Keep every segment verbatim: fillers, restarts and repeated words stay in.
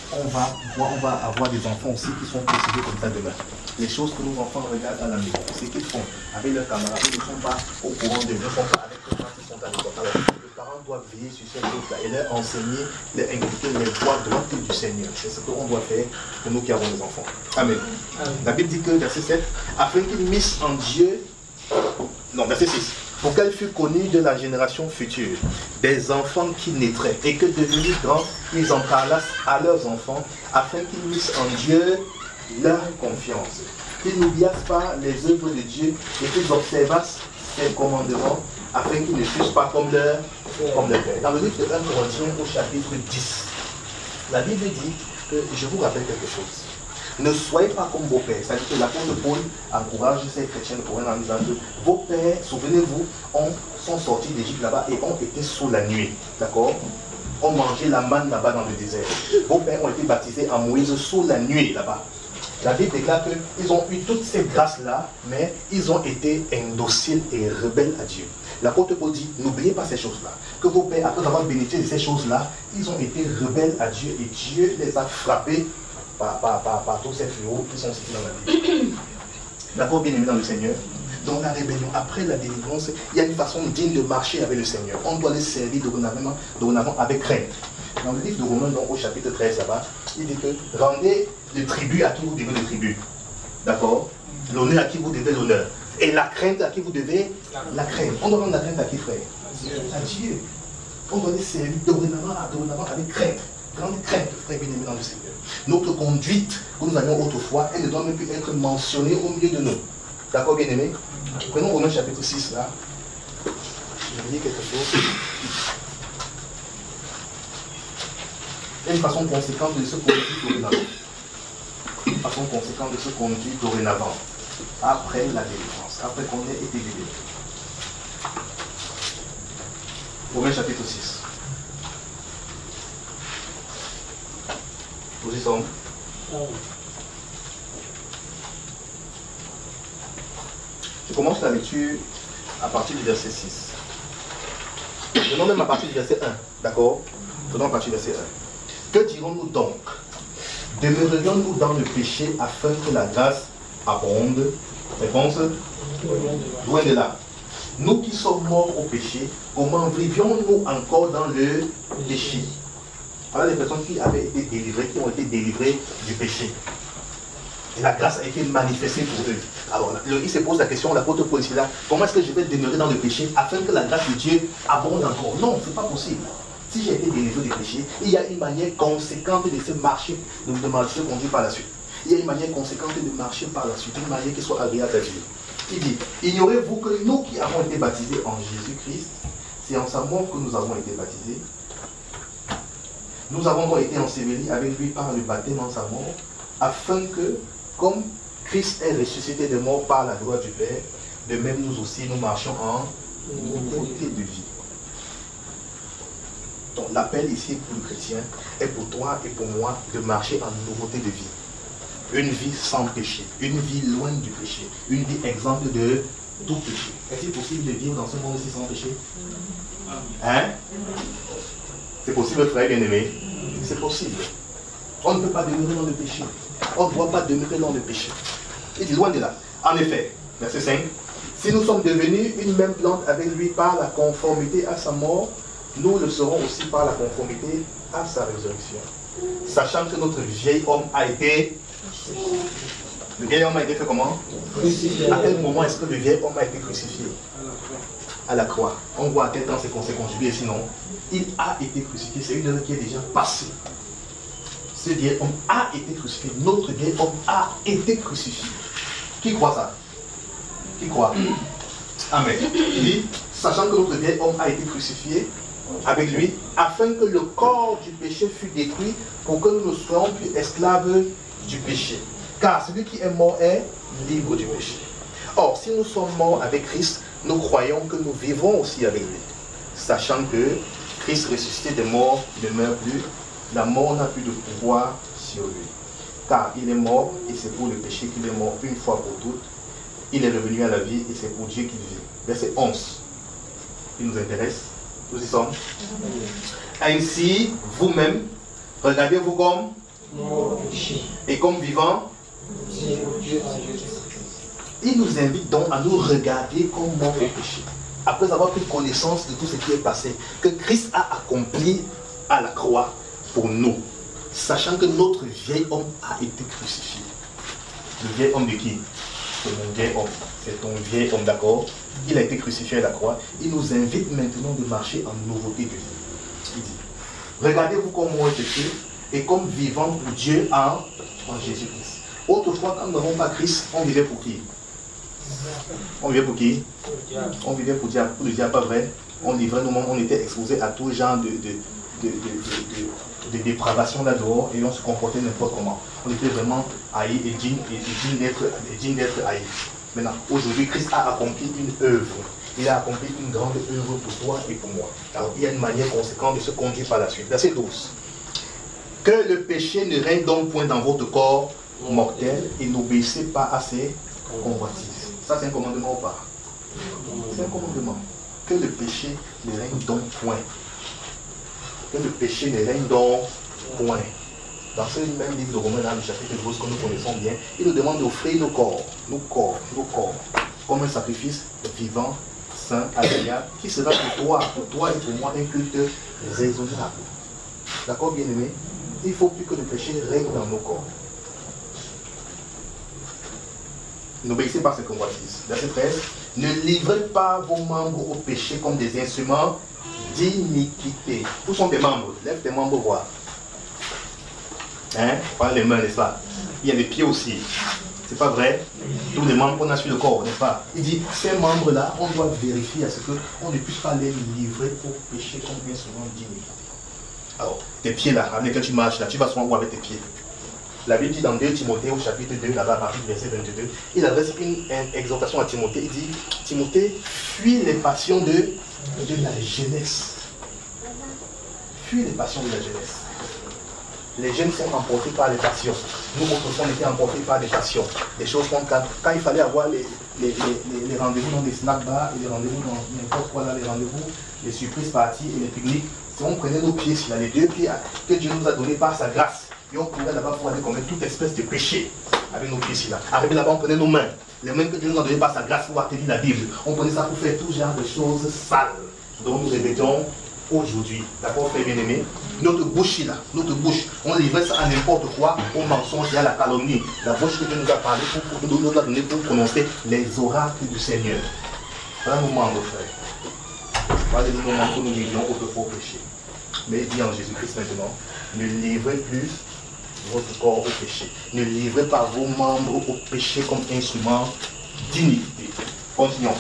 on va, on va avoir des enfants aussi qui sont possédés comme ça demain. Les choses que nos enfants regardent à la maison, ce qu'ils font avec leurs camarades, ils ne sont pas au courant d'eux, ils ne sont pas avec eux quand ils sont à l'école. Alors, les parents doivent veiller sur ces choses-là et leur enseigner, leur inculquer les voies droites du Seigneur. C'est ce qu'on doit faire pour nous qui avons des enfants. Amen. Amen. La Bible dit que, verset sept, afin qu'ils missent en Dieu, non, verset six, pour qu'elle fût connue de la génération future, des enfants qui naîtraient, et que devenus grands, ils en parlassent à leurs enfants, afin qu'ils missent en Dieu leur confiance, qu'ils n'oubliassent pas les œuvres de Dieu et qu'ils observassent ses commandements, afin qu'ils ne fussent pas comme leur, comme leur père. Dans le livre de un Corinthiens au chapitre dix, la Bible dit que, je vous rappelle quelque chose, ne soyez pas comme vos pères. C'est-à-dire que l'apôtre Paul encourage ces chrétiens de Corinthe en disant que vos pères, souvenez-vous, sont sortis d'Égypte là-bas et ont été sous la nuée. D'accord? Ont mangé la manne là-bas dans le désert. Vos pères ont été baptisés en Moïse sous la nuée là-bas. La Bible déclare qu'ils ont eu toutes ces grâces-là, mais ils ont été indociles et rebelles à Dieu. L'apôtre Paul dit, n'oubliez pas ces choses-là. Que vos pères, après avoir bénéficié de ces choses-là, ils ont été rebelles à Dieu et Dieu les a frappés par, par, par, par tous ces fléaux qui sont cités dans la Bible. D'accord, bien aimé dans le Seigneur. Dans la rébellion, après la délivrance, il y a une façon digne de marcher avec le Seigneur. On doit les servir dorénavant, dorénavant avec crainte. Dans le livre de Romains, donc, au chapitre treize, là-bas, il dit que rendez le tribut à qui vous devez le tribut. D'accord? L'honneur à qui vous devez l'honneur. Et la crainte à qui vous devez la crainte. On doit rendre la crainte à qui, frère? À Dieu. On doit les servir dorénavant, dorénavant avec crainte. Grande crainte, frère bien-aimé dans le Seigneur. Notre conduite que nous avions autrefois, elle ne doit même plus être mentionnée au milieu de nous. D'accord, bien-aimé? Prenons Romains chapitre six, là. Je vais lire quelque chose. Il y a une façon conséquente de se conduire dorénavant. Une façon conséquente de se conduire dorénavant. Après la délivrance. Après qu'on ait été délivré. Romains chapitre six. Vous y sommes? Je commence la lecture à partir du verset six. Prenons même à partir du verset un. D'accord? Prenons à partir du verset un. Que dirons-nous donc? Demeurerions-nous dans le péché afin que la grâce abonde? Réponse? Loin de là. Nous qui sommes morts au péché, comment vivions-nous encore dans le péché? Voilà les personnes qui avaient été délivrées, qui ont été délivrées du péché. Et la grâce a été manifestée pour eux. Alors, il se pose la question, l'apôtre Paul ici là, comment est-ce que je vais demeurer dans le péché afin que la grâce de Dieu abonde encore? Non, ce n'est pas possible. Si j'ai été délivré du péché, il y a une manière conséquente de se marcher, de me se conduire par la suite. Il y a une manière conséquente de marcher par la suite, une manière qui soit agréable à Dieu. Il dit, ignorez-vous que nous qui avons été baptisés en Jésus-Christ, c'est en sa mort que nous avons été baptisés. Nous avons donc été ensevelis avec lui par le baptême en sa mort, afin que, comme Christ est ressuscité de mort par la gloire du Père, de même nous aussi nous marchons en nouveauté de vie. Donc l'appel ici pour le chrétien est pour toi et pour moi de marcher en nouveauté de vie. Une vie sans péché, une vie loin du péché, une vie exempte de tout péché. Est-il possible de vivre dans ce monde ici sans péché? Hein? C'est possible, frère bien-aimé? C'est possible. On ne peut pas demeurer dans le péché. On ne doit pas demeurer dans le péché. Il dit loin de là. En effet, verset cinq, si nous sommes devenus une même plante avec lui par la conformité à sa mort, nous le serons aussi par la conformité à sa résurrection. Sachant que notre vieil homme a été... Le vieil homme a été fait comment? Crucifié. À quel moment est-ce que le vieil homme a été crucifié? À la croix. On voit à quel temps c'est qu'on s'est conjugué, sinon il a été crucifié. C'est une œuvre qui est déjà passée. Ce vieil homme a été crucifié. Notre vieil homme a été crucifié. Qui croit ça? Qui croit? Amen. Il dit, sachant que notre vieil homme a été crucifié avec lui, afin que le corps du péché fût détruit, pour que nous ne soyons plus esclaves du péché. Car celui qui est mort est libre du péché. Or, si nous sommes morts avec Christ, nous croyons que nous vivrons aussi avec lui. Sachant que Christ ressuscité des morts ne meurt plus, la mort n'a plus de pouvoir sur lui. Car il est mort et c'est pour le péché qu'il est mort une fois pour toutes. Il est revenu à la vie et c'est pour Dieu qu'il vit. Verset onze. Il nous intéresse. Nous y sommes. Ainsi, vous-même, regardez-vous comme Et comme vivant, il nous invite donc à nous regarder comme mort au péché. Après avoir pris connaissance de tout ce qui est passé, que Christ a accompli à la croix pour nous, sachant que notre vieil homme a été crucifié. Le vieil homme de qui? C'est mon vieil homme. C'est ton vieil homme, d'accord? Il a été crucifié à la croix. Il nous invite maintenant de marcher en nouveauté de vie. Il dit, regardez-vous comme mort au péché et comme vivant pour Dieu en, en Jésus-Christ. Autrefois, quand nous n'avons pas Christ, on vivait pour qui? On vivait pour qui? On vivait pour, dire, pour le diable, pas vrai. On livrait nos on était exposé à tout genre de, de, de, de, de, de, de dépravation là dehors et on se comportait n'importe comment. On était vraiment haïs et dignes digne d'être haïs. Maintenant, aujourd'hui, Christ a accompli une œuvre. Il a accompli une grande œuvre pour toi et pour moi. Alors, il y a une manière conséquente de se conduire par la suite. Verset douze. Que le péché ne règne donc point dans votre corps mortel et n'obéissez pas à ses convoitises. Ça, c'est un commandement ou pas? C'est un commandement. Que le péché ne règne donc point. Que le péché ne règne donc point. Dans ce même livre de Romains, dans le chapitre douze que nous connaissons bien, il nous demande d'offrir nos corps, nos corps, nos corps, comme un sacrifice vivant, saint, agréable, qui sera pour toi, pour toi et pour moi un culte raisonnable. D'accord, bien-aimé? Il ne faut plus que le péché règne dans nos corps. N'obéissez pas à ces convoitises. Verset treize. Ne livrez pas vos membres au péché comme des instruments d'iniquité. Où sont tes membres? Lève tes membres, voir. Hein? Pas les mains, n'est-ce pas? Il y a les pieds aussi. C'est pas vrai? Tous les membres qu'on a sur le corps, n'est-ce pas? Il dit, ces membres-là, on doit vérifier à ce qu'on ne puisse pas les livrer au péché comme un instrument d'iniquité. Alors, tes pieds là, avec lesquels tu marches là, tu vas souvent voir avec tes pieds. La Bible dit dans deux Timothée au chapitre deux, là-bas, à partir du verset vingt-deux, il adresse une, une exhortation à Timothée. Il dit, Timothée, fuis les passions de, de la jeunesse. Fuis les passions de la jeunesse. Les jeunes sont emportés par les passions. Nous, autrefois, on était emportés par des passions. Des choses comme quand, quand il fallait avoir les, les, les, les rendez-vous dans des snack bars, et les rendez-vous dans n'importe quoi, là, les rendez-vous, les surprises parties et les pique-niques. Si on prenait nos pieds, là, les deux pieds que Dieu nous a donnés par sa grâce, et on pouvait là-bas pour aller commettre toute espèce de péché avec nos pieds là. Arrivé là-bas, on prenait nos mains, les mains que Dieu nous a données par sa grâce pour atteindre la Bible. On prenait ça pour faire tout genre de choses sales dont nous revêtons aujourd'hui. D'accord, frère bien-aimé? Notre bouche là, notre bouche, on livrait ça à n'importe quoi, au mensonge et à la calomnie. La bouche que Dieu nous a parlé, pour, pour, nous a donné pour prononcer les oracles du Seigneur. Voilà nos membres, frère. Voilà les moments que nous vivions autrefois au péché. Mais il dit en Jésus-Christ maintenant, ne livrez plus votre corps au péché. Ne livrez pas vos membres au péché comme instrument d'iniquité. Continuons.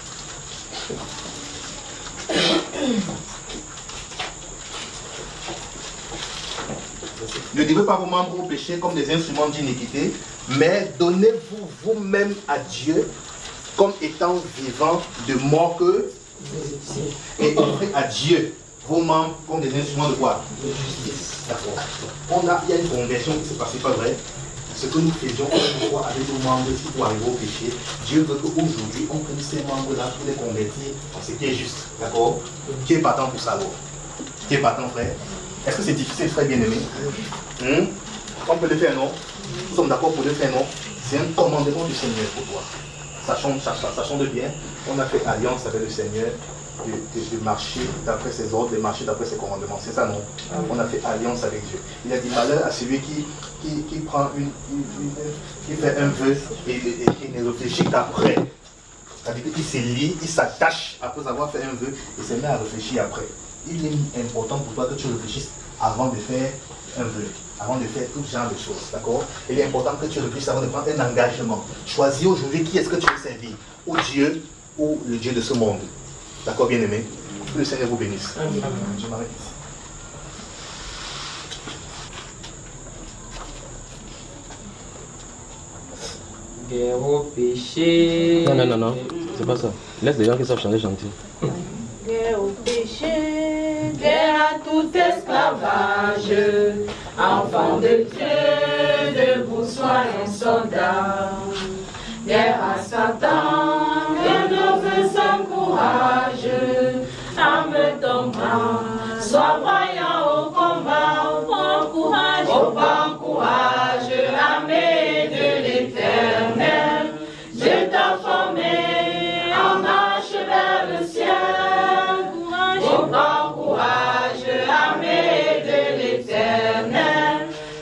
Ne livrez pas vos membres au péché comme des instruments d'iniquité, mais donnez-vous vous-même à Dieu comme étant vivants de mort que et offrez à Dieu vos membres comme des instruments de quoi? De justice. D'accord. On a, il y a une conversion qui s'est passée, pas vrai? Ce que nous faisions autrefois avec nos membres pour arriver au péché, Dieu veut qu'aujourd'hui on prenne ces membres-là pour les convertir en ce qui est juste. D'accord? Qui est partant pour ça, alors? Qui est partant, frère? Est-ce que c'est difficile, frère bien-aimé? Hum? On peut le faire, non? Nous sommes d'accord pour le faire, non? C'est un commandement du Seigneur pour toi. Sachons, sachons de bien, on a fait alliance avec le Seigneur de, de, de marcher d'après ses ordres, de marcher d'après ses commandements. C'est ça, non? On a fait alliance avec Dieu. Il a dit malheur à celui qui, qui, qui prend une, une, une, qui fait un vœu et, et, et ne réfléchit qu'après. C'est-à-dire qu'il se lie, il s'attache après avoir fait un vœu et se met à réfléchir après. Il est important pour toi que tu réfléchisses avant de faire un vœu, avant de faire tout genre de choses, d'accord? Il est important que tu réfléchisses avant de prendre un engagement. Choisis aujourd'hui qui est-ce que tu veux servir, ou Dieu, ou le Dieu de ce monde. D'accord, bien-aimé? Que le Seigneur vous bénisse. Amen. Je m'arrête ici. Guerre au péché. Non, non, non, non, c'est pas ça. Laisse les gens qui savent chanter, chanter. Guerre au péché, guerre à tout esclavage, enfant de Dieu, debout sois un soldat. Guerre à Satan, que nos vœux sans courage, arme ton bras, sois vaillant au combat, au bon courage, au bon courage.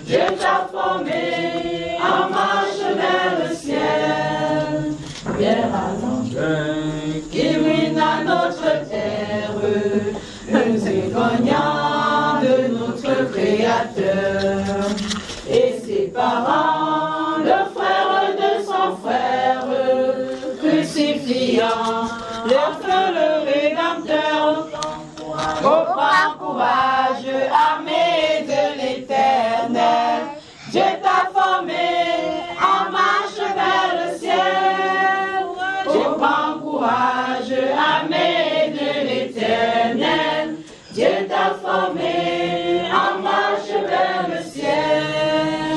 Dieu t'a formé en marche vers le ciel. Guerre à l'envers qui ruine à notre terre, nous éloignant de notre Créateur. Et ses parents, le frère de son frère, crucifiant leur frère le Rédempteur. Oh, prends courage, armée de l'Éternel. Dieu t'a formé en marche vers le ciel. Oh, prends courage, armée de l'Éternel. Dieu t'a formé en marche vers le ciel.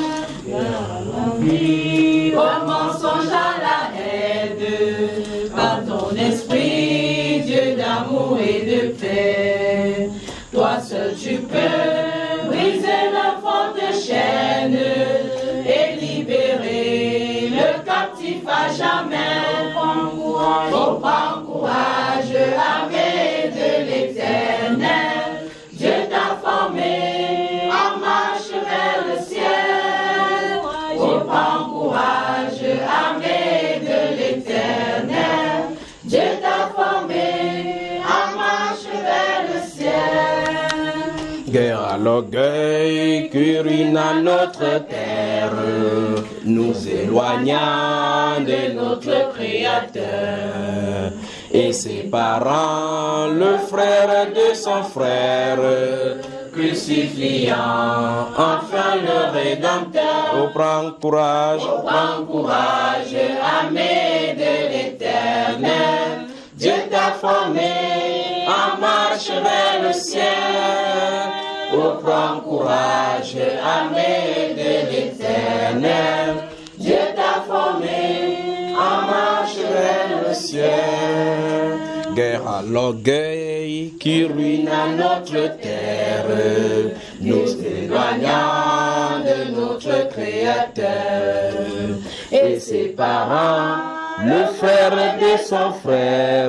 Oui, au mensonge à la haine, par ton esprit, Dieu d'amour et de paix. Toi seul tu peux briser la forte chaîne et libérer le captif à jamais. Oh, prends courage, armée de l'Éternel. Dieu t'a formé en marche vers le ciel. Oh, prends courage, armée de l'Éternel. Dieu t'a formé en marche vers le ciel. Guerre à l'orgueil qui ruine à notre terre, nous éloignant de notre Créateur. Et ses parents, le frère de son frère, crucifiant enfin le Rédempteur. Oh, prends courage, oh, prends courage, armée de l'Éternel. Dieu t'a formé en marche vers le ciel. Oh, prends courage, armée de l'Éternel. Dieu t'a formé en marche vers le ciel. Guerre à l'orgueil qui ruine à notre terre, nous éloignant de notre Créateur. Et ses parents, le frère de son frère,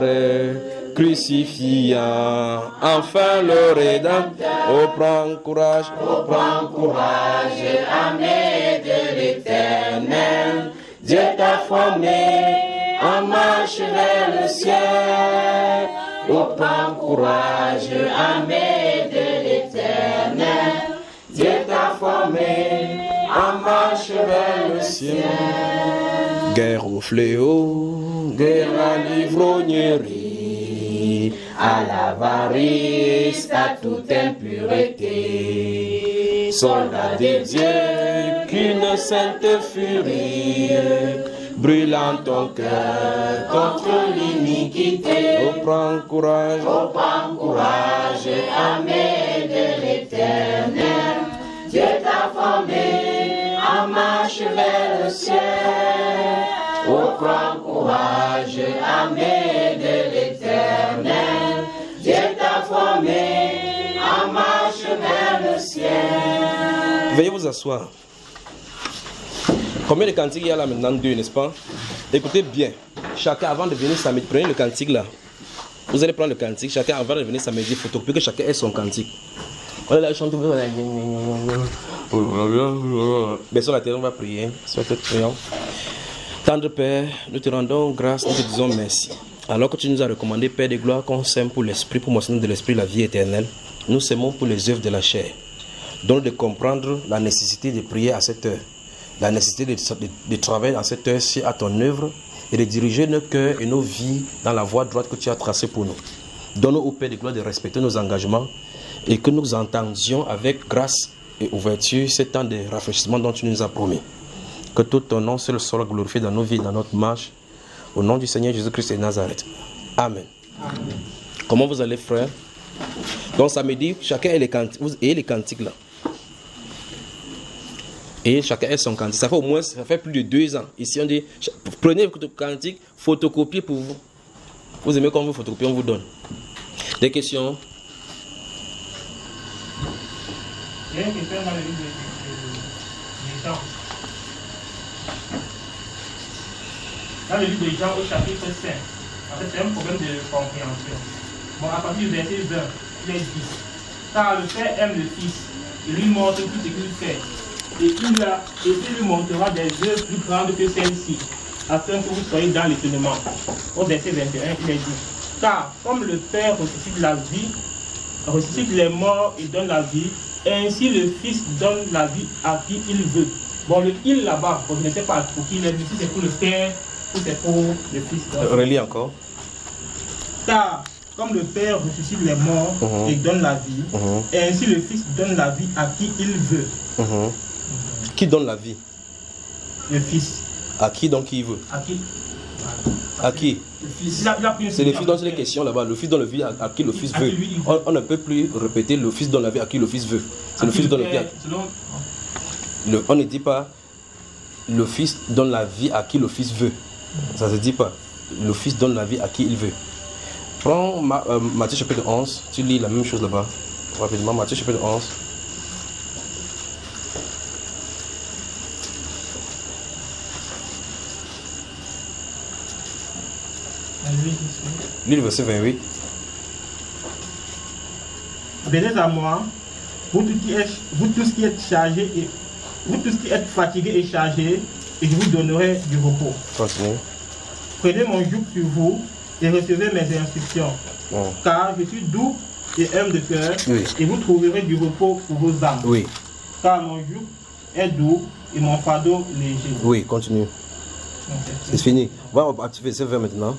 crucifiant enfin le Rédempteur. Oh, prends courage, oh, prends courage, armée de l'Éternel. Dieu t'a formé en marche vers le ciel. Oh, prends courage, armée de l'Éternel. Dieu t'a formé en marche vers le ciel. Guerre au fléau, guerre à l'ivrognerie, à l'avarice, à toute impureté. Soldats de Dieu, qu'une sainte furie, brûlant ton cœur contre l'iniquité. Oh, prends courage, oh, prends courage, armée de l'Éternel. Dieu t'a formé en marche vers le ciel. Oh, prends courage, armée de l'Éternel. Dieu t'a formé en marche vers le ciel. Veuillez vous asseoir. Combien de cantiques il y a là maintenant? Deux, n'est-ce pas? Écoutez bien. Chacun, avant de venir samedi, prenez le cantique là. Vous allez prendre le cantique. Chacun, avant de venir samedi, il faut que chacun ait son cantique. On est là, chante. Baissons la terre, on va prier. Sois priant. Tendre Père, nous te rendons grâce, nous te disons merci. Alors que tu nous as recommandé, Père de gloire, qu'on s'aime pour l'esprit, pour moissonner de l'esprit la vie éternelle, nous s'aimons pour les œuvres de la chair. Donc de comprendre la nécessité de prier à cette heure, la nécessité de, de, de travailler à cette heure-ci à ton œuvre et de diriger nos cœurs et nos vies dans la voie droite que tu as tracée pour nous. Donne-nous au Père de gloire de respecter nos engagements et que nous entendions avec grâce et ouverture ce temps de rafraîchissement dont tu nous as promis. Que tout ton nom seul soit glorifié dans nos vies, dans notre marche. Au nom du Seigneur Jésus-Christ de Nazareth. Amen. Amen. Comment vous allez, frère? Donc samedi, chacun ait les cantiques, vous ayez les cantiques là. Et chacun ait son cantique. Ça fait au moins, ça fait plus de deux ans. Ici on dit, prenez votre cantique, photocopiez pour vous. Vous aimez quand vous photocopiez, on vous donne. Des questions? Il y a une question dans le livre de Jean. Dans le livre de Jean au chapitre cinq, en fait c'est un problème de compréhension. Bon, à partir du verset vingt, il est dit, car le Père aime le Fils, et lui montre tout ce qu'il fait, et il, a, et il lui montrera des œuvres plus grandes que celles-ci, afin que vous soyez dans l'étonnement. Au verset vingt et un, il est dit, car comme le Père ressuscite la vie, ressuscite les morts et donne la vie, ainsi le Fils donne la vie à qui il veut. Bon, le il là-bas, vous ne sais pas pour qui il est, si c'est pour le Père ou c'est pour le Fils. Relis encore. Car comme le Père ressuscite les morts uh-huh. et donne la vie, uh-huh. et ainsi le Fils donne la vie à qui il veut. Uh-huh. Uh-huh. Qui donne la vie? Le Fils. À qui donc il veut? À qui? À qui? C'est le Fils dont c'est les questions là-bas. Le Fils donne la vie à, à qui le Fils veut. On, on ne peut plus répéter le Fils donne la vie à qui le Fils veut. C'est le Fils donne la vie à qui. Le, on ne dit pas le Fils donne la vie à qui le Fils veut. Ça ne se dit pas. Le Fils donne la vie à qui il veut. Prends Ma, euh, Matthieu chapitre onze, tu lis la même chose là-bas. Rapidement, Matthieu chapitre onze. Lis le verset vingt-huit. Venez à moi, vous tous qui êtes, vous tous qui êtes chargés et vous tous qui êtes fatigués et chargés, et je vous donnerai du repos. Continue. Prenez mon joug sur vous et recevez mes instructions. Oh. Car je suis doux et humble de cœur, oui. Et vous trouverez du repos pour vos âmes. Oui. Car mon joug est doux et mon fardeau léger. Oui, continue. C'est fini. On va activer ce verset maintenant.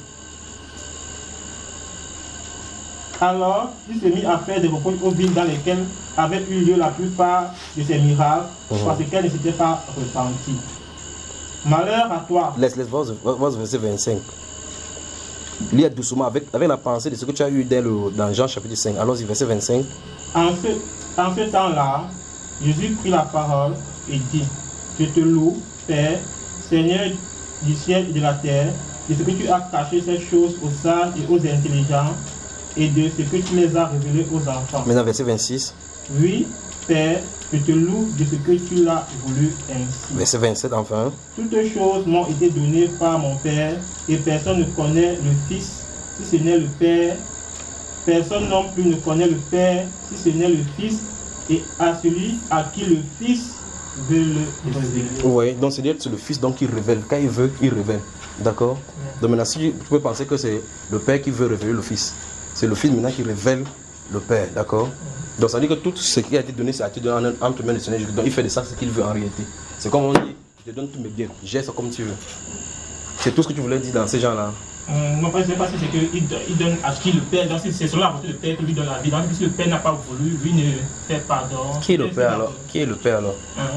Alors, il s'est mis à faire des repos aux villes dans lesquelles avaient eu lieu la plupart de ces miracles, uh-huh. Parce qu'elles ne s'étaient pas repenties. Malheur à toi. Laisse, laisse, voir le verset vingt-cinq. Lis doucement avec, avec la pensée de ce que tu as eu dans, le, dans Jean chapitre cinq. Allons-y, verset vingt-cinq. En ce, en ce temps-là, Jésus prit la parole et dit, je te loue, Père, Seigneur du ciel et de la terre, de ce que tu as caché ces choses aux sages et aux intelligents, et de ce que tu les as révélés aux enfants. Maintenant, verset vingt-six. Oui, Père, je te loue de ce que tu l'as voulu ainsi. Verset vingt-sept, enfin. Toutes choses m'ont été données par mon Père, et personne ne connaît le Fils, si ce n'est le Père. Personne non plus ne connaît le Père, si ce n'est le Fils, et à celui à qui le Fils veut le révéler. Oui, donc c'est-à-dire que c'est le Fils donc qui révèle. Quand il veut, il révèle. D'accord? Ouais. Donc maintenant, si tu peux penser que c'est le Père qui veut révéler le Fils. C'est le Fils maintenant qui révèle le Père, d'accord? Donc ça veut dire que tout ce qui a été donné, ça a été donné entre mains du Seigneur. Donc il fait de ça ce qu'il veut en réalité. C'est comme on dit, je te donne tous mes biens, gère ça comme tu veux. C'est tout ce que tu voulais dire dans ces gens-là. Euh, non, je ne sais pas si c'est qu'il il donne à qui le Père, donc c'est selon la volonté du Père que lui donne la vie. Donc si le Père n'a pas voulu, lui ne fait pardon. Qui est le Père alors? Qui est le Père alors? Hein?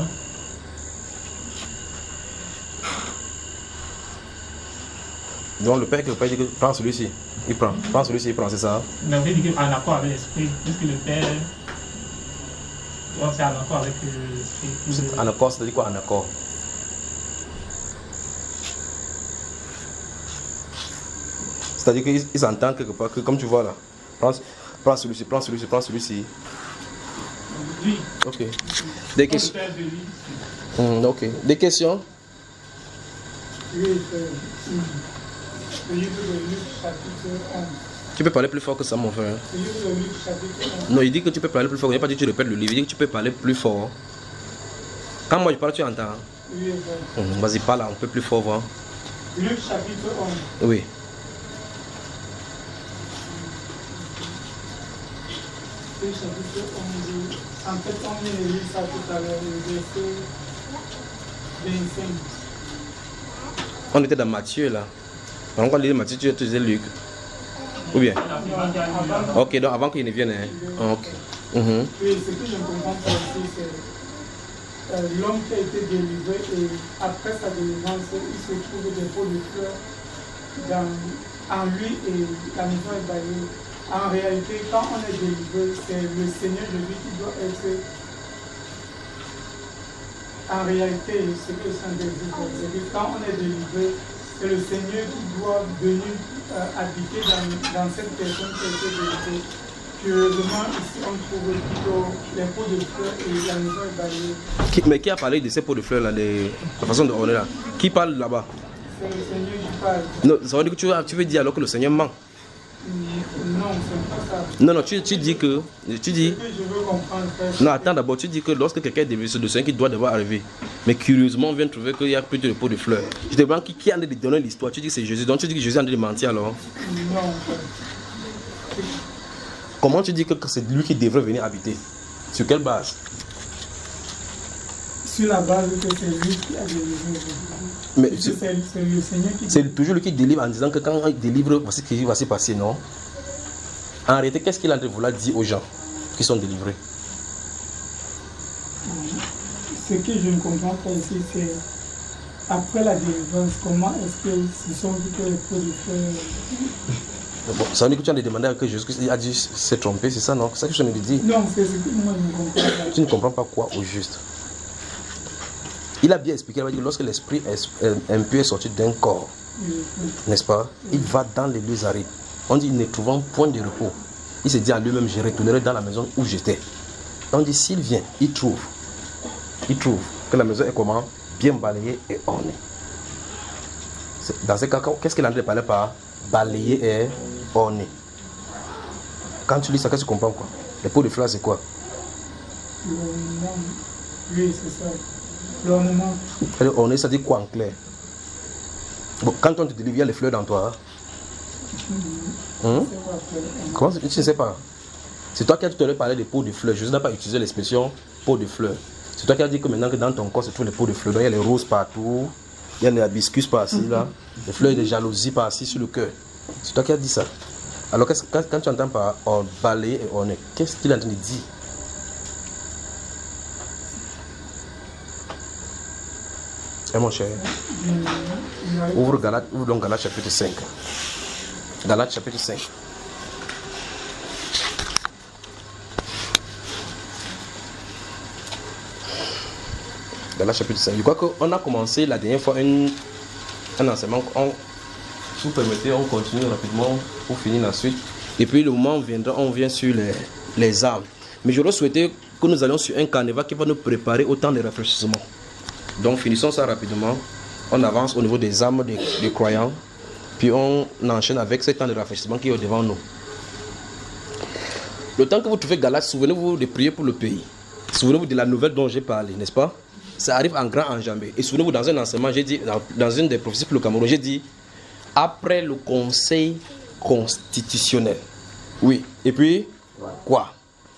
Donc le Père qui le Père dit que prends celui-ci, il prend, prends celui-ci, il prend, c'est ça? Mais vous dites qu'en accord avec l'esprit, puisque le Père, c'est en accord avec l'esprit. En accord, c'est-à-dire quoi en accord? C'est-à-dire qu'ils s'entendent quelque part, que comme tu vois là, prends, prends celui-ci, prends celui-ci, prends celui-ci. Oui. Ok. Des questions? Mmh, ok. Des questions? Oui, le livre de Luc, chapitre onze. Tu peux parler plus fort que ça, mon frère. Le livre de Luc, chapitre onze. Non, il dit que tu peux parler plus fort. Il n'a pas dit que tu répètes le livre, il dit que tu peux parler plus fort. Quand moi je parle, tu entends? Oui, oui. Mmh, vas-y, parle un peu plus fort, voir. Luc, chapitre onze. Oui. Luc, chapitre onze. En fait, on vient de lire ça tout à l'heure, le verset vingt-cinq. On était dans Matthieu là. Donc on lit Matthieu, tu disais Luc. Ou bien? Ok, donc avant qu'il ne vienne. Hein. Ok. Mm-hmm. Oui, ce que je comprends pas aussi, c'est euh, l'homme qui a été délivré et après sa délivrance, il se trouve des pots de fleurs dans, en lui et la maison est baillée. En réalité, quand on est délivré, c'est le Seigneur de lui qui doit être. En réalité, ce que Saint-Jésus c'est que quand on est délivré, c'est le Seigneur qui doit venir euh, habiter dans, dans cette personne qui a été délivrée. Curieusement, ici, on trouve plutôt les pots de fleurs et la maison est balayée. Mais qui a parlé de ces pots de fleurs là, de la façon de orner là? Qui parle là-bas? C'est le Seigneur qui parle. Non, ça veut dire que tu, tu veux dire alors que le Seigneur ment? Non, Non, c'est pas ça. Non, non, tu, tu dis que. Tu dis. Ce que je veux comprendre, frère, Non, attends d'abord, tu dis que lorsque quelqu'un est délivré, c'est de ce qui doit devoir arriver. Mais curieusement, on vient de trouver qu'il y a plus de pot de fleurs. Je te demande qui, qui a de donner l'histoire. Tu dis que c'est Jésus. Donc tu dis que Jésus a de mentir alors. Non, frère. Comment tu dis que c'est lui qui devrait venir habiter? Sur quelle base? Sur la base que c'est lui qui a délivré. Mais C'est c'est le Seigneur qui c'est toujours lui qui délivre en disant que quand il délivre, voici ce qui va se passer, non? En réalité, qu'est-ce qu'il a de vouloir dire aux gens qui sont délivrés? Ce que je ne comprends pas ici, c'est après la délivrance, comment est-ce que ce sont plutôt les pots de fleurs? Bon, ça veut dire que tu as demandé que Jésus a dit s'est trompé, c'est ça, non? C'est ça que je me dis. Non, c'est ce que moi je ne comprends pas. Tu ne comprends pas quoi au juste? Il a bien expliqué, il a dit que lorsque l'esprit impur est sorti d'un corps, n'est-ce pas? Il va dans les lieux arides. On dit, ne trouvant point de repos. Il se dit à lui-même, je retournerai dans la maison où j'étais. On dit, s'il vient, il trouve. Il trouve que la maison est comment? Bien balayée et ornée. Dans ce cas, qu'est-ce qu'il a de parler par balayée et ornée? Quand tu lis ça, qu'est-ce que tu comprends quoi? Les pots de fleurs, c'est quoi? L'ornement. Oui, c'est ça. L'ornement. Ornée, ça dit quoi en clair? Bon, quand on te délivre, il y a les fleurs dans toi. Hein? Comment tu ne sais pas? C'est toi qui as tout à l'heure parlé des pots de fleurs. Je n'ai pas utilisé l'expression pot de fleurs. C'est toi qui as dit que maintenant que dans ton corps se trouvent les pots de fleurs. Donc, il y a les roses partout, il y a les hibiscus par-ci, là, les fleurs de jalousie par-ci sur le cœur. C'est toi qui as dit ça. Alors, quand, quand tu entends par oh, balayer et orner, qu'est-ce qu'il est en train de dire? Eh mon cher, ouvre Galates, ouvre donc Galates chapitre cinq. Galates chapitre cinq. Galates chapitre cinq. Je crois qu'on a commencé la dernière fois un, un enseignement. On, si vous permettez, on continue rapidement pour finir la suite. Et puis le moment viendra, on vient sur les, les armes. Mais j'aurais souhaité que nous allions sur un carnaval qui va nous préparer au temps de rafraîchissement. Donc finissons ça rapidement. On avance au niveau des âmes des, des croyants. Puis on enchaîne avec ce temps de rafraîchissement qui est devant nous. Le temps que vous trouvez Galates, souvenez-vous de prier pour le pays. Souvenez-vous de la nouvelle dont j'ai parlé, n'est-ce pas? Ça arrive en grand enjambé. Et souvenez-vous, dans un enseignement, j'ai dit, dans, dans une des prophéties pour le Cameroun, j'ai dit, après le conseil constitutionnel. Oui. Et puis, quoi?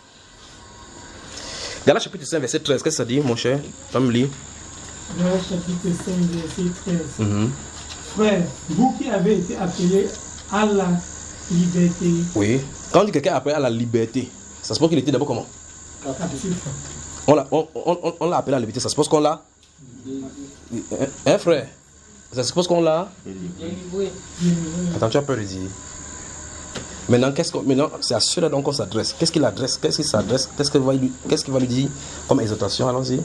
Galates chapitre cinq, verset treize, qu'est-ce que ça dit, mon cher? Tu me lis. Galates chapitre cinq, verset treize. Mm-hmm. Frère, vous qui avez été appelés à la liberté. Oui. Quand on dit quelqu'un appelé à la liberté, ça se pose qu'il était d'abord comment? Captif. On l'a on, on, on appelé à la liberté, ça se pose qu'on l'a? Hein, hein, frère? Ça se suppose qu'on l'a? Délivré. Attends, tu as peur de dire. Maintenant, qu'est-ce qu'on, maintenant c'est à ceux-là donc qu'on s'adresse. Qu'est-ce qu'il adresse? Qu'est-ce qu'il s'adresse? Qu'est-ce qu'il va lui, qu'est-ce qu'il va lui dire comme exhortation? Allons-y.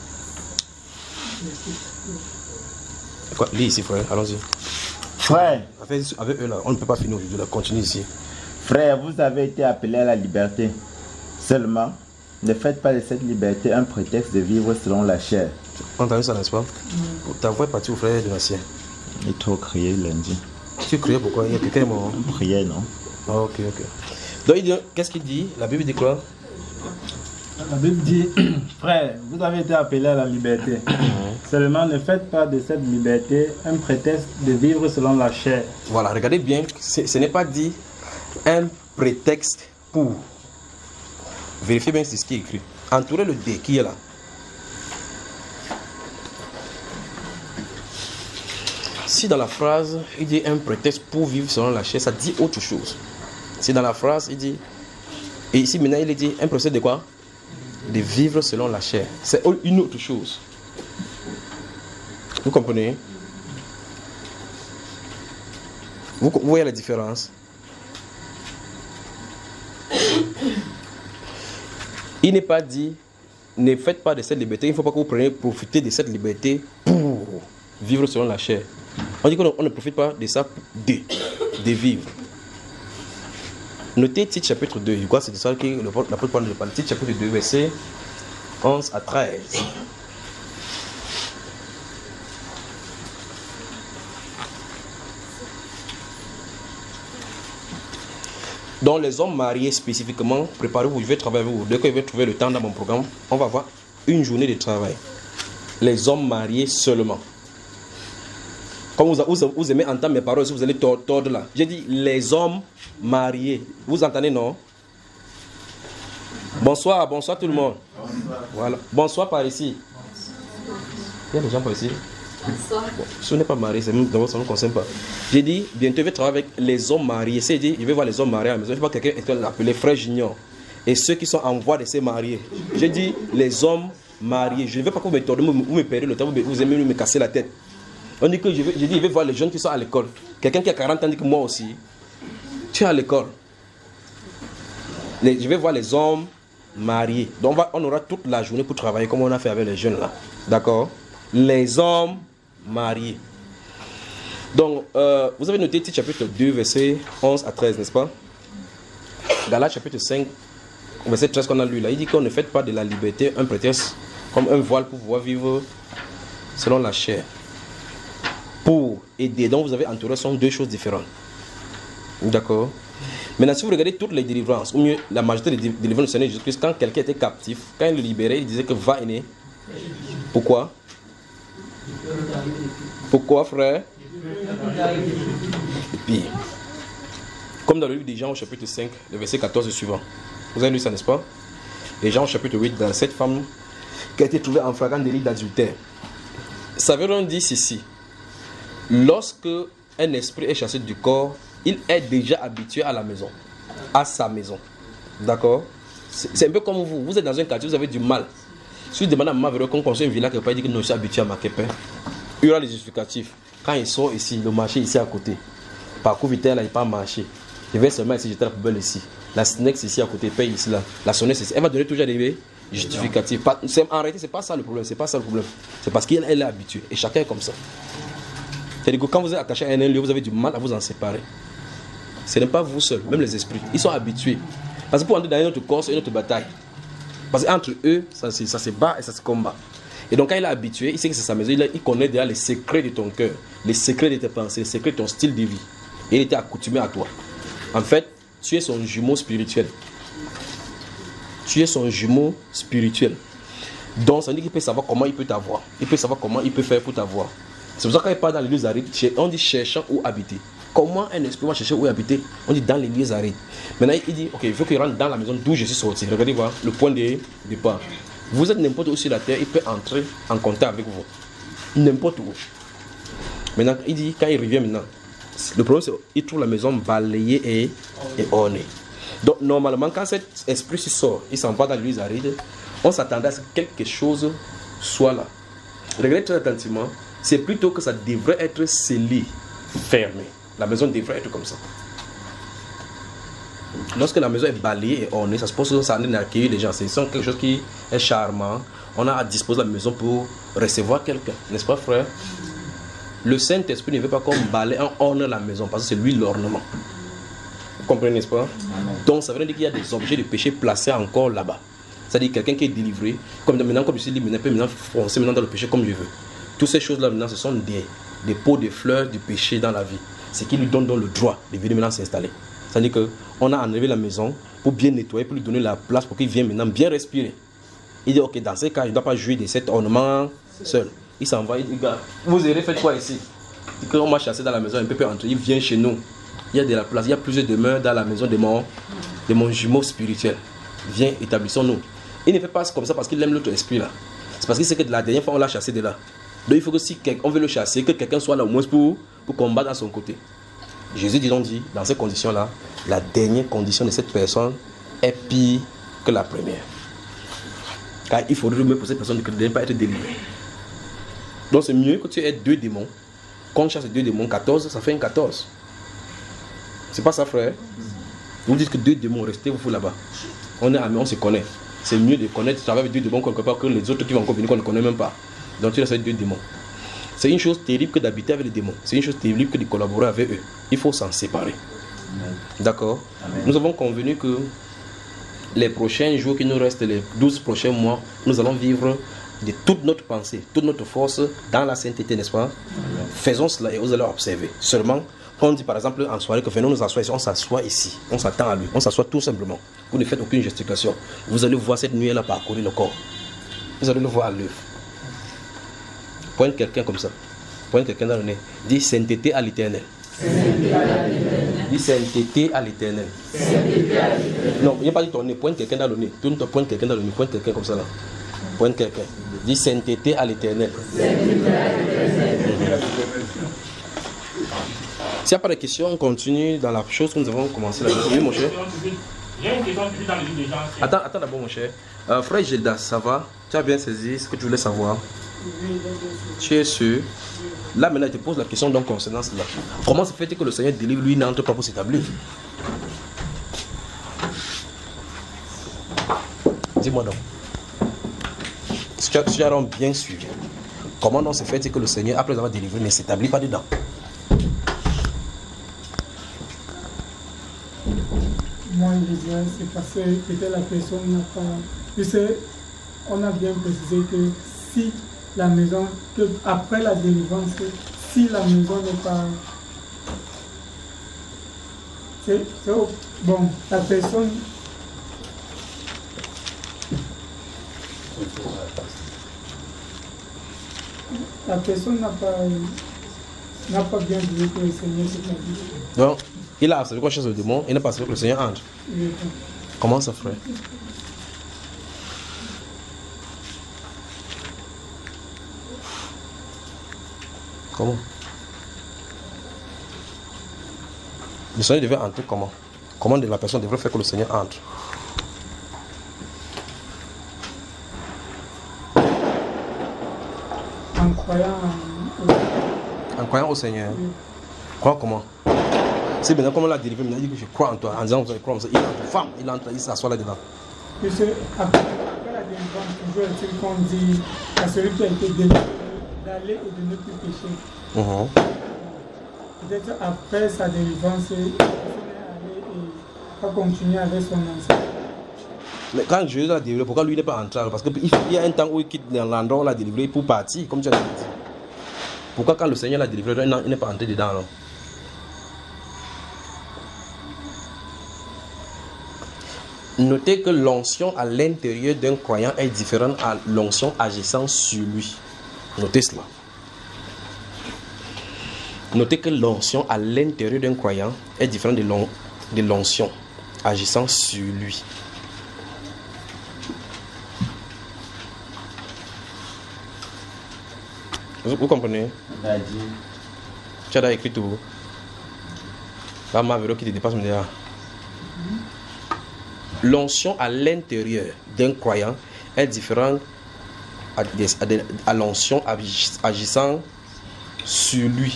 Quoi? Lis ici, frère. Allons-y. Frère, Avec, avec eux là, on ne peut pas finir aujourd'hui. Là. Continue ici. frère, vous avez été appelés à la liberté. Seulement, ne faites pas de cette liberté un prétexte de vivre selon la chair. On t'a vu ça, n'est-ce pas? Mm. Ta voix est partie au frère de l'ancien. Il trop crié lundi. Tu criais pourquoi? Il y a quelqu'un mort. On priait, non? Ah, ok, ok. Donc, il dit, qu'est-ce qu'il dit? La Bible dit quoi? La Bible dit, frère, vous avez été appelés à la liberté. Seulement, ne faites pas de cette liberté un prétexte de vivre selon la chair. Voilà, regardez bien, ce n'est pas dit un prétexte pour. Vérifiez bien ce qui est écrit. Entourez le D qui est là. Si dans la phrase, il dit un prétexte pour vivre selon la chair, ça dit autre chose. Si dans la phrase, il dit... Et ici, maintenant, il dit un prétexte de quoi? De vivre selon la chair. C'est une autre chose. Vous comprenez? Vous, vous voyez la différence? Il n'est pas dit, ne faites pas de cette liberté. Il ne faut pas que vous preniez profiter de cette liberté pour vivre selon la chair. On dit qu'on ne profite pas de ça de, de vivre. Notez Tite chapitre deux. Je crois que c'est de ça que l'apôtre parle de parler. Tite chapitre deux, versets onze à treize. Donc les hommes mariés spécifiquement, préparez-vous, je vais travailler avec vous. Dès que je vais trouver le temps dans mon programme, on va avoir une journée de travail. Les hommes mariés seulement. Comme vous, vous, vous aimez entendre mes paroles, si vous allez tordre là. J'ai dit les hommes mariés. Vous entendez, non? Bonsoir, bonsoir tout le monde. Bonsoir. Voilà. Bonsoir par ici. Il y a des gens par ici. Bonsoir. Bon, si vous n'êtes pas marié, c'est d'abord ça ne nous concerne pas. J'ai dit, bientôt je vais travailler avec les hommes mariés. C'est dit, je vais voir les hommes mariés à la maison. Je vais voir quelqu'un appelé frère Junior. Et ceux qui sont en voie de se marier. J'ai dit, les hommes mariés. Je ne veux pas que vous me tordez, vous me perdez le temps, vous, vous aimez me casser la tête. On dit que je vais, j'ai dit, je vais voir les jeunes qui sont à l'école. Quelqu'un qui a quarante ans dit que moi aussi, tu es à l'école. Les, je vais voir les hommes mariés. Donc on, va, on aura toute la journée pour travailler comme on a fait avec les jeunes là. D'accord? Les hommes mariés. Donc, euh, vous avez noté Tite chapitre deux, versets onze à treize, n'est-ce pas? Galates chapitre cinq, verset treize qu'on a lu là. Il dit qu'on ne fait pas de la liberté un prétexte comme un voile pour pouvoir vivre selon la chair. Pour aider. Donc vous avez entouré, sont deux choses différentes. D'accord? Maintenant, si vous regardez toutes les délivrances, ou mieux la majorité des délivrances du Seigneur Jésus-Christ, quand quelqu'un était captif, quand il le libérait, il disait que va aîné. Pourquoi? Pourquoi, frère? Et puis, comme dans le livre des Jean au chapitre cinq, le verset quatorze et suivant. Vous avez lu ça, n'est-ce pas? Les Jean au chapitre huit, dans cette femme qui a été trouvée en flagrant délit d'adultère. Ça veut donc dire ceci. Lorsque un esprit est chassé du corps, il est déjà habitué à la maison, à sa maison. D'accord? C'est un peu comme vous. Vous êtes dans un quartier, vous avez du mal. Si vous demandez à maman qu'on construit une villa, quelqu'un dit que non, je suis habitué à ma quépin. Il y aura les justificatifs. Quand il sort ici, le marché ici à côté. Parcours vital, là, il pas marché. Il va seulement ici, jeter la poubelle ici. La Snex ici à côté, paye ici là. La sonnette ici. Elle va donner toujours des justificatifs. En réalité, c'est pas ça le problème. C'est pas ça le problème. C'est parce qu'elle est habituée. Et chacun est comme ça. C'est-à-dire que quand vous êtes attaché à un lieu, vous avez du mal à vous en séparer. Ce n'est pas vous seul, même les esprits. Ils sont habitués. Parce que pour entrer dans une autre course, une autre bataille. Parce qu'entre eux, ça, ça se bat et ça se combat. Et donc quand il est habitué, il sait que c'est sa maison, il, il connaît déjà les secrets de ton cœur, les secrets de tes pensées, les secrets de ton style de vie. Et il était accoutumé à toi. En fait, tu es son jumeau spirituel. Tu es son jumeau spirituel. Donc ça veut dire qu'il peut savoir comment il peut t'avoir. Il peut savoir comment il peut faire pour t'avoir. C'est pour ça que quand il part dans les lieux arides, on dit cherchant où habiter. Comment un esprit va chercher où habiter? On dit dans les lieux arides. Maintenant il dit, ok, il faut qu'il rentre dans la maison d'où je suis sorti. Regardez voir le point de départ. Vous êtes n'importe où sur la terre, il peut entrer en contact avec vous. N'importe où. Maintenant, il dit, quand il revient maintenant, le problème c'est qu'il trouve la maison balayée et, et ornée. Donc normalement, quand cet esprit sort, il s'en va dans les lieux arides, on s'attendait à ce que quelque chose soit là. Regardez très attentivement, c'est plutôt que ça devrait être scellé, fermé. La maison devrait être comme ça. Lorsque la maison est balayée et ornée, ça se pose que ça en accueillir les gens. C'est quelque chose qui est charmant. On a à disposer la maison pour recevoir quelqu'un. N'est-ce pas, frère? Le Saint-Esprit ne veut pas qu'on balaye, on orne la maison parce que c'est lui l'ornement. Vous comprenez, n'est-ce pas? Donc ça veut dire qu'il y a des objets de péché placés encore là-bas. C'est-à-dire quelqu'un qui est délivré. Comme maintenant, comme je suis libre, maintenant, peut maintenant foncer maintenant dans le péché comme je veux. Toutes ces choses-là maintenant, ce sont des, des pots de fleurs du péché dans la vie. C'est qui lui donne donc le droit de venir maintenant s'installer. C'est-à-dire qu'on a enlevé la maison pour bien nettoyer, pour lui donner la place pour qu'il vienne maintenant bien respirer. Il dit, ok, dans ce cas, il ne doit pas jouir de cet ornement seul. Il s'en va, il dit, gars, vous avez fait quoi ici? Quand on m'a chassé dans la maison, un peu peut entrer, il vient chez nous. Il y a de la place, il y a plusieurs demeures dans la maison de mon, de mon jumeau spirituel. Viens, établissons-nous. Il ne fait pas comme ça parce qu'il aime l'autre esprit là. C'est parce qu'il sait que de la dernière fois, on l'a chassé de là. Donc il faut que si on veut le chasser, que quelqu'un soit là au moins pour, pour combattre à son côté. Jésus dit donc dit, dans ces conditions-là, la dernière condition de cette personne est pire que la première. Car il faudrait même pour cette personne de ne pas être délivrée. Donc c'est mieux que tu aies deux démons. Quand on chasse deux démons, quatorze, ça fait un quatorze. C'est pas ça, frère? Vous dites que deux démons, restez vous là-bas. On est amis, on se connaît. C'est mieux de connaître, travailler avec deux démons quelque part que les autres qui vont encore venir qu'on ne connaît même pas. Donc tu restes avec deux démons. C'est une chose terrible que d'habiter avec les démons. C'est une chose terrible que de collaborer avec eux. Il faut s'en séparer. D'accord? Nous avons convenu que les prochains jours qui nous restent, les douze prochains mois, nous allons vivre de toute notre pensée, toute notre force dans la sainteté, n'est-ce pas? Faisons cela et vous allez observer. Seulement, Quand on dit par exemple en soirée que venons nous asseoir ici, on s'assoit ici, on s'attend à lui, on s'assoit tout simplement. Vous ne faites aucune gesticulation. Vous allez voir cette nuée-là parcourir le corps. Vous allez le voir à l'œuvre. Pointe quelqu'un comme ça. Pointe quelqu'un dans le nez. Dis sainteté à l'éternel. Dis sainteté à l'éternel. Non, il n'y a pas dit ton nez. Pointe quelqu'un dans le nez. Tourne-toi, pointe quelqu'un dans le nez. Pointe quelqu'un comme ça là. Pointe quelqu'un. Dis sainteté à l'éternel. S'il n'y a pas de questions, on continue dans la chose que nous avons commencé là. Oui, mon cher. J'ai une question dans le livre des gens. Attends, attends d'abord, mon cher. Euh, frère Gildas, ça va? Tu as bien saisi ce que tu voulais savoir? Tu es sûr? Là, maintenant, je te pose la question donc concernant cela. Comment se fait-il que le Seigneur délivre, lui, n'entre pas pour s'établir? Dis-moi donc. Si tu as, si tu as donc bien suivi, comment donc se fait-il que le Seigneur, après avoir délivré, ne s'établit pas dedans? Moi, je dirais c'est parce que peut-être la personne n'a pas... Tu sais, on a bien précisé que si la maison, que après la délivrance, si la maison n'est pas... C'est, c'est, bon, la personne... La personne n'a pas, n'a pas bien vu que le Seigneur s'établit. Donc, il a observé quoi chose le démon, il n'a pas observé que le Seigneur entre. Oui. Comment ça, frère? Comment? Le Seigneur devait entrer comment? Comment la personne devrait faire que le Seigneur entre? En croyant en, en croyant au Seigneur. Oui. Croire comment? C'est maintenant comme on l'a délivré, il a dit que je crois en toi. En disant vous allez croire en ça, il entre, femme, il entre, il s'assoit là-dedans. Parce que après, après la délivrance, toujours est-il qu'on dit à celui qui a été délivré d'aller et de ne plus pécher. Uh-huh. Peut-être après sa délivrance, il peut aller et pas continuer avec son ancien. Mais quand Jésus l'a délivré, pourquoi lui n'est pas entré? Parce qu'il y a un temps où il quitte l'endroit où il l'a délivré pour partir, comme tu as dit. Pourquoi quand le Seigneur l'a délivré, il n'est pas entré dedans alors? Notez que l'onction à l'intérieur d'un croyant est différente à l'onction agissant sur lui. Notez cela. Notez que l'onction à l'intérieur d'un croyant est différente de l'onction agissant sur lui. Vous, vous comprenez? Tu as écrit tout. Là, ma vélo qui te dépasse, me dit, l'onction à l'intérieur d'un croyant est différente à, à, à l'onction agissant sur lui.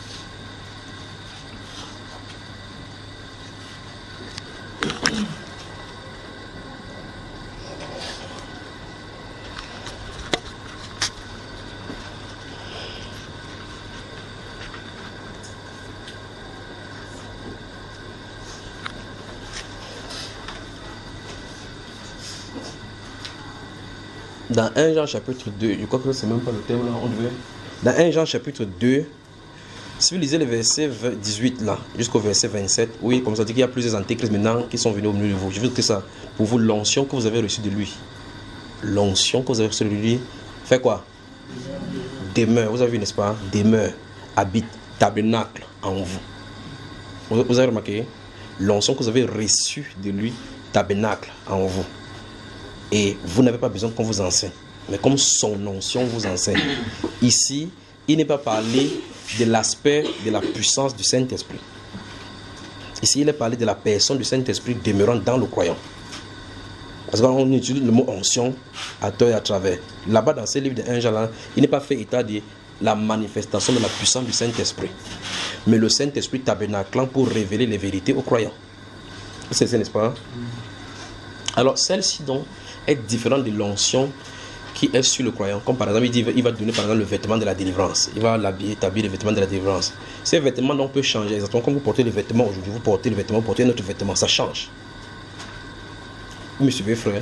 Dans un Jean chapitre deux, je crois que c'est même pas le thème là, on devait. Dans un Jean chapitre deux, si vous lisez le verset dix-huit là, jusqu'au verset vingt-sept, oui, comme ça dit qu'il y a plusieurs antéchrists maintenant qui sont venus au milieu de vous. Je veux dire ça, pour vous, l'onction que vous avez reçue de lui, l'onction que vous avez reçue de lui, fait quoi? Demeure, vous avez vu, n'est-ce pas? Demeure, habite, tabernacle en vous. Vous, vous avez remarqué? L'onction que vous avez reçue de lui, tabernacle en vous. Et vous n'avez pas besoin qu'on vous enseigne. Mais comme son onction vous enseigne. Ici, il n'est pas parlé de l'aspect de la puissance du Saint-Esprit. Ici, il est parlé de la personne du Saint-Esprit demeurant dans le croyant. Parce qu'on utilise le mot onction à tort et à travers. Là-bas, dans ces livres de un Jean, il n'est pas fait état de la manifestation de la puissance du Saint-Esprit. Mais le Saint-Esprit tabernaclant pour révéler les vérités aux croyants. C'est ça, n'est-ce pas? Alors, celle-ci, donc, est différente de l'onction qui est sur le croyant. Comme par exemple, il, dit, il va donner par exemple le vêtement de la délivrance. Il va l'habiller, établir le vêtement de la délivrance. Ces vêtements donc peuvent changer. Exactement comme vous portez le vêtement aujourd'hui, vous portez le vêtement, vous portez un autre vêtement, ça change. Vous me suivez, frère?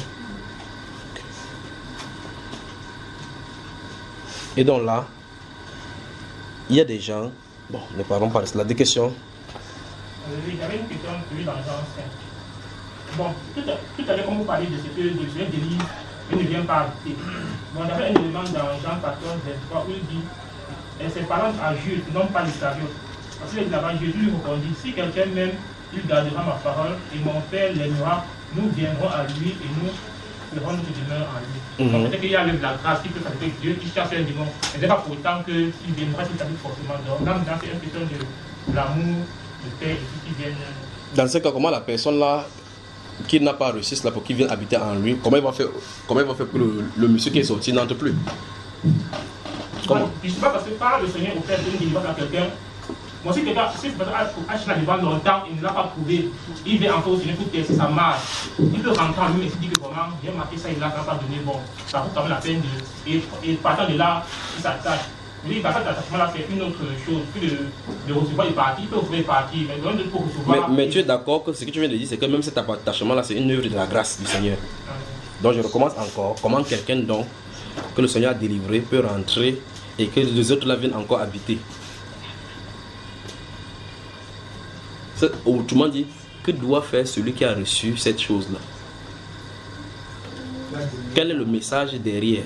Et donc là, il y a des gens, bon, ne parlons pas de cela, des questions. Oui, j'avais une question prévue dans Jean cinq. Bon, tout à, tout à l'heure, comme vous parlez de ce que le Dieu délivre, il ne vient pas habiter. Bon, j'avais un élément dans Jean quatorze, vingt-trois, où il dit, et ses parents à Jules, non pas l'esclavage. Parce que là-bas, Jésus lui répondit, si quelqu'un m'aime, il gardera ma parole, et mon Père l'aimera, nous viendrons à lui, et nous ferons notre demeure en lui. Mm-hmm. Donc peut-être qu'il y a même la grâce qui peut faire que Dieu qui cherche un démon. Mais c'est pas pour autant qu'il viendra, s'il s'habille forcément. Donc là, c'est une question de l'amour, de Père, et tout qui viennent. Dans ce cas, comment la personne là qui n'a pas reçu cela pour qu'il vienne habiter en lui, comment il va faire, comment il va faire pour le, le monsieur qui est sorti n'entre plus? Comment? Je ne sais pas parce que par le Seigneur au Père donne une délivrance à quelqu'un. Moi, si quelqu'un si a acheté la délivrance longtemps, il ne l'a pas trouvé, il vient encore au Seigneur pour tester sa marche. Il peut rentrer en lui et se dire que vraiment, j'ai marqué ça, il l'a pas donné. Bon, ça vaut quand même la peine de. Et, et partant de là, il s'attache. Lui, il va faire l'attachement là, c'est une autre chose. Puis de, de recevoir les parties, il peut ouvrir les parties, mais de pour recevoir. Mais, mais tu es d'accord que ce que tu viens de dire, c'est que même cet attachement là, c'est une œuvre de la grâce du Seigneur. Donc je recommence encore. Comment quelqu'un donc que le Seigneur a délivré peut rentrer et que les autres là viennent encore habiter. Autrement dit, que doit faire celui qui a reçu cette chose-là? Quel est le message derrière?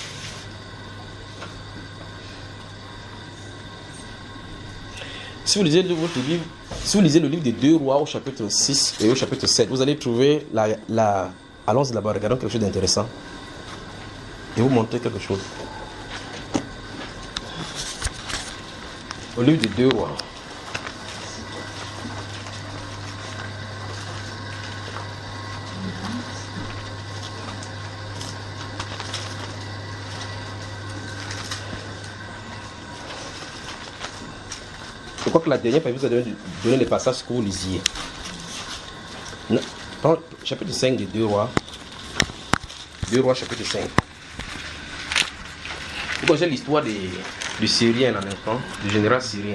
Si vous lisez votre livre, si vous lisez le livre des deux rois au chapitre six et au chapitre sept, vous allez trouver la, la allons-y là-bas, regardons quelque chose d'intéressant. Et vous montrer quelque chose. Au livre des deux rois. Je crois que la dernière fois, vous avez donné les passages que vous lisiez. Non, chapitre cinq des deux rois. deux rois, chapitre cinq. Vous connaissez l'histoire du Syrien, en même temps, du général syrien.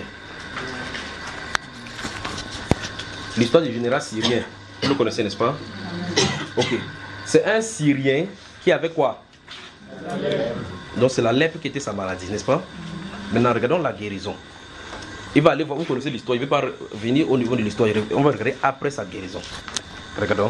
L'histoire du général syrien, vous le connaissez, n'est-ce pas? Ok. C'est un Syrien qui avait quoi? Donc c'est la lèpre qui était sa maladie, n'est-ce pas? Maintenant, regardons la guérison. Il va aller voir, vous connaissez l'histoire, il ne veut pas venir au niveau de l'histoire, on va regarder après sa guérison. Regardons.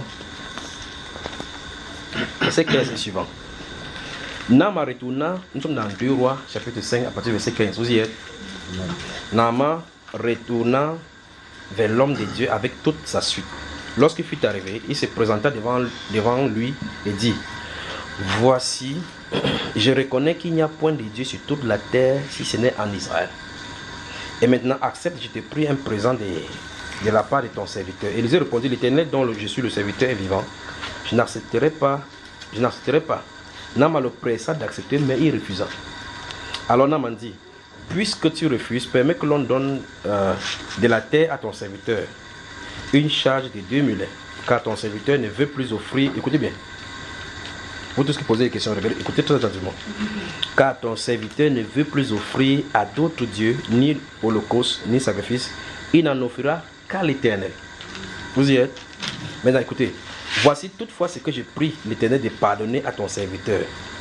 Verset quinze et suivant. Nama retourna, nous sommes dans deux rois, chapitre cinq, à partir du verset quinze, vous y êtes. Nama retourna vers l'homme de Dieu avec toute sa suite. Lorsqu'il fut arrivé, il se présenta devant, devant lui et dit, voici, je reconnais qu'il n'y a point de Dieu sur toute la terre si ce n'est en Israël. Et maintenant, accepte, je te prie, un présent de, de la part de ton serviteur. Élisée répondit, l'Éternel dont je suis le serviteur est vivant. Je n'accepterai pas, je n'accepterai pas. Naaman le pressa d'accepter, mais il refusa. Alors Naaman dit, puisque tu refuses, permets que l'on donne euh, de la terre à ton serviteur, une charge de deux mulets, car ton serviteur ne veut plus offrir, écoutez bien, vous tous qui posez des questions, regardez, écoutez très attentivement. Car ton serviteur ne veut plus offrir à d'autres dieux, ni holocauste, ni sacrifice. Il n'en offrira qu'à l'Éternel. Vous y êtes? Maintenant, écoutez. Voici toutefois ce que je prie l'Éternel de pardonner à ton serviteur.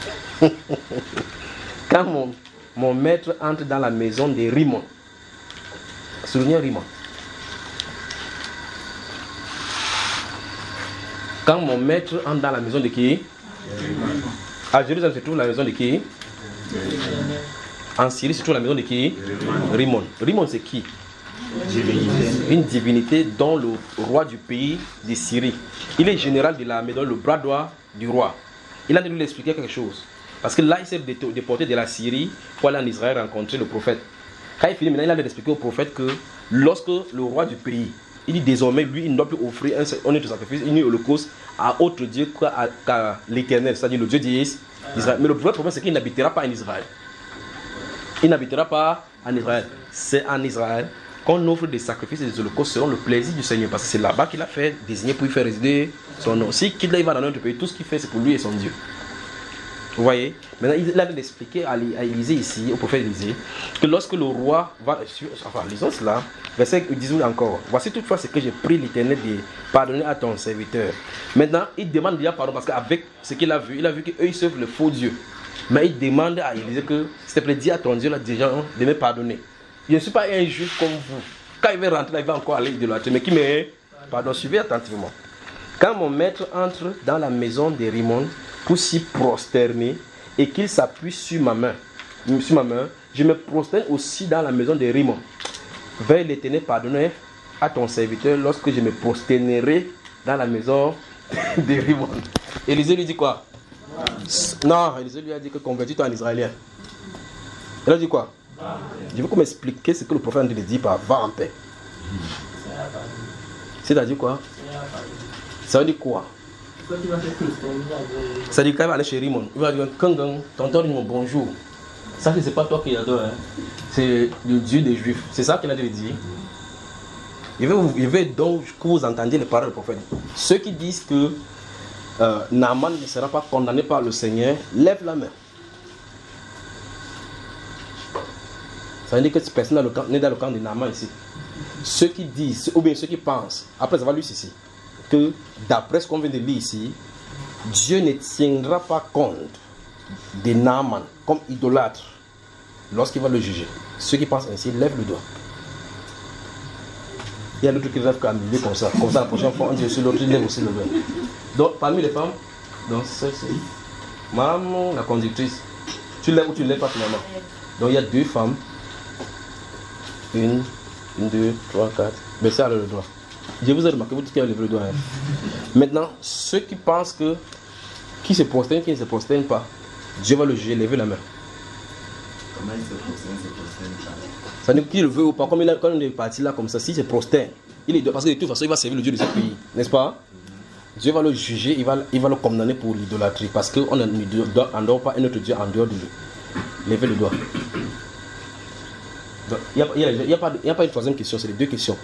Quand mon, mon maître entre dans la maison de Rimon. Souvenez Rimon. Quand mon maître entre dans la maison de qui? À Jérusalem se trouve la maison de qui? En Syrie se trouve la maison de qui? Rimon. Rimon c'est qui? Une divinité dont le roi du pays de Syrie. Il est général de l'armée, donc le bras droit du roi. Il a dû lui expliquer quelque chose. Parce que là, il s'est déporté de la Syrie pour aller en Israël rencontrer le prophète. Quand il finit, maintenant, il a dû expliquer au prophète que lorsque le roi du pays, il dit désormais, lui, il ne doit plus offrir un, un autre sacrifice, une holocauste à autre Dieu qu'à, qu'à l'Éternel, c'est-à-dire le Dieu d'Israël. Mais le vrai problème, c'est qu'il n'habitera pas en Israël. Il n'habitera pas en Israël. C'est en Israël qu'on offre des sacrifices et des holocaustes selon le plaisir du Seigneur. Parce que c'est là-bas qu'il a fait désigner pour y faire résider son nom. Si qu'il va dans notre pays, tout ce qu'il fait, c'est pour lui et son Dieu. Vous voyez? Maintenant, il a expliqué à Élisée ici, au prophète Élisée, que lorsque le roi va... Enfin, lisons cela. Verset dix-huit encore. Voici toutefois ce que j'ai pris l'Éternel de pardonner à ton serviteur. Maintenant, il demande déjà pardon parce qu'avec ce qu'il a vu, il a vu qu'eux, ils servent le faux Dieu. Mais il demande à Élisée que, s'il te plaît, dis à ton Dieu là déjà de me pardonner. Je ne suis pas un juif comme vous. Quand il va rentrer là, il va encore aller idolâtrer. Mais qui me... Pardon, suivez attentivement. Quand mon maître entre dans la maison de Rimon pour s'y prosterner et qu'il s'appuie sur ma main, sur ma main, je me prosterne aussi dans la maison de Rimon. Veuille l'Éternel pardonner à ton serviteur lorsque je me prosternerai dans la maison de Rimon. Élisée lui dit quoi? Non, Élisée lui a dit que convertis-toi en Israélien. Elle a dit quoi? Je veux qu'on m'explique ce que le prophète a dit par va en paix. C'est-à-dire quoi? Ça veut dire quoi? Ça veut dire qu'il va aller chez Rimon. Il va dire Kangang, tonton dit mon bonjour. Ça, c'est pas toi qui adore, hein. C'est le Dieu des Juifs. C'est ça qu'il a dit. Il veut, il veut donc que vous entendiez les paroles du prophète. Ceux qui disent que euh, Naaman ne sera pas condamné par le Seigneur, lève la main. Ça veut dire que cette personne n'est dans le camp de Naaman ici. Ceux qui disent, ou bien ceux qui pensent, après avoir lu ceci, que d'après ce qu'on vient de lire ici, Dieu ne tiendra pas compte de Naaman comme idolâtre lorsqu'il va le juger. Ceux qui pensent ainsi, lèvent le doigt. Il y a l'autre qui rêve qu'à milieu comme ça. Comme ça, la prochaine fois, on dit aussi l'autre, il lève aussi le doigt. Donc, parmi les femmes, donc celle-ci, maman, la conductrice, tu lèves ou tu ne lèves pas finalement. Donc, il y a deux femmes. Une, une, deux, trois, quatre. Mais c'est le doigt. Je vous ai remarqué, vous dites qu'il a levé le doigt. Hein. Maintenant, ceux qui pensent que qui se prosternent, qui ne se prosternent pas, Dieu va le juger, lever la main. Comment il se prosterne, se prosterne pas? Ça veut dire qu'il le veut ou pas, comme il, a, quand il est parti là comme ça, s'il se prosterne, il est, parce que de toute façon, il va servir le Dieu de ce pays, n'est-ce pas? Dieu va le juger, il va, il va le condamner pour l'idolâtrie, parce qu'on ne doit pas un autre Dieu en dehors de lui. Levez le doigt. Il n'y a, a, a, a pas une troisième question, c'est les deux questions.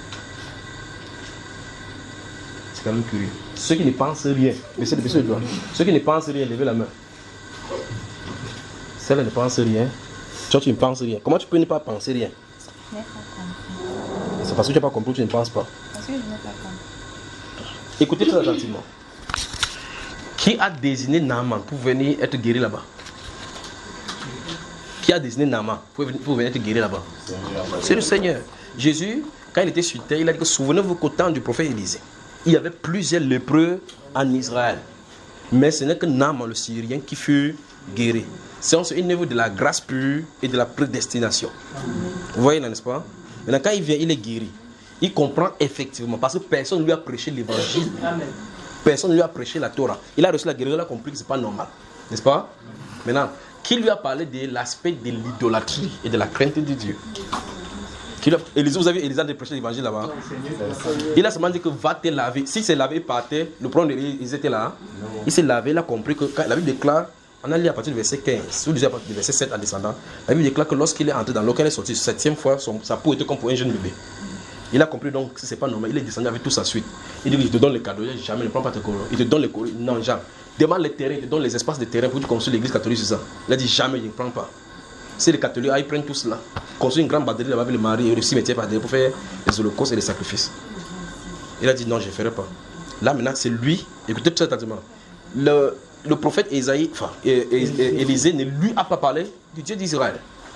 C'est quand même curieux. Ceux qui ne pensent rien, laissez le doigt. Ceux qui ne pensent rien, levez la main. Celle-là ne pense rien. Toi, tu ne penses rien. Comment tu peux ne pas penser rien? C'est parce que tu n'as pas compris que tu ne penses pas. Parce que je n'ai pas compris. Écoutez très attentivement. Qui a désigné Naaman pour venir être guéri là-bas? Qui a désigné Naaman pour venir, pour venir être guéri là-bas? C'est le Seigneur. Jésus, quand il était sur terre, il a dit que souvenez-vous qu'au temps du prophète Élisée, il y avait plusieurs lépreux en Israël. Mais ce n'est que Naaman le Syrien qui fut guéri. C'est un niveau de la grâce pure et de la prédestination. Vous voyez là, n'est-ce pas? Maintenant, quand il vient, il est guéri. Il comprend effectivement, parce que personne ne lui a prêché l'évangile. Personne ne lui a prêché la Torah. Il a reçu la guérison, il a compris que ce n'est pas normal. N'est-ce pas? Maintenant, qui lui a parlé de l'aspect de l'idolâtrie et de la crainte de Dieu? Élisée, vous avez vu Élisée de prêcher l'évangile là-bas? Il a seulement dit que va te laver. Si c'est lavé par terre, le problème ils étaient là. Il s'est lavé, il a compris que quand la Bible déclare, on a lu à partir du verset quinze, ou déjà à partir du verset sept en descendant, la Bible déclare que lorsqu'il est entré dans l'eau, quand il est sorti, septième fois, son, sa peau était comme pour un jeune bébé. Il a compris donc que ce n'est pas normal, il est descendu avec toute sa suite. Il dit, je te donne les cadeaux, jamais ne prends pas tes cadeaux. Il te donne les cadeaux, non, jamais. Demande les terrains, il te donne les espaces de terrain pour que tu construis l'église catholique, c'est ça. Il a dit, jamais, je ne prends pas. Si les catholiques, ah, ils prennent tout cela, construisent une grande batterie là-bas avec le mari et le cimetière pour faire les holocaustes et les sacrifices. Il a dit, non, je ne ferai pas. Là maintenant, c'est lui, écoutez très attentivement. Le. Le prophète Ésaïe, enfin, Élisée ne lui a pas parlé du Dieu d'Israël.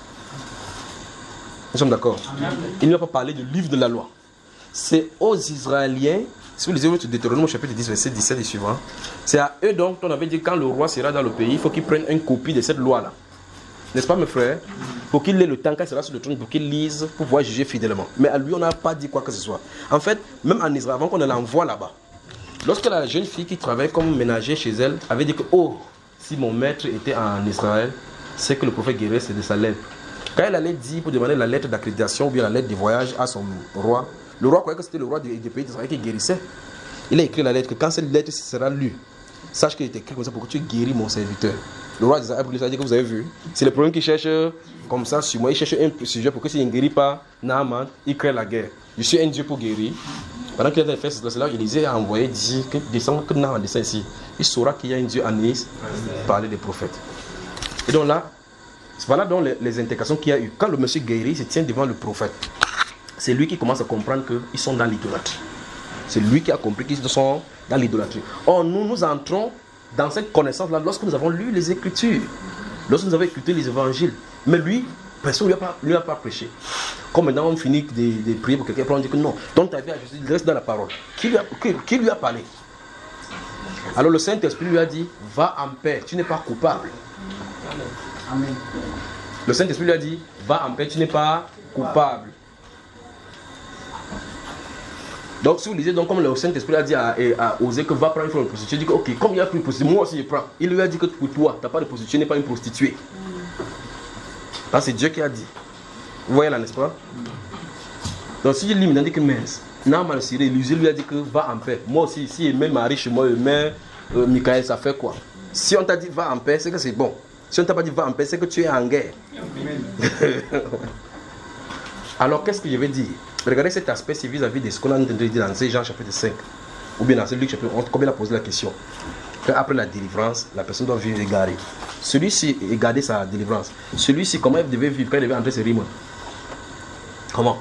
Nous sommes d'accord? Il ne lui a pas parlé du livre de la loi. C'est aux Israéliens, si vous lisez votre Deutéronome chapitre dix, verset dix-sept et suivant, c'est à eux donc qu'on avait dit quand le roi sera dans le pays, il faut qu'il prenne une copie de cette loi-là. N'est-ce pas mes frères? Pour qu'il ait le temps quand il sera sur le trône, pour qu'il lise, pour pouvoir juger fidèlement. Mais à lui, on n'a pas dit quoi que ce soit. En fait, même en Israël, avant qu'on l'envoie là-bas, lorsque la jeune fille qui travaille comme ménager chez elle avait dit que, oh, si mon maître était en Israël, c'est que le prophète guérit, c'est de sa lettre. Quand elle allait dire pour demander la lettre d'accréditation ou bien la lettre de voyage à son roi, le roi croyait que c'était le roi du, du pays d'Israël qui guérissait. Il a écrit la lettre que quand cette lettre sera lue, sache qu'elle est écrite comme ça pour que tu guéris mon serviteur. Le roi d'Israël a dit que vous avez vu, c'est le problème qui cherche comme ça sur moi. Il cherche un sujet pour que s'il ne guérit pas Naaman, il crée la guerre. Je suis un Dieu pour guérir. Pendant qu'il a fait cela, Élisée a envoyé dire que descend que Naaman descend ici. Il saura qu'il y a un Dieu en Israël, parler des prophètes. Et donc là, voilà donc les, les intégrations qu'il y a eu. Quand le monsieur guérit, il se tient devant le prophète. C'est lui qui commence à comprendre qu'ils sont dans l'idolâtrie. C'est lui qui a compris qu'ils sont dans l'idolâtrie. Or, nous, nous entrons dans cette connaissance-là lorsque nous avons lu les Écritures, lorsque nous avons écouté les évangiles. Mais lui, personne ne lui a pas, lui a pas prêché. Comme maintenant on finit de, de prier pour quelqu'un, après on dit que non, donc ta vie à Jésus, il reste dans la parole. Qui lui a, qui, qui lui a parlé? Alors le Saint-Esprit lui a dit, va en paix, tu n'es pas coupable. Amen. Le Saint-Esprit lui a dit, va en paix, tu n'es pas coupable. Donc si vous lisez, donc comme le Saint-Esprit a dit à, à Osée que va prendre une prostituée, il dit que ok, comme il a pris une prostituée, moi aussi je prends. Il lui a dit que pour toi, tu n'as pas de prostituée, tu n'es pas une prostituée. Ça c'est Dieu qui a dit. Vous voyez là, n'est-ce pas? Donc si je lis, il dit que mince, Naaman Syrien, lui a dit que va en paix. Moi aussi, si il met Marie chez moi, il met euh, Michael, ça fait quoi? Si on t'a dit va en paix, c'est que c'est bon. Si on t'a pas dit va en paix, c'est que tu es en guerre. Alors qu'est-ce que je vais dire? Regardez cet aspect, c'est vis-à-vis de ce qu'on a entendu dire dans Jean chapitre cinq, ou bien dans Luc chapitre onze, comme il a posé la question. Après la délivrance, la personne doit vivre égarée. Celui-ci est gardé sa délivrance. Celui-ci, comment il devait vivre quand il devait entrer ses rimes? Comment?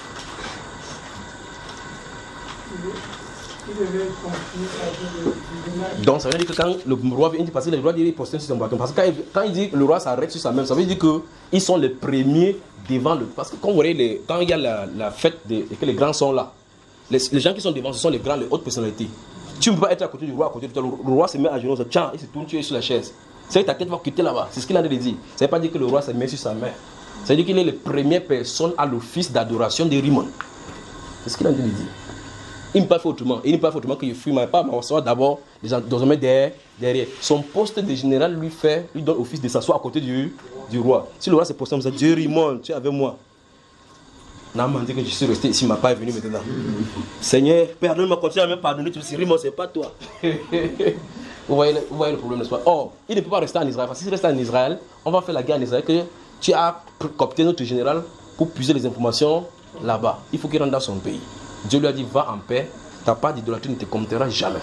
Donc ça veut dire que quand le roi vient, il dit parce que le roi dit il posterne sur son bâton. Parce que quand il, quand il dit que le roi s'arrête sur sa main, ça veut dire qu'ils sont les premiers devant le. Parce que quand vous voyez, les, quand il y a la, la fête de, et que les grands sont là, les, les gens qui sont devant, ce sont les grands, les hautes personnalités. Tu ne peux pas être à côté du roi, à côté de toi. Le roi se met à genoux, tiens, il se tourne, tu es sur la chaise. C'est que ta tête va quitter là-bas. C'est ce qu'il a dit. Ça ne veut pas dire que le roi se met sur sa main. Ça veut dire qu'il est les premières personnes à l'office d'adoration de Rimon. C'est ce qu'il a dit. Il ne peut pas faire autrement. Il ne peut pas faire autrement qu'il fuit, mais pas m'asseoir d'abord, désormais derrière, derrière. Son poste de général lui fait, lui donne office de s'asseoir à côté du, du roi. Si le roi se pose comme ça, Dieu Rimon, tu es avec moi. Naaman dit que je suis resté ici, ma part est venu maintenant. Seigneur, pardonne-moi, continue à me pardonner, tu dis Rimon, c'est pas toi. vous, voyez, vous voyez le problème, n'est-ce pas? Or, il ne peut pas rester en Israël. Parce que s'il reste en Israël, on va faire la guerre en Israël, que tu as coopté notre général pour puiser les informations là-bas. Il faut qu'il rentre dans son pays. Dieu lui a dit, va en paix, ta part d'idolâtrie ne te comptera jamais.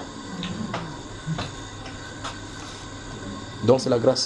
Donc c'est la grâce.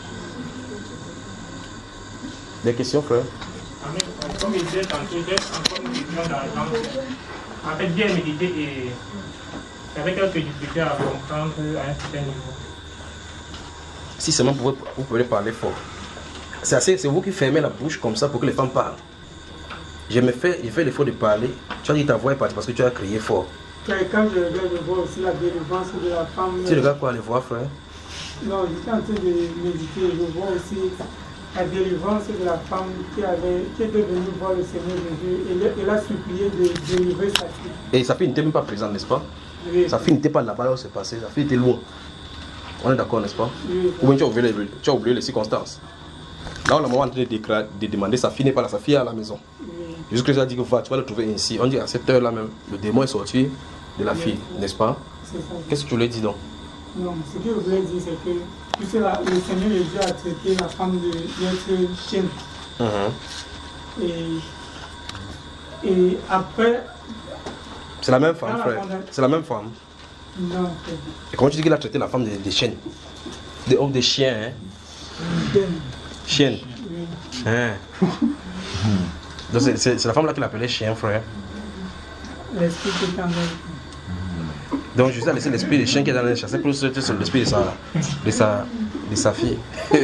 Des questions, frère? Comme il disait tantôt, j'ai encore une question dans l'exemple. En fait, bien méditer et avec quelques difficultés à comprendre à un certain niveau. Si seulement vous, vous pouvez parler fort. C'est assez, c'est vous qui fermez la bouche comme ça pour que les femmes parlent. Je me fais, je fais l'effort de parler. Tu as dit ta voix est partie parce que tu as crié fort. Quand je regarde, je vois aussi la délivrance de la femme. Tu regardes quoi, les voix, frère? Non, j'étais en train de méditer. Je vois aussi la délivrance de la femme qui, avait, qui était venue voir le Seigneur Jésus. Et elle a supplié de délivrer sa fille. Et sa fille n'était même pas présente, n'est-ce pas? Oui. Sa fille n'était pas là-bas où c'est passé. Sa fille était loin. On est d'accord, n'est-ce pas? Oui. Ou bien tu as oublié les, tu as oublié les circonstances. Là, on est en train de, de demander, sa fille n'est pas là, sa fille est à la maison. Oui. Jésus-Christ a dit que va, tu vas le trouver ici. On dit à cette heure-là même, le démon est sorti de la fille, n'est-ce pas? Qu'est-ce que tu voulais dire donc? Non, ce que je voulais dire, c'est que puisque la, le Seigneur Jésus a traité la femme d'être chienne. Mm-hmm. Et, et après. C'est la même femme, frère. C'est la même femme. Non, frère. Et comment tu dis qu'il a traité la femme des de chiennes? Des hommes, des chiens, hein? Chienne. Oui. Hein? Donc c'est, c'est, c'est la femme là qu'il appelait chien, frère. L'esprit qui est en elle. Donc Jésus a laissé l'esprit des chiens qui est dans les chasser pour se sur l'esprit de sa, de sa, de sa fille.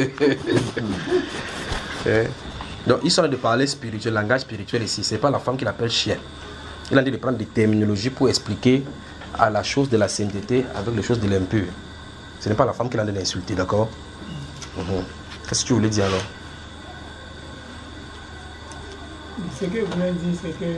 Donc ils sont en train de parler spirituel, langage spirituel ici. C'est pas la femme qui l'appelle chien. Il a dit de prendre des terminologies pour expliquer à la chose de la sainteté avec les choses de l'impur. Ce n'est pas la femme qui l'a de l'insulter, d'accord? Mm-hmm. Qu'est-ce que tu voulais dire alors? Ce que je voulais dire, c'est que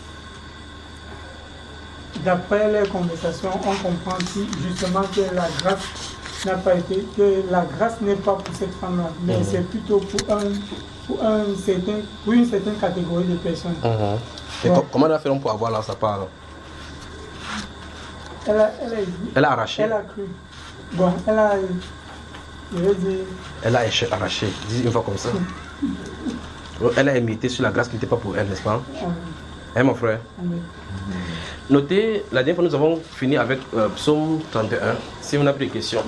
d'après les conversations, on comprend justement que la grâce n'a pas été, que la grâce n'est pas pour cette femme-là, mais mmh. c'est plutôt pour, un, pour, un certain, pour une certaine catégorie de personnes. Mmh. Et ouais. Comment elle a fait pour avoir là sa part alors? Elle a, elle, a, elle a arraché? Elle a cru. Bon, elle a... Je veux dire... Elle a arraché, dis une fois comme ça. Elle a imité sur la grâce qui n'était pas pour elle, n'est-ce pas? Amen. Hein, mon frère? Amen. Notez, la dernière fois nous avons fini avec euh, Psaume trente et un. Si vous n'avez plus de questions.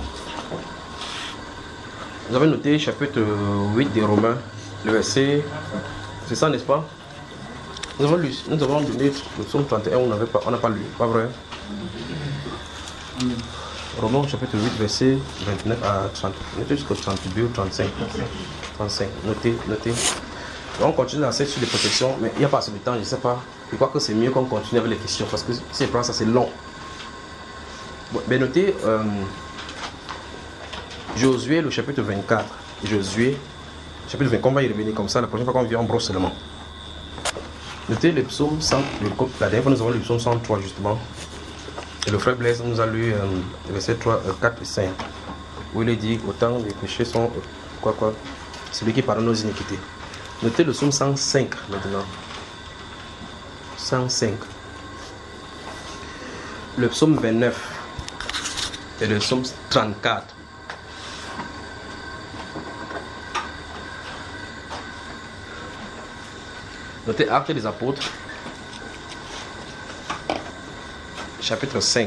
Vous avez noté chapitre huit des Romains, le verset. C'est ça, n'est-ce pas? Nous avons lu, nous avons donné le Psaume trente et un, on n'a pas, pas lu, pas vrai? Amen. Romains chapitre huit, verset vingt-neuf à trente. Notez jusqu'au trente-deux ou trente-cinq. trente-cinq. Notez, notez. On continue la série sur les protections, mais il n'y a pas assez de temps, je ne sais pas. Je crois que c'est mieux qu'on continue avec les questions parce que si je prends ça, c'est long. Bon, ben notez euh, Josué, le chapitre vingt-quatre. Josué, chapitre vingt, on va y revenir comme ça. La prochaine fois qu'on vient, on brosse seulement. Notez le psaume cent, le, la dernière fois nous avons lu le psaume cent trois justement. Et le frère Blaise nous a lu euh, versets trois, euh, quatre et cinq. Où il est dit, autant les péchés sont, euh, quoi quoi, celui qui pardonne nos iniquités. Notez le psaume cent cinq maintenant. cent cinq. Le psaume vingt-neuf. Et le psaume trente-quatre. Notez Actes des Apôtres. Chapitre cinq.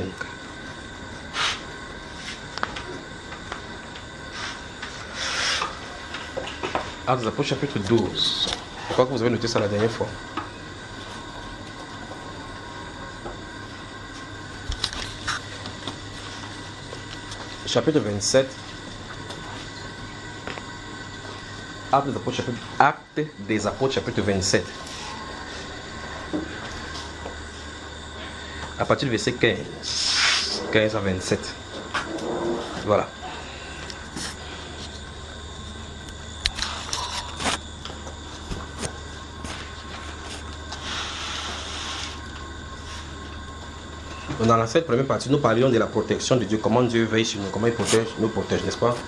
Actes des Apôtres, chapitre douze. Je crois que vous avez noté ça la dernière fois. Chapitre vingt-sept. Actes des Apôtres, chapitre, Actes des Apôtres, chapitre vingt-sept. À partir du verset quinze. quinze à vingt-sept. Voilà. Dans la cette première partie, nous parlions de la protection de Dieu, comment Dieu veille sur nous, comment il protège, nous protège, n'est-ce pas?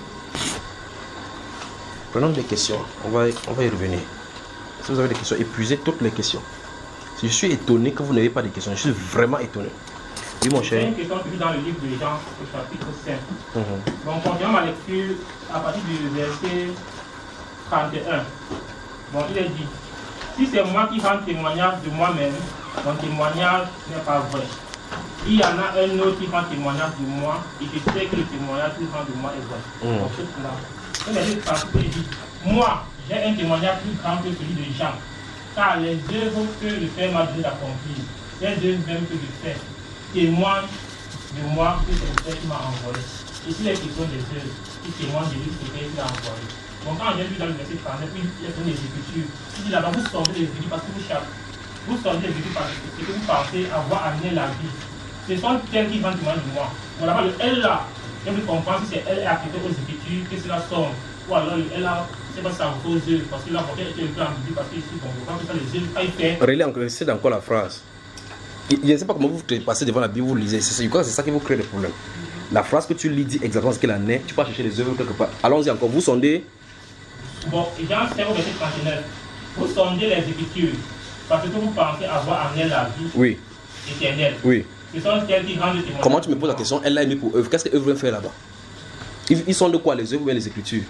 Prenons des questions, on va, on va y revenir. Si vous avez des questions, épuisez toutes les questions. Si je suis étonné que vous n'avez pas de questions, je suis vraiment étonné. Oui, mon cher. Il y a une question qui est dans le livre de Jean, au chapitre cinq. Mm-hmm. Donc, continuons ma lecture à partir du verset trente et un. Bon, il est dit, si c'est moi qui rends témoignage de moi-même, mon témoignage n'est pas vrai. Il y en a un autre qui rend témoignage de moi, et je sais que le témoignage qu'il rend de moi est vrai. Mm. Donc, c'est cela. Il est dit, moi, j'ai un témoignage plus grand que celui de Jean, car les œuvres que le Père m'a donné d'accomplir, les œuvres même que je fais, témoignent de moi que c'est le Père qui m'a envoyé. Ici, les questions des œuvres qui témoignent de lui que c'est le Père qui l'a envoyé. Donc, quand j'ai vu dans le verset trente, puis il y a les Écritures, il dit là-bas, vous sortez les Écritures parce que vous cherchez. Vous sortez les Écritures parce que vous pensez avoir amené la vie. Ce sont elles qui rendent témoignage de moi. Voilà, le elle là, je veux comprendre si c'est elle est affectée aux Écritures, que cela sort. Ou alors le elle là, c'est pas ça aux œuvres, parce que là, peut-être était un peu ambigu, parce que ici, bon, on voit que ça, les œuvres, pas y fait. Relais encore, c'est encore la phrase. Je ne sais pas comment vous passez devant la Bible, vous lisez. C'est ça qui vous crée des problèmes. La phrase que tu lis dit exactement ce qu'elle en est. Tu peux chercher les œuvres quelque part. Allons-y encore. Vous sondez. Bon, et Jean cinq au verset trente-neuf. Vous sondez les Écritures parce que vous pensez avoir en elle la vie oui. éternelle. Oui. Ce sont elles qui rendent témoignage. Comment tu me poses la question? Elle l'a aimé pour œuvre. Qu'est-ce qu'elle veut faire là-bas? ils, ils sont de quoi, les œuvres ou bien les Écritures?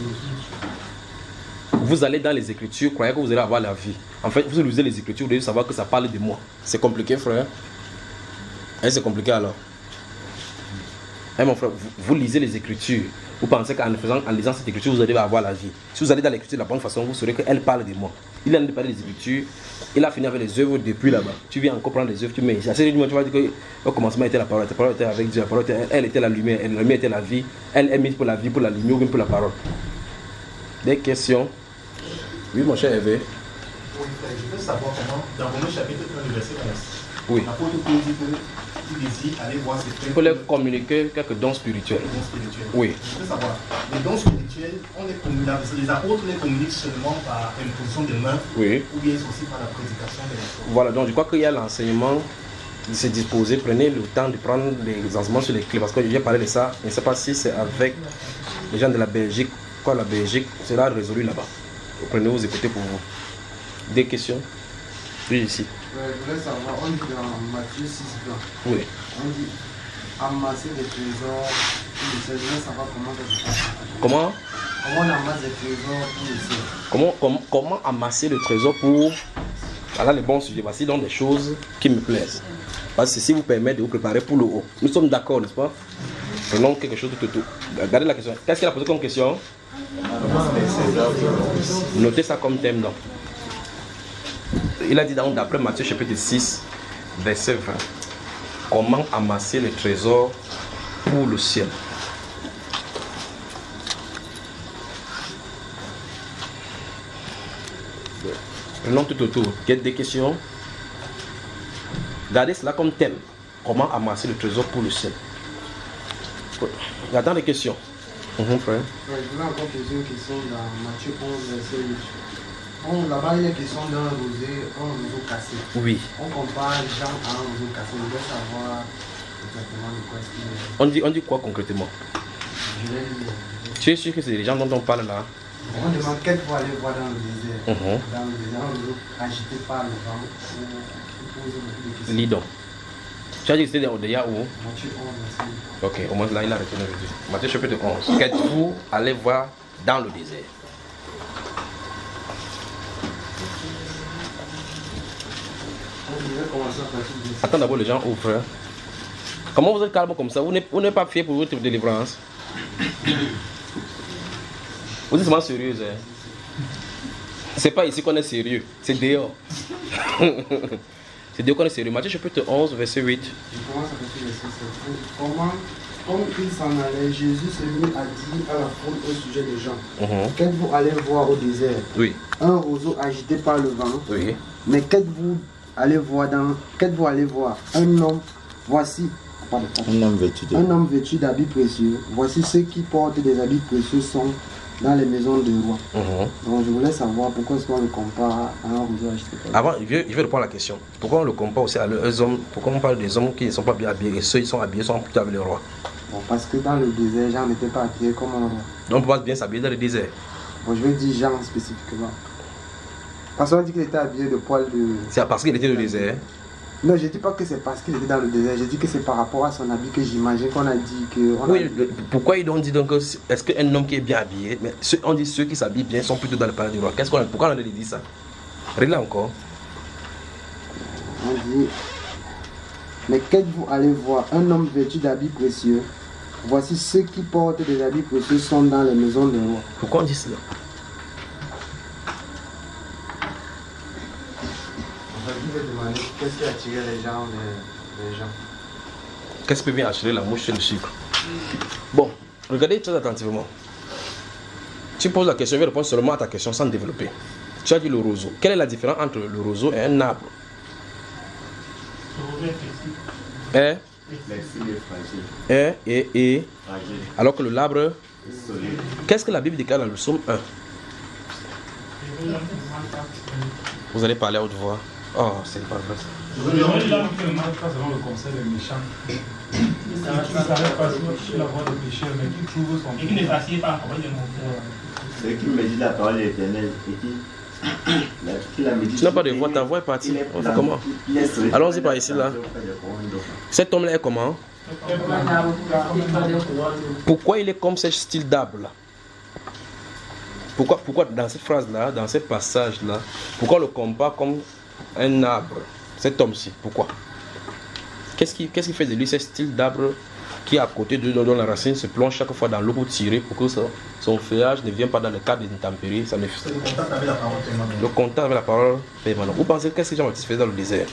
Vous allez dans les Écritures, croyez que vous allez avoir la vie. En fait, vous lisez les Écritures, vous devez savoir que ça parle de moi. C'est compliqué, frère. Et c'est compliqué alors. Eh mon frère, vous, vous lisez les Écritures. Vous pensez qu'en faisant, en lisant cette Écriture, vous allez avoir la vie. Si vous allez dans l'Écriture de la bonne façon, vous saurez qu'elle parle de moi. Il a parlé des Écritures. Il a fini avec les œuvres depuis là-bas. Tu viens encore prendre les œuvres, tu mets ici. À ce moment, tu vas dire qu'au commencement était la parole. La parole était avec Dieu. La parole était, elle était la lumière. La lumière était la vie. Elle est mise pour la vie, pour la lumière ou bien pour la parole. Des questions? Oui, mon cher Hervé. Oui, je veux savoir comment, dans Romains chapitre un, le verset onze, oui. l'apôtre Paul dit que tu désires aller voir ses frères. Il faut leur communiquer quelques dons spirituels. Les dons spirituels. Oui. Je veux savoir, les dons spirituels, on les communique, les apôtres les communiquent seulement par imposition des mains, oui. ou bien aussi par la prédication de la foi. Voilà, donc je crois qu'il y a l'enseignement de se disposer. Prenez le temps de prendre les enseignements sur les clés, parce que j'ai parlé de ça. Je ne sais pas si c'est avec les gens de la Belgique. Quoi, la Belgique, c'est là résolu là-bas. Vous prenez, vous écoutez pour vous. Des questions? Oui, ici. Ouais, je voulais savoir, on dit dans Matthieu six, vingt. Oui. On dit amasser les trésors pour le ciel. Je voulais savoir comment ça se passe. Comment? Comment on amasse les trésors pour le ciel? Comment, comment, comment amasser le trésor pour... Voilà les bons sujets. Voici donc des choses qui me plaisent. Parce que ceci vous permet de vous préparer pour le haut. Nous sommes d'accord, n'est-ce pas? Prenons quelque chose de tout. Regardez la question. Qu'est-ce qu'il a posé comme question? Notez ça comme thème, donc. Il a dit donc d'après Matthieu chapitre six, verset vingt. Comment amasser le trésor pour le ciel? Prenons tout autour. Quelles des questions? Gardez cela comme thème. Comment amasser le trésor pour le ciel. Gardons les questions. Mmh, frère. Ouais, je voulais encore poser une question dans Matthieu onze, verset huit. Bon, là-bas, il est question d'un rosé, un roseau cassé. Oui. On compare Jean à un roseau cassé. Je voulais savoir exactement de quoi est-ce qu'il est. On dit, on dit quoi concrètement? Je vais lire. Tu es sûr que c'est les gens dont on parle là? On demande qu'est-ce qu'il faut aller voir dans le désert. Mmh. Dans le désert, un roseau agité par le vent. On pose beaucoup de questions. Lis donc. Tu as dit que c'était déjà où? Matthieu onze, verset huit. Ok, au moins là, il a retenu le dit. Matthieu chapitre onze. Qu'êtes-vous allez voir dans le désert? Attends d'abord les gens ouvrent. Comment vous êtes calme comme ça? Vous n'êtes pas fier pour votre délivrance? Vous êtes vraiment sérieuse. Hein? C'est pas ici qu'on est sérieux, c'est dehors. C'est dehors qu'on est sérieux. Matthieu chapitre onze, verset huit. Je commence à partir du verset sept. Comment, comme il s'en allait, Jésus se mit à dire à la foule au sujet des gens. Mm-hmm. Qu'êtes-vous allez voir au désert? Oui. Un roseau agité par le vent. Oui. Mais qu'êtes-vous allez voir dans qu'êtes-vous allez voir? Un homme, voici. Pardon, pardon. Un homme vêtu de... Un homme vêtu d'habits précieux. Voici ceux qui portent des habits précieux sont dans les maisons de rois. Mm-hmm. Donc je voulais savoir pourquoi est-ce qu'on le compare à un roseau agité par le vent. Avant, je vais, je vais répondre à la question. Pourquoi on le compare aussi à leurs hommes? Pourquoi on parle des hommes qui ne sont pas bien habillés et ceux qui sont habillés sont plutôt avec le roi? Bon, parce que dans le désert, Jean n'était pas habillé comme un roi. Donc on peut pas bien s'habiller dans le désert. Bon, je vais dire Jean spécifiquement. Parce qu'on dit qu'il était habillé de poils de... C'est parce qu'il était dans le désert. Non, je ne dis pas que c'est parce qu'il était dans le désert. Je dis que c'est par rapport à son habit que j'imagine qu'on a dit que... On Oui, a... le- pourquoi ils ont dit donc que est-ce qu'un homme qui est bien habillé, mais ceux, on dit ceux qui s'habillent bien sont plutôt dans le palais du roi. Qu'est-ce qu'on a, pourquoi on a dit ça? Regarde encore. On dit... Mais qu'êtes-vous allez voir? Un homme vêtu d'habits précieux. Voici ceux qui portent des habits précieux sont dans les maisons de roi. Pourquoi on dit cela? On va dire demander qu'est-ce qui attirait les gens, les, les gens. Qu'est-ce qui peut bien attirer la mouche et le sucre? Bon, regardez très attentivement. Tu poses la question, je vais répondre seulement à ta question sans développer. Tu as dit le roseau. Quelle est la différence entre le roseau et un arbre? Le roseau est flexible. Hein? Flexible et fragile. Hein? Et, et Fragile. alors que le l'arbre, Solide. qu'est-ce que la Bible déclare dans le psaume un? Vous allez parler à haute voix. Oh, c'est pas vrai ça. Le rôle là qui ne marche pas selon le conseil des méchants. Il ne s'arrête pas sur la voie des pécheurs, mais qui trouve son Et qui ne s'assied pas à parole de mon frère. Celui qui médite la parole éternelle et qui, la- qui la médite. Tu n'as pas de il voix, est- ta voix est partie. il est On fait plan- comment? il est solide. Allons-y par ici, là. Il Cet homme-là est comment? Pourquoi il est comme ce style d'arbre là? Pourquoi, pourquoi dans cette phrase-là, dans ce passage-là, pourquoi on le compare comme un arbre? Cet homme-ci, pourquoi? Qu'est-ce qui, qu'est-ce qui fait de lui ce style d'arbre qui est à côté de dont la racine se plonge chaque fois dans l'eau pour tirer pour que son, son feuillage ne vienne pas dans le cadre des intempéries? Ça ne C'est le contact avec la parole permanente. Le contact avec la parole permanente. Vous pensez qu'est-ce que Jean-Baptiste faisait dans le désert?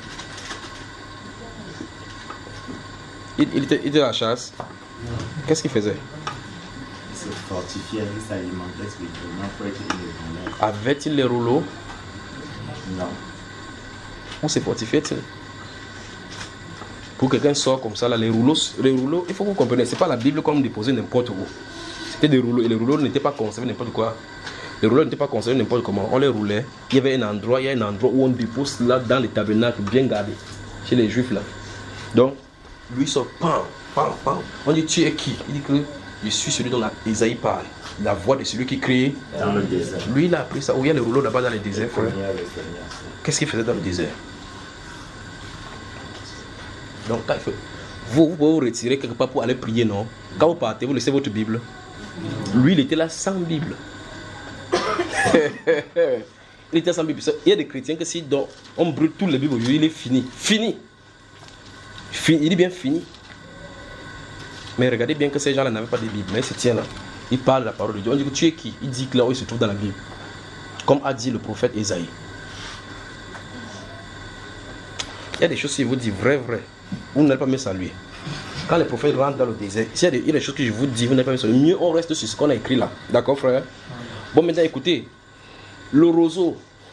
Il, il, était, il était à la chasse. Qu'est-ce qu'il faisait? se fortifier, il s'alimentait spirituellement pour être indépendant. Avait-il les rouleaux? Non. Où se fortifiait-il? Pour que quelqu'un sort comme ça, là, les rouleaux, les rouleaux, il faut que vous compreniez, c'est pas la Bible qu'on déposait n'importe où. C'était des rouleaux, et les rouleaux n'étaient pas conservés n'importe quoi. Les rouleaux n'étaient pas conservés n'importe comment. On les roulait. Il y avait un endroit, il y a un endroit où on dépose là dans les tabernacles, bien gardés, chez les juifs là. Donc, lui sort, pam, pam, pam. On dit, tu es qui? Il dit que je suis celui dont la Isaïe parle. La voix de celui qui crie dans le désert. Lui, il a appris ça. Où il y a les rouleaux là-bas dans le désert, frère. Seigneur. Qu'est-ce qu'il faisait dans le désert? Donc, quand il fait, vous, vous pouvez vous retirer quelque part pour aller prier, non? Quand vous partez, vous laissez votre Bible. Lui, il était là sans Bible. Il était sans Bible. Il y a des chrétiens que si donc, on brûle toutes les Bibles aujourd'hui, il est fini. Fini. Fini. Il est bien fini. Mais regardez bien que ces gens-là n'avaient pas de Bible. Mais ils se tiennent là. Ils parlent de la parole de Dieu. On dit que tu es qui? Il dit que là où il se trouve dans la Bible. Comme a dit le prophète Isaïe. Il y a des choses qui vous disent vrai, vrai. Vous n'allez pas me saluer. Quand les prophètes rentrent dans le désert, il y a des, il y a des choses que je vous dis, vous n'allez pas me saluer. Mieux on reste sur ce qu'on a écrit là. D'accord, frère? Bon, maintenant écoutez. Le roseau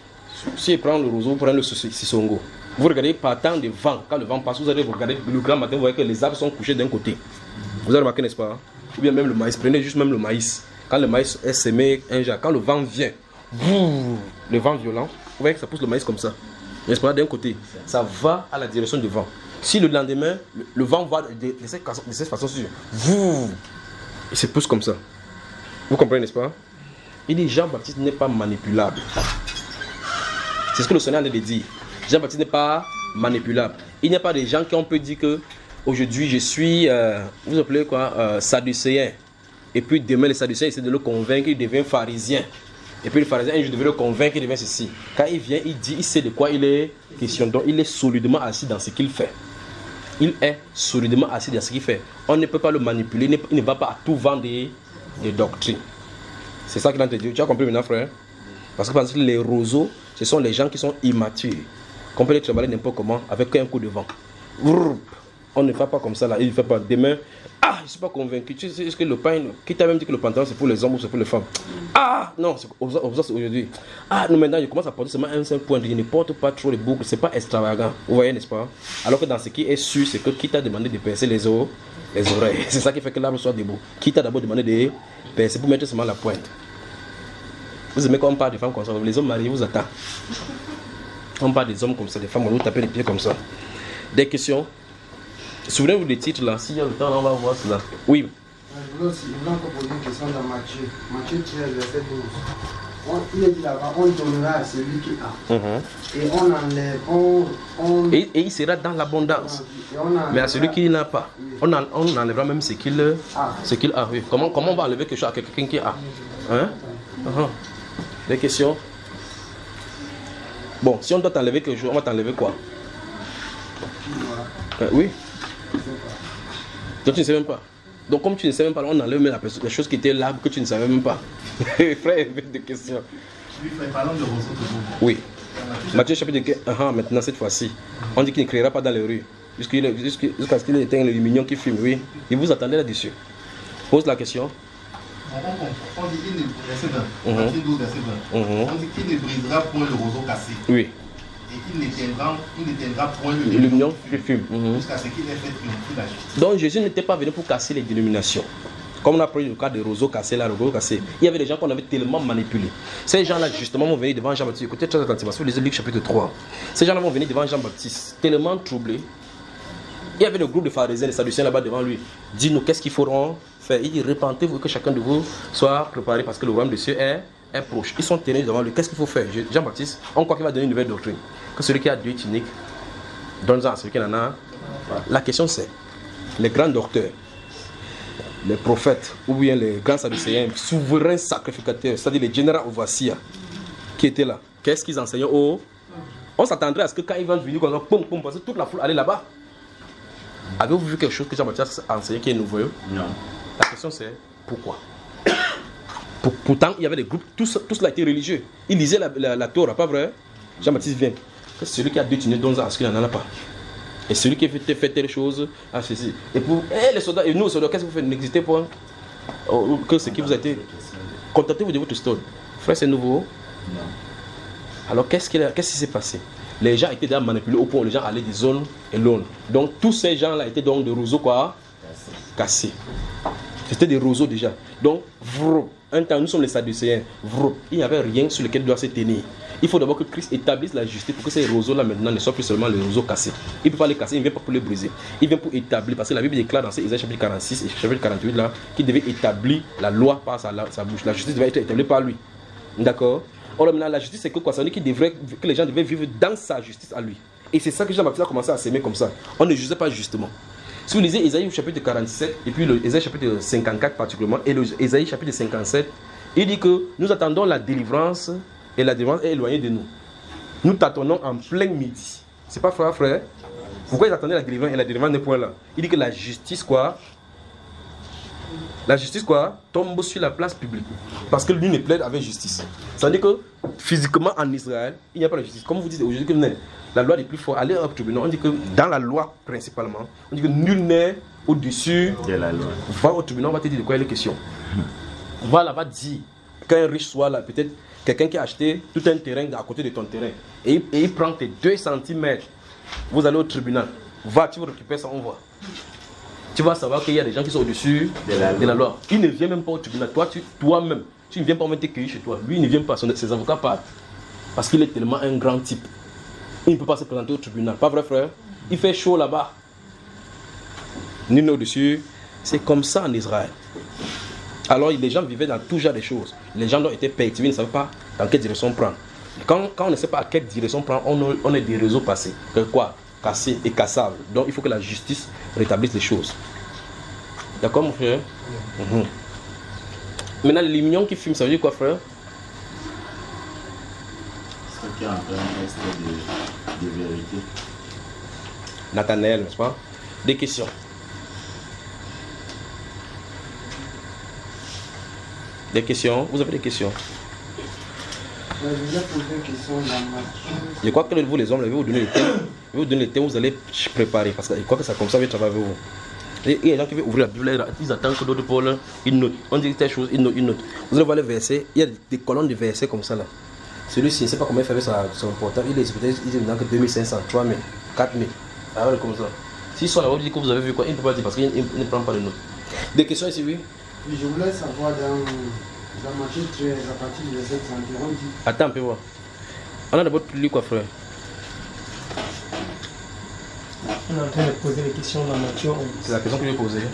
si il prend le roseau, vous prenez le sisongo. Vous regardez par temps de vent, quand le vent passe, vous allez regarder le grand matin, vous voyez que les arbres sont couchés d'un côté. Vous avez remarqué, n'est-ce pas? Ou bien même le maïs, prenez juste même le maïs. Quand le maïs est semé, un jour, quand le vent vient, boum, le vent violent, vous voyez que ça pousse le maïs comme ça. N'est-ce pas? D'un côté, ça va à la direction du vent. Si le lendemain, le, le vent va de, de, cette, de cette façon-ci, il se pousse comme ça. Vous comprenez, n'est-ce pas? Il dit Jean-Baptiste n'est pas manipulable. C'est ce que le Seigneur a dit. Jean-Baptiste n'est pas manipulable. Il n'y a pas de gens qui ont pu dire que aujourd'hui je suis, euh, vous appelez quoi, euh, sadducéen. Et puis demain les sadducéens essaient de le convaincre, il devient pharisien. Et puis le pharisien, je devais le convaincre, il devient ceci. Quand il vient, il dit, il sait de quoi il est question. Donc il est solidement assis dans ce qu'il fait. Il est solidement assis dans ce qu'il fait. On ne peut pas le manipuler, il ne va pas à tout vent des, des doctrines. C'est ça qu'il a dit. Tu as compris maintenant, frère? Parce que, parce que les roseaux, ce sont les gens qui sont immatures. Qu'on peut les travailler n'importe comment avec un coup de vent. On ne fait pas comme ça là. Il ne fait pas demain. Ah, je ne suis pas convaincu. Tu sais, est-ce que le pain, qui t'a même dit que le pantalon c'est pour les hommes ou c'est pour les femmes? Ah, non, c'est aujourd'hui. Ah, nous maintenant, je commence à porter seulement un seul point. Je ne porte pas trop les boucles. C'est pas extravagant. Vous voyez, n'est-ce pas? Alors que dans ce qui est sûr, c'est que qui t'a demandé de pincer les os, les oreilles. C'est ça qui fait que l'arbre soit debout. Qui t'a d'abord demandé de pincer pour mettre seulement la pointe. Vous aimez quand on parle de femmes comme ça, les hommes mariés vous attendent. On parle des hommes comme ça, des femmes, on vous tape les pieds comme ça. Des questions? Souvenez-vous des titres là, s'il y a le temps, là, on va voir cela. Oui. Je voulais aussi, je voulais encore poser une question dans Matthieu. Matthieu treize, verset douze. On, il est dit là-bas, on donnera à celui qui a. Mm-hmm. Et on enlève, on... on... Et, et il sera dans l'abondance. Mais à celui qui n'a pas, oui. on, en, on enlèvera même ce qu'il ah. ce qu'il a. Oui. Comment, comment on va enlever quelque chose à quelqu'un qui a? Hein? Uh-huh. Des questions? Bon, si on doit t'enlever quelque chose, on va t'enlever quoi? euh, Oui. Donc tu ne sais même pas. Donc comme tu ne sais même pas, on enlève même la, la chose qui était là que tu ne savais même pas. Frère, avec des questions. Oui, frère, parlons de roseau toujours. Oui. Matthieu chapitre deux, uh-huh, maintenant cette fois-ci, on dit qu'il ne criera pas dans les rues. Jusqu'à ce qu'il ait éteint le mignon qui fume, oui. Il vous attendait là-dessus. Pose la question. On, on, on dit qu'il ne, verset vingt, Matthieu douze, verset vingt. Uh-huh. On dit qu'il ne brisera point le roseau cassé. Oui. Et qu'il n'éteindra, il n'éteindra point le mignon qui fume. Uh-huh. Jusqu'à ce qu'il ait fait triompher la justice. Donc Jésus n'était pas venu pour casser les dénominations. Comme on a pris le cas des roseaux cassés, là, le roseau cassé, il y avait des gens qu'on avait tellement manipulés. Ces gens-là, justement, vont venir devant Jean-Baptiste. Écoutez très attentivement, sur les Luc chapitre trois. Ces gens-là vont venir devant Jean-Baptiste, tellement troublés. Il y avait le groupe de pharisiens, les sadducéens là-bas devant lui. Dis-nous, qu'est-ce qu'il faudra faire? Il dit, repentez-vous que chacun de vous soit préparé parce que le royaume des cieux est, est proche. Ils sont tenus devant lui. Qu'est-ce qu'il faut faire? Jean-Baptiste, on croit qu'il va donner une nouvelle doctrine. Que celui qui a deux tuniques, donne-en à celui qui en a. La question c'est, les grands docteurs, les prophètes, ou bien les grands sadducéens, souverains sacrificateurs, c'est-à-dire les généraux overseers qui étaient là, qu'est-ce qu'ils enseignaient au... On s'attendrait à ce que quand ils vont venir, comme ça, poum, poum, parce que toute la foule allait là-bas. Avez-vous vu quelque chose que Jean-Baptiste a enseigné qui est nouveau? Non. La question c'est, pourquoi? Pour, pourtant, il y avait des groupes, tout, tout cela était religieux. Ils lisaient la, la, la Torah, pas vrai? Jean-Baptiste vient. Que celui qui a deux tuniques, donne-en à ce qu'il n'en a pas. Et celui qui fait, fait telle chose, ah, ceci. Et pour et les soldats, et nous, soldats, qu'est-ce que vous faites? N'existez pas oh, que ce qui vous a été. Contactez-vous de votre stone. Frère, c'est nouveau? Non. Alors, qu'est-ce qui qu'est-ce qui s'est passé? Les gens étaient déjà manipulés au point où les gens allaient des zones et l'autre. Donc, tous ces gens-là étaient donc des roseaux quoi? Cassés. C'était des roseaux déjà. Donc, vrou, un temps, nous sommes les sadducéens. Vrou, il n'y avait rien sur lequel il doit se tenir. Il faut d'abord que Christ établisse la justice pour que ces roseaux-là maintenant ne soient plus seulement les roseaux cassés. Il ne peut pas les casser, il ne vient pas pour les briser. Il vient pour établir, parce que la Bible déclare dans Isaïe chapitre quarante-six et chapitre quarante-huit là, qu'il devait établir la loi par sa, sa bouche. La justice devait être établie par lui. D'accord? Or maintenant, la justice c'est que quoi? Ça veut dire qu'il devrait, que les gens devaient vivre dans sa justice à lui. Et c'est ça que Jean-Baptiste a commencé à s'aimer comme ça. On ne jugeait pas justement. Si vous lisez Isaïe chapitre quarante-sept et puis le Isaïe chapitre cinquante-quatre particulièrement et le Isaïe chapitre cinquante-sept, il dit que nous attendons la délivrance et la délivrance est éloignée de nous. Nous tâtonnons en plein midi. C'est pas frère, frère. Pourquoi ils attendaient la délivrance et la délivrance n'est point là? Il dit que la justice quoi? La justice quoi? Tombe sur la place publique. Parce que lui ne plaide avec justice. Ça veut dire que physiquement en Israël, il n'y a pas de justice. Comme vous dites aujourd'hui que la loi est plus forte. Allez au tribunal, on dit que dans la loi principalement, on dit que nul n'est au-dessus de la loi. Va au tribunal, on va te dire de quoi il est question. Va là-bas dire, quand un riche soit là, peut-être quelqu'un qui a acheté tout un terrain à côté de ton terrain et, et il prend tes deux centimètres, vous allez au tribunal. Va, tu vas récupérer ça, on voit. Tu vas savoir qu'il y a des gens qui sont au-dessus de la, de la loi. Il ne vient même pas au tribunal. Toi, tu, toi-même, tu ne viens pas même te cueillir chez toi. Lui, il ne vient pas. Son, ses avocats partent. Parce qu'il est tellement un grand type. Il ne peut pas se présenter au tribunal. Pas vrai, frère? Il fait chaud là-bas. Nul au-dessus. C'est comme ça en Israël. Alors, les gens vivaient dans tout genre de choses. Les gens ont été payés. Ils ne savaient pas dans quelle direction prendre. Quand, quand on ne sait pas à quelle direction prendre, on, on a des réseaux passés. Que quoi? Cassés et cassables. Donc, il faut que la justice rétablisse les choses. D'accord, mon frère? Mm-hmm. Maintenant, les mignons qui fument, ça veut dire quoi, frère? Ce qui est en train de, de vérité. Nathanaël, n'est-ce pas? Des questions. Des questions? Vous avez des questions? Je voulais poser une question dans Matthieu. Je crois que vous, les hommes, je vais vous donner le thème. Je vais vous donner le thème, vous allez préparer. Parce que je crois que ça comme ça, je vais travailler avec vous. Et il y a des gens qui veulent ouvrir la Bible, ils attendent que d'autres Paul, ils notent. On dit telle chose, ils notent, ils notent. Vous allez voir les versets, il y a des colonnes de versets comme ça là. Celui-ci, je ne sais pas comment il fait avec son portable, il est peut-être dans que deux mille cinq cents, trois mille, quatre mille. Ah ouais, comme ça. S'ils sont là-bas, vous dites que vous avez vu quoi, il ne peut pas dire parce qu'il ne prend pas de notes. Des questions ici, oui? Oui, je voulais savoir dans, dans Matthieu treize, à partir du verset trente et un, on dit. Attends un peu voir. On a d'abord lu quoi, frère? On est en train de poser des questions dans Matthieu. C'est la question que je vais poser.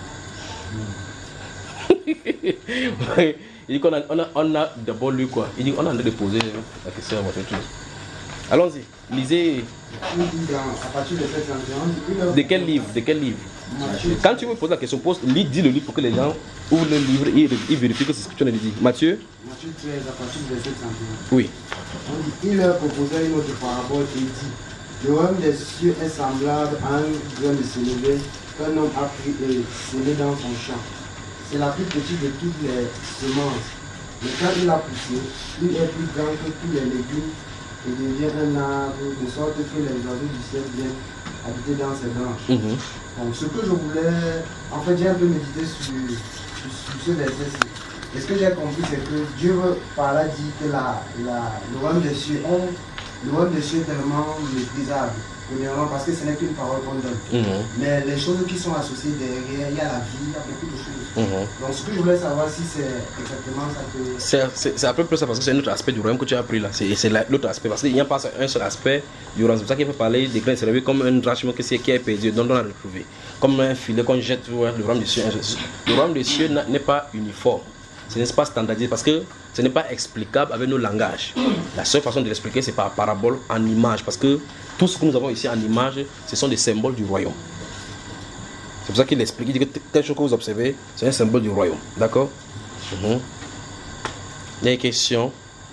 Il dit qu'on a, on a, on a d'abord lu quoi? Il dit qu'on a en train de poser la question à Matthieu treize. Allons-y, lisez. Il dit dans, à partir du verset trente et un, on dit. De quel livre? De quel livre? Matthieu. Quand tu me poses la question, pose, lis, dis le livre pour que les gens ouvrent le livre et ils vérifient que c'est ce que tu as dit. Matthieu? Matthieu treize, à partir du verset trente et un. Oui. On dit, il leur proposait une autre parabole et dit. Le royaume des cieux est semblable à un grain de sénévé qu'un homme a pris et semé dans son champ. C'est la plus petite de toutes les semences. Mais quand il a poussé, il est plus grand que tous les légumes et devient un arbre de sorte que les oiseaux du ciel viennent habiter dans ses branches. Mm-hmm. Donc, ce que je voulais, en fait, j'ai un peu médité sur, sur, sur ce verset-ci. Et ce que j'ai compris, c'est que Dieu par là dit que la, la, le royaume des cieux ont Le royaume des cieux est tellement méprisable, premièrement parce que ce n'est qu'une parole qu'on donne. Mm-hmm. Mais les choses qui sont associées derrière, il y a la vie, il y a beaucoup de choses. Mm-hmm. Donc ce que je voulais savoir si c'est exactement ça que... C'est à peu près ça parce que c'est un autre aspect du royaume que tu as appris là. C'est l'autre aspect parce qu'il n'y a pas un seul aspect du royaume. C'est pour ça qu'il faut parler des grains servis comme un drachme qui est perdu, dont on a retrouvé. Comme un filet qu'on jette vers le royaume des cieux. Le royaume des cieux n'est pas uniforme. Ce n'est pas standardisé parce que ce n'est pas explicable avec nos langages. La seule façon de l'expliquer, c'est par parabole en image. Parce que tout ce que nous avons ici en image, ce sont des symboles du royaume. C'est pour ça qu'il explique, il dit que telle chose que vous observez, c'est un symbole du royaume. D'accord? Mmh. Des questions?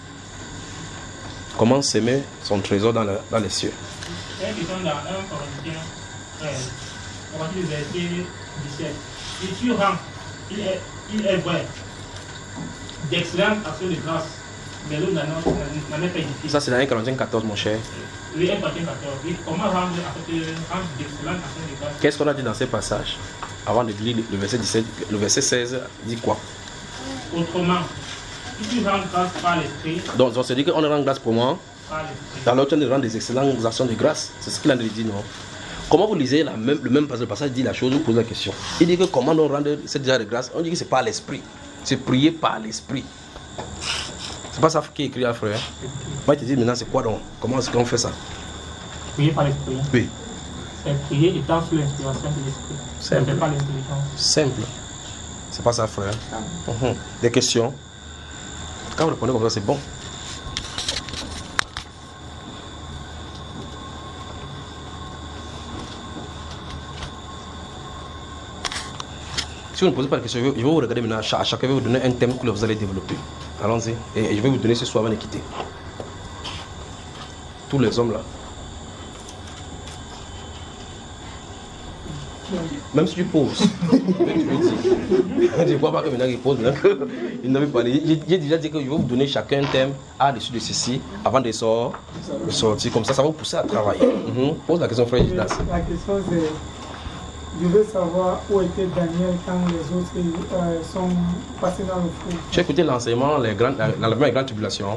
Comment s'aimer son trésor dans, le, dans les cieux? Il y a une question dans un Corinthiens treize, à partir du verset dix-sept. Si tu rends, il est, il est vrai, d'excellentes actions de grâce, mais l'autre n'en est pas édifié. Ça, c'est dans un Corinthiens quatorze, mon cher. Oui, un Corinthiens quatorze. Oui, comment rendre, rendre d'excellentes actions de grâce? Qu'est-ce qu'on a dit dans ces passages? Avant de lire le verset dix-sept, le verset seize dit quoi? Autrement, si tu rends grâce par l'esprit. Donc, on se dit qu'on rend grâce pour moi. Dans l'autre, on rend des excellentes actions de grâce. C'est ce qu'il a dit, non? Comment vous lisez la même, le même passage, le passage dit la chose, vous posez la question. Il dit que comment on rend cette genre de grâce? On dit que c'est par l'esprit. C'est prier par l'esprit. C'est pas ça qui est écrit à frère. Moi, je te dis maintenant, c'est quoi donc? Comment est-ce qu'on fait ça? Prier par l'esprit. Oui. C'est prier étant sous l'inspiration de l'esprit. Simple. Pas l'intelligence. Simple. C'est pas ça, frère. Mmh. Des questions? Quand vous répondez comme ça, c'est bon. Si vous ne posez pas de questions, je vais vous regarder maintenant. À chaque fois, je vais vous donner un thème que vous allez développer. Allons-y. Et je vais vous donner ce soir avant de quitter. Tous les hommes là. Même si tu poses, je ne vois pas que maintenant il pose, il n'avait pas dit. J'ai déjà dit que je vais vous donner chacun un thème à-dessus de ceci avant de sortir. Comme ça, ça va vous pousser à travailler. Mm-hmm. Pose la question, frère Gidas. La question c'est, je veux savoir où était Daniel quand les autres euh, sont passés dans le feu. Tu as écouté l'enseignement, les grandes, l'enlèvement des grandes tribulations.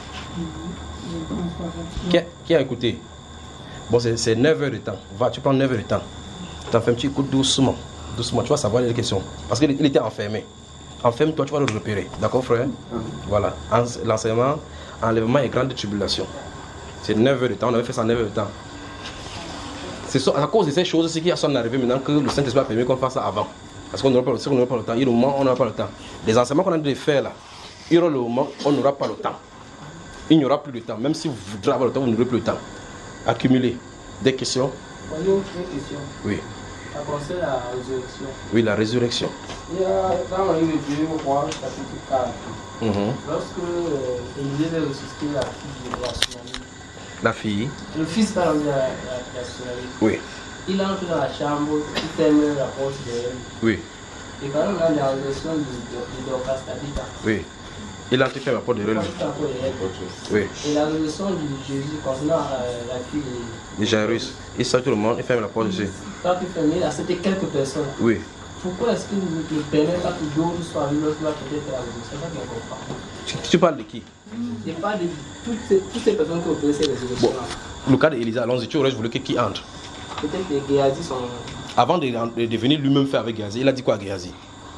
Qui a, qui a écouté? Bon, c'est neuf heures de temps. Va, tu prends neuf heures de temps. T'enfermes, tu écoutes doucement. Doucement, tu vas savoir les questions. Parce qu'il était enfermé. Enferme-toi, tu vas le repérer. D'accord, frère? Voilà. L'enseignement, enlèvement et grande tribulation. C'est neuf heures de temps. On avait fait ça en neuf heures de temps. C'est à cause de ces choses qui sont arrivées maintenant que le Saint-Esprit a permis qu'on fasse ça avant. Parce qu'on n'aura pas, pas le temps. Il y a le moment où on n'aura pas le temps. Les enseignements qu'on a dû faire là, il y aura le moment où on n'aura pas le temps. Il n'y aura plus de temps. Même si vous voudrez avoir le temps, vous n'aurez plus le temps. Accumuler. Des questions? Voyons une question. Oui. Ça concerne la résurrection. Oui, la résurrection. Il y a dans le livre de Dieu, au roi, chapitre quatre. Mm-hmm. Lorsque euh, Élisée avait ressuscité la fille de la tsunami. La fille? Le fils par exemple de la, la, la tsunami. Oui. Il entre dans la chambre, il ferme la porte derrière lui. Oui. Et quand on a la résurrection de, de, de Dorcas Tabitha. Oui. Il a fait la porte derrière lui. Oui. Et la résurrection de Jésus concernant euh, la fille de, de Jairus. Il sort tout le monde, il ferme la porte dessus. Quand il ferme, il a accepté quelques personnes. Oui. Pourquoi est-ce qu'il ne permet pas que d'autres soient arrivés lorsqu'il va peut-être la résurrection? C'est ça qu'il ne comprend pas. Tu, tu parles de qui? Je parle de toutes ces, toutes ces personnes qui ont fait ces résurrections. Bon, le cas d'Élisa, allons-y, tu aurais voulu que qui entre? Peut-être que Géasi sont. Avant de, de, de venir lui-même faire avec Géasi, il a dit quoi à Géasi?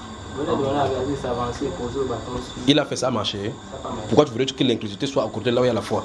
Il a fait ça marcher. Pourquoi tu voudrais que l'inclusivité soit à côté là où il y a la foi?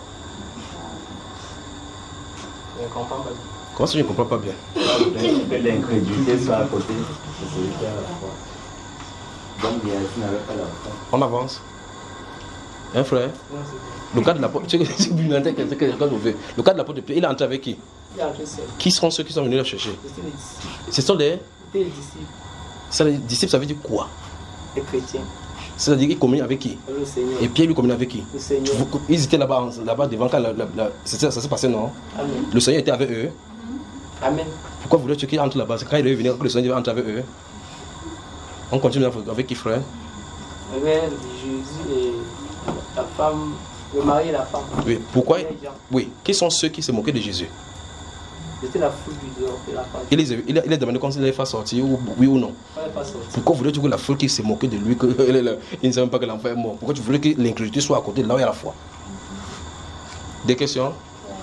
Je ne comprends pas bien. Comment ça je ne comprends pas bien? Que l'incrédulité soit à côté de celui qui a la foi. Donc Géasi n'avait pas la foi. On avance. Hein frère? Le cas de la porte, le cas de la porte de Pierre, il est entré avec qui? Il est entré seul. Qui sont ceux qui sont venus le chercher? C'était les disciples. Ce sont des? C'était les disciples. Ça, les disciples, ça veut dire quoi? Les chrétiens. C'est-à-dire qu'ils communient avec qui? Le Seigneur. Et Pierre lui communiait avec qui? Le Seigneur. Ils étaient là-bas là devant quand la, la, la, ça s'est passé, non? Amen. Le Seigneur était avec eux. Amen. Pourquoi voulez-tu qu'ils entrent là-bas? C'est quand il est venu que le Seigneur entre avec eux. On continue avec qui, frère? Avec Jésus et la femme, le mari et la femme. Oui, pourquoi? Oui, qui sont ceux qui se moquaient de Jésus? C'était la foule du dehors et la femme. Il les a, il a, il a demandé quand il allait faire sortir, oui ou non? Pas sortir. Pourquoi voulais-tu que la foule qui se moquait de lui, que, il ne savait pas que l'enfant est mort? Pourquoi tu voulais que l'incrédulité soit à côté de là où il y a la foi? Des questions?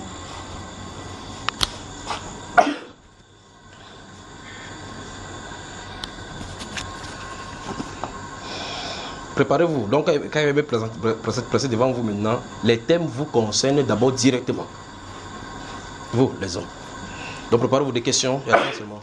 Préparez-vous. Donc, quand il est placé devant vous maintenant, les thèmes vous concernent d'abord directement. Vous, les hommes. Donc, préparez-vous des questions. Il y a pas seulement.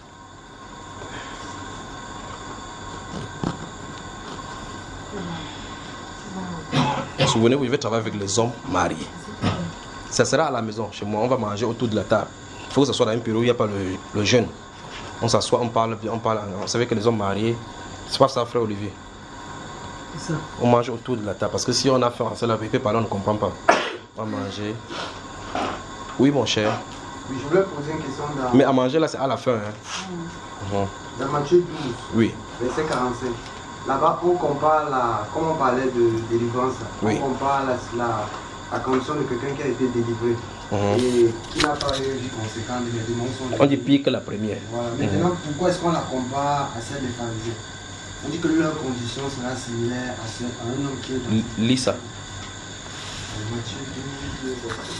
Souvenez-vous, je vais travailler avec les hommes mariés. Ça sera à la maison, chez moi. On va manger autour de la table. Il faut que ce soit dans un bureau où il n'y a pas le, le jeûne. On s'assoit, on parle, on parle. Vous savez que les hommes mariés, c'est pas ça, frère Olivier. Ça. On mange autour de la table. Parce que si on a fait en cela, il peut parler, on ne comprend pas. On va manger. Oui, mon cher. Oui, je voulais poser une question dans... Mais à manger, là, c'est à la fin. Hein. Mmh. Mmh. Dans Matthieu douze, oui. verset quarante-cinq. Là-bas, on compare la... Comme on parlait de délivrance, oui. On compare la, la, la condition de quelqu'un qui a été délivré. Mmh. Et qui n'a pas eu vie conséquente. Les démons sont... On dit pire que la première. Voilà. Maintenant, mmh. pourquoi est-ce qu'on la compare à celle des pharisiens? On dit que leur condition sera similaire à, celle, à un homme qui est dans... Lis ça. Matthieu douze,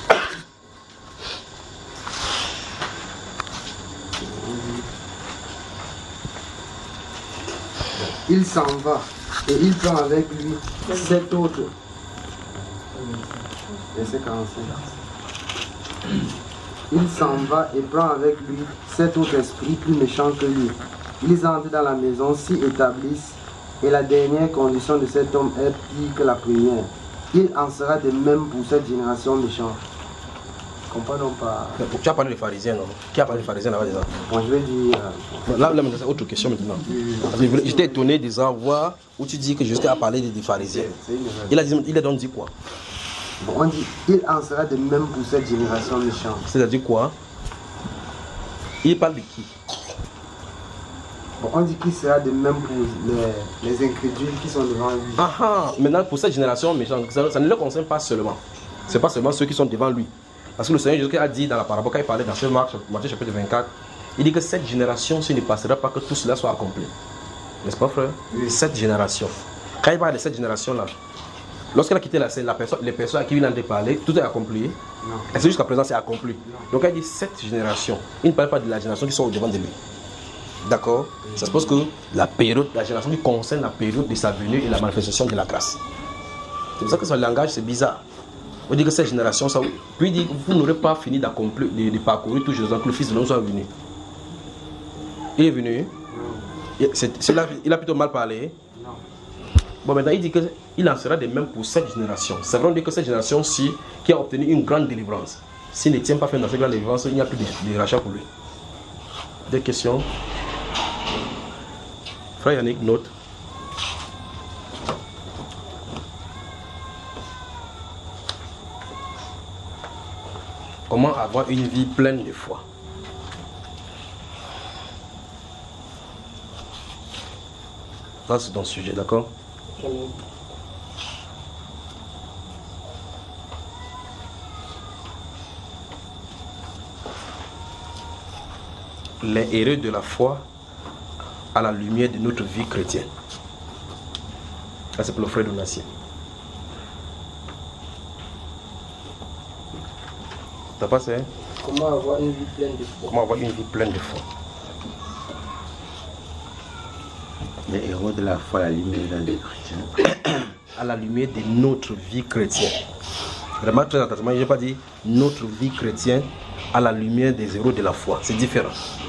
il s'en va et il prend avec lui sept autres. Verset quarante-cinq. Il s'en va et prend avec lui sept autres esprits plus méchants que lui. Ils entrent dans la maison, s'y établissent, et la dernière condition de cet homme est pire que la première. Il en sera de même pour cette génération méchante. Comprenons pas. Tu as parlé des pharisiens, non? Qui a parlé des pharisiens là-bas déjà? Moi je vais dire. Euh... Là, là c'est autre question maintenant. J'étais étonné de voir où tu dis que Jésus a parlé des pharisiens. Il a, dit, il a donc dit quoi? Bon, on dit il en sera de même pour cette génération méchante. C'est-à-dire quoi? Il parle de qui? Bon, on dit qu'il sera de même pour les, les incrédules qui sont devant lui. Ah ah, maintenant pour cette génération méchante, ça, ça ne le concerne pas seulement. Ce n'est pas seulement ceux qui sont devant lui. Parce que le Seigneur Jésus a dit dans la parabole, quand il parlait dans ce Marc, Matthieu chapitre vingt-quatre, Il dit que cette génération, ce ne passera pas que tout cela soit accompli. N'est-ce pas, frère? Oui. Cette génération. Quand il parle de cette génération-là, lorsqu'elle a quitté la scène, la personne, les personnes à qui il en a parlé, tout est accompli. Non. Et c'est jusqu'à présent, c'est accompli. Non. Donc, quand il dit cette génération, il ne parle pas de la génération qui sont au devant de lui. D'accord? Oui. Ça se pose que la période, la génération qui concerne la période de sa venue et la manifestation de la grâce. C'est pour ça que son langage, c'est bizarre. On dit que cette génération, ça, puis il dit que vous n'aurez pas fini d'accomplir, de, de parcourir tout Jésus, que le Fils de l'homme soit venu. Il est venu. Il, c'est, c'est là, il a plutôt mal parlé. Non. Bon, maintenant, il dit qu'il en sera de même pour cette génération. C'est vrai, on dit que cette génération-ci, qui a obtenu une grande délivrance, s'il ne tient pas fin dans cette grande délivrance, il n'y a plus de, de rachat pour lui. Des questions? Frère Yannick, note. Comment avoir une vie pleine de foi? Ça, c'est ton sujet, d'accord? Les héros de la foi à la lumière de notre vie chrétienne. Ça, c'est pour le frère Donatien. T'as passé? Comment avoir une vie pleine de foi? Comment avoir une vie pleine de foi? Les héros de la foi à la lumière de la vie chrétienne. À la lumière de notre vie chrétienne. Vraiment très attentivement, je n'ai pas dit notre vie chrétienne à la lumière des héros de la foi. C'est différent.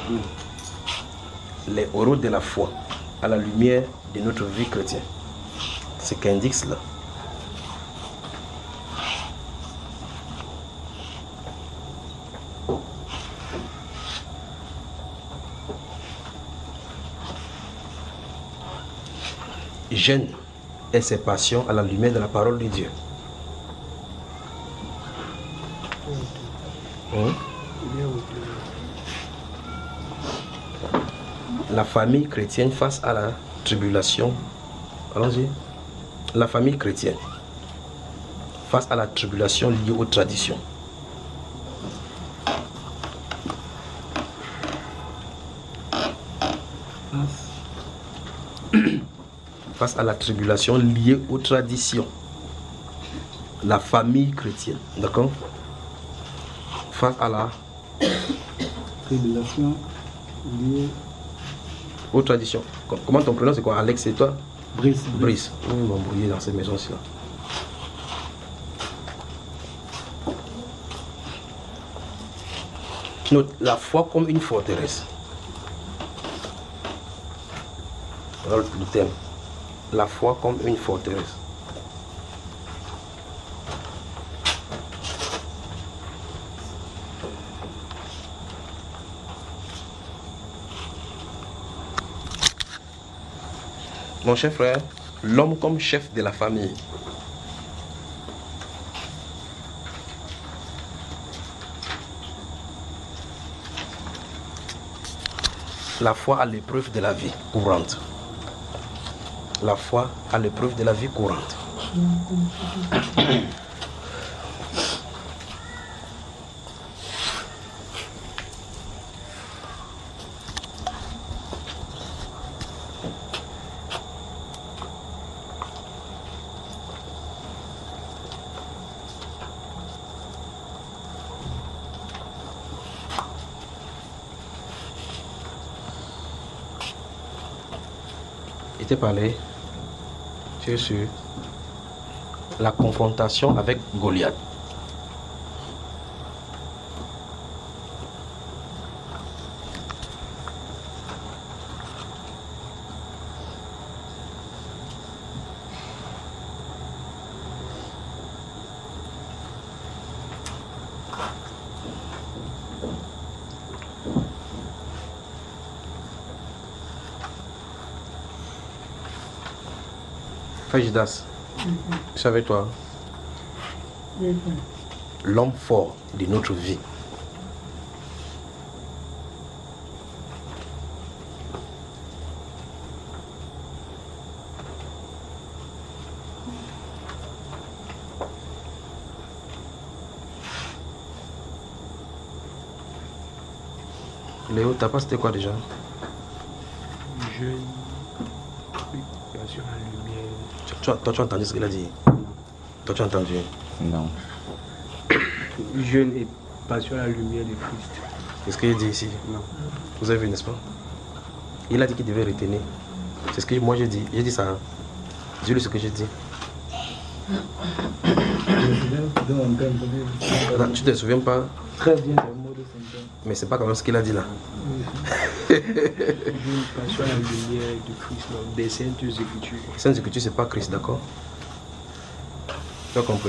Les héros de la foi à la lumière de notre vie chrétienne. C'est qu'indique cela. Jeûne et ses passions à la lumière de la parole de Dieu. Hein? La famille chrétienne face à la tribulation. Allons-y. La famille chrétienne face à la tribulation liée aux traditions. Face à la tribulation liée aux traditions. La famille chrétienne, d'accord? Face à la tribulation liée aux traditions. Comment ton prénom c'est quoi? Alex, c'est toi? Brice. Brice. Vous m'embrouillez dans ces maisons-ci. Note la foi comme une forteresse. Voilà le thème. La foi comme une forteresse. Mon cher frère, l'homme comme chef de la famille. La foi à l'épreuve de la vie courante. La foi à l'épreuve de la vie courante. Il t'a parlé sur la confrontation avec Goliath. Judas, je suis avec toi. L'homme fort de notre vie. Léo, ta part c'était quoi déjà? Jeune, passion à la lumière. Tu, tu, toi, tu as entendu ce qu'il a dit? Toi, tu as entendu? Non. Jeune et passion à la lumière de Christ. Qu'est-ce qu'il dit ici? Non. Vous avez vu, n'est-ce pas? Il a dit qu'il devait retenir. C'est ce que moi j'ai dit. J'ai dit ça. Hein? Dis-lui ce que j'ai dit. Non, tu te souviens pas? Très bien, c'est le mot de Saint-Jean. Mais c'est pas quand même ce qu'il a dit là. Jeune passion à la lumière de Christ, non, des Saintes Écritures. Les Saintes Écritures, c'est pas Christ, d'accord? Tu as compris?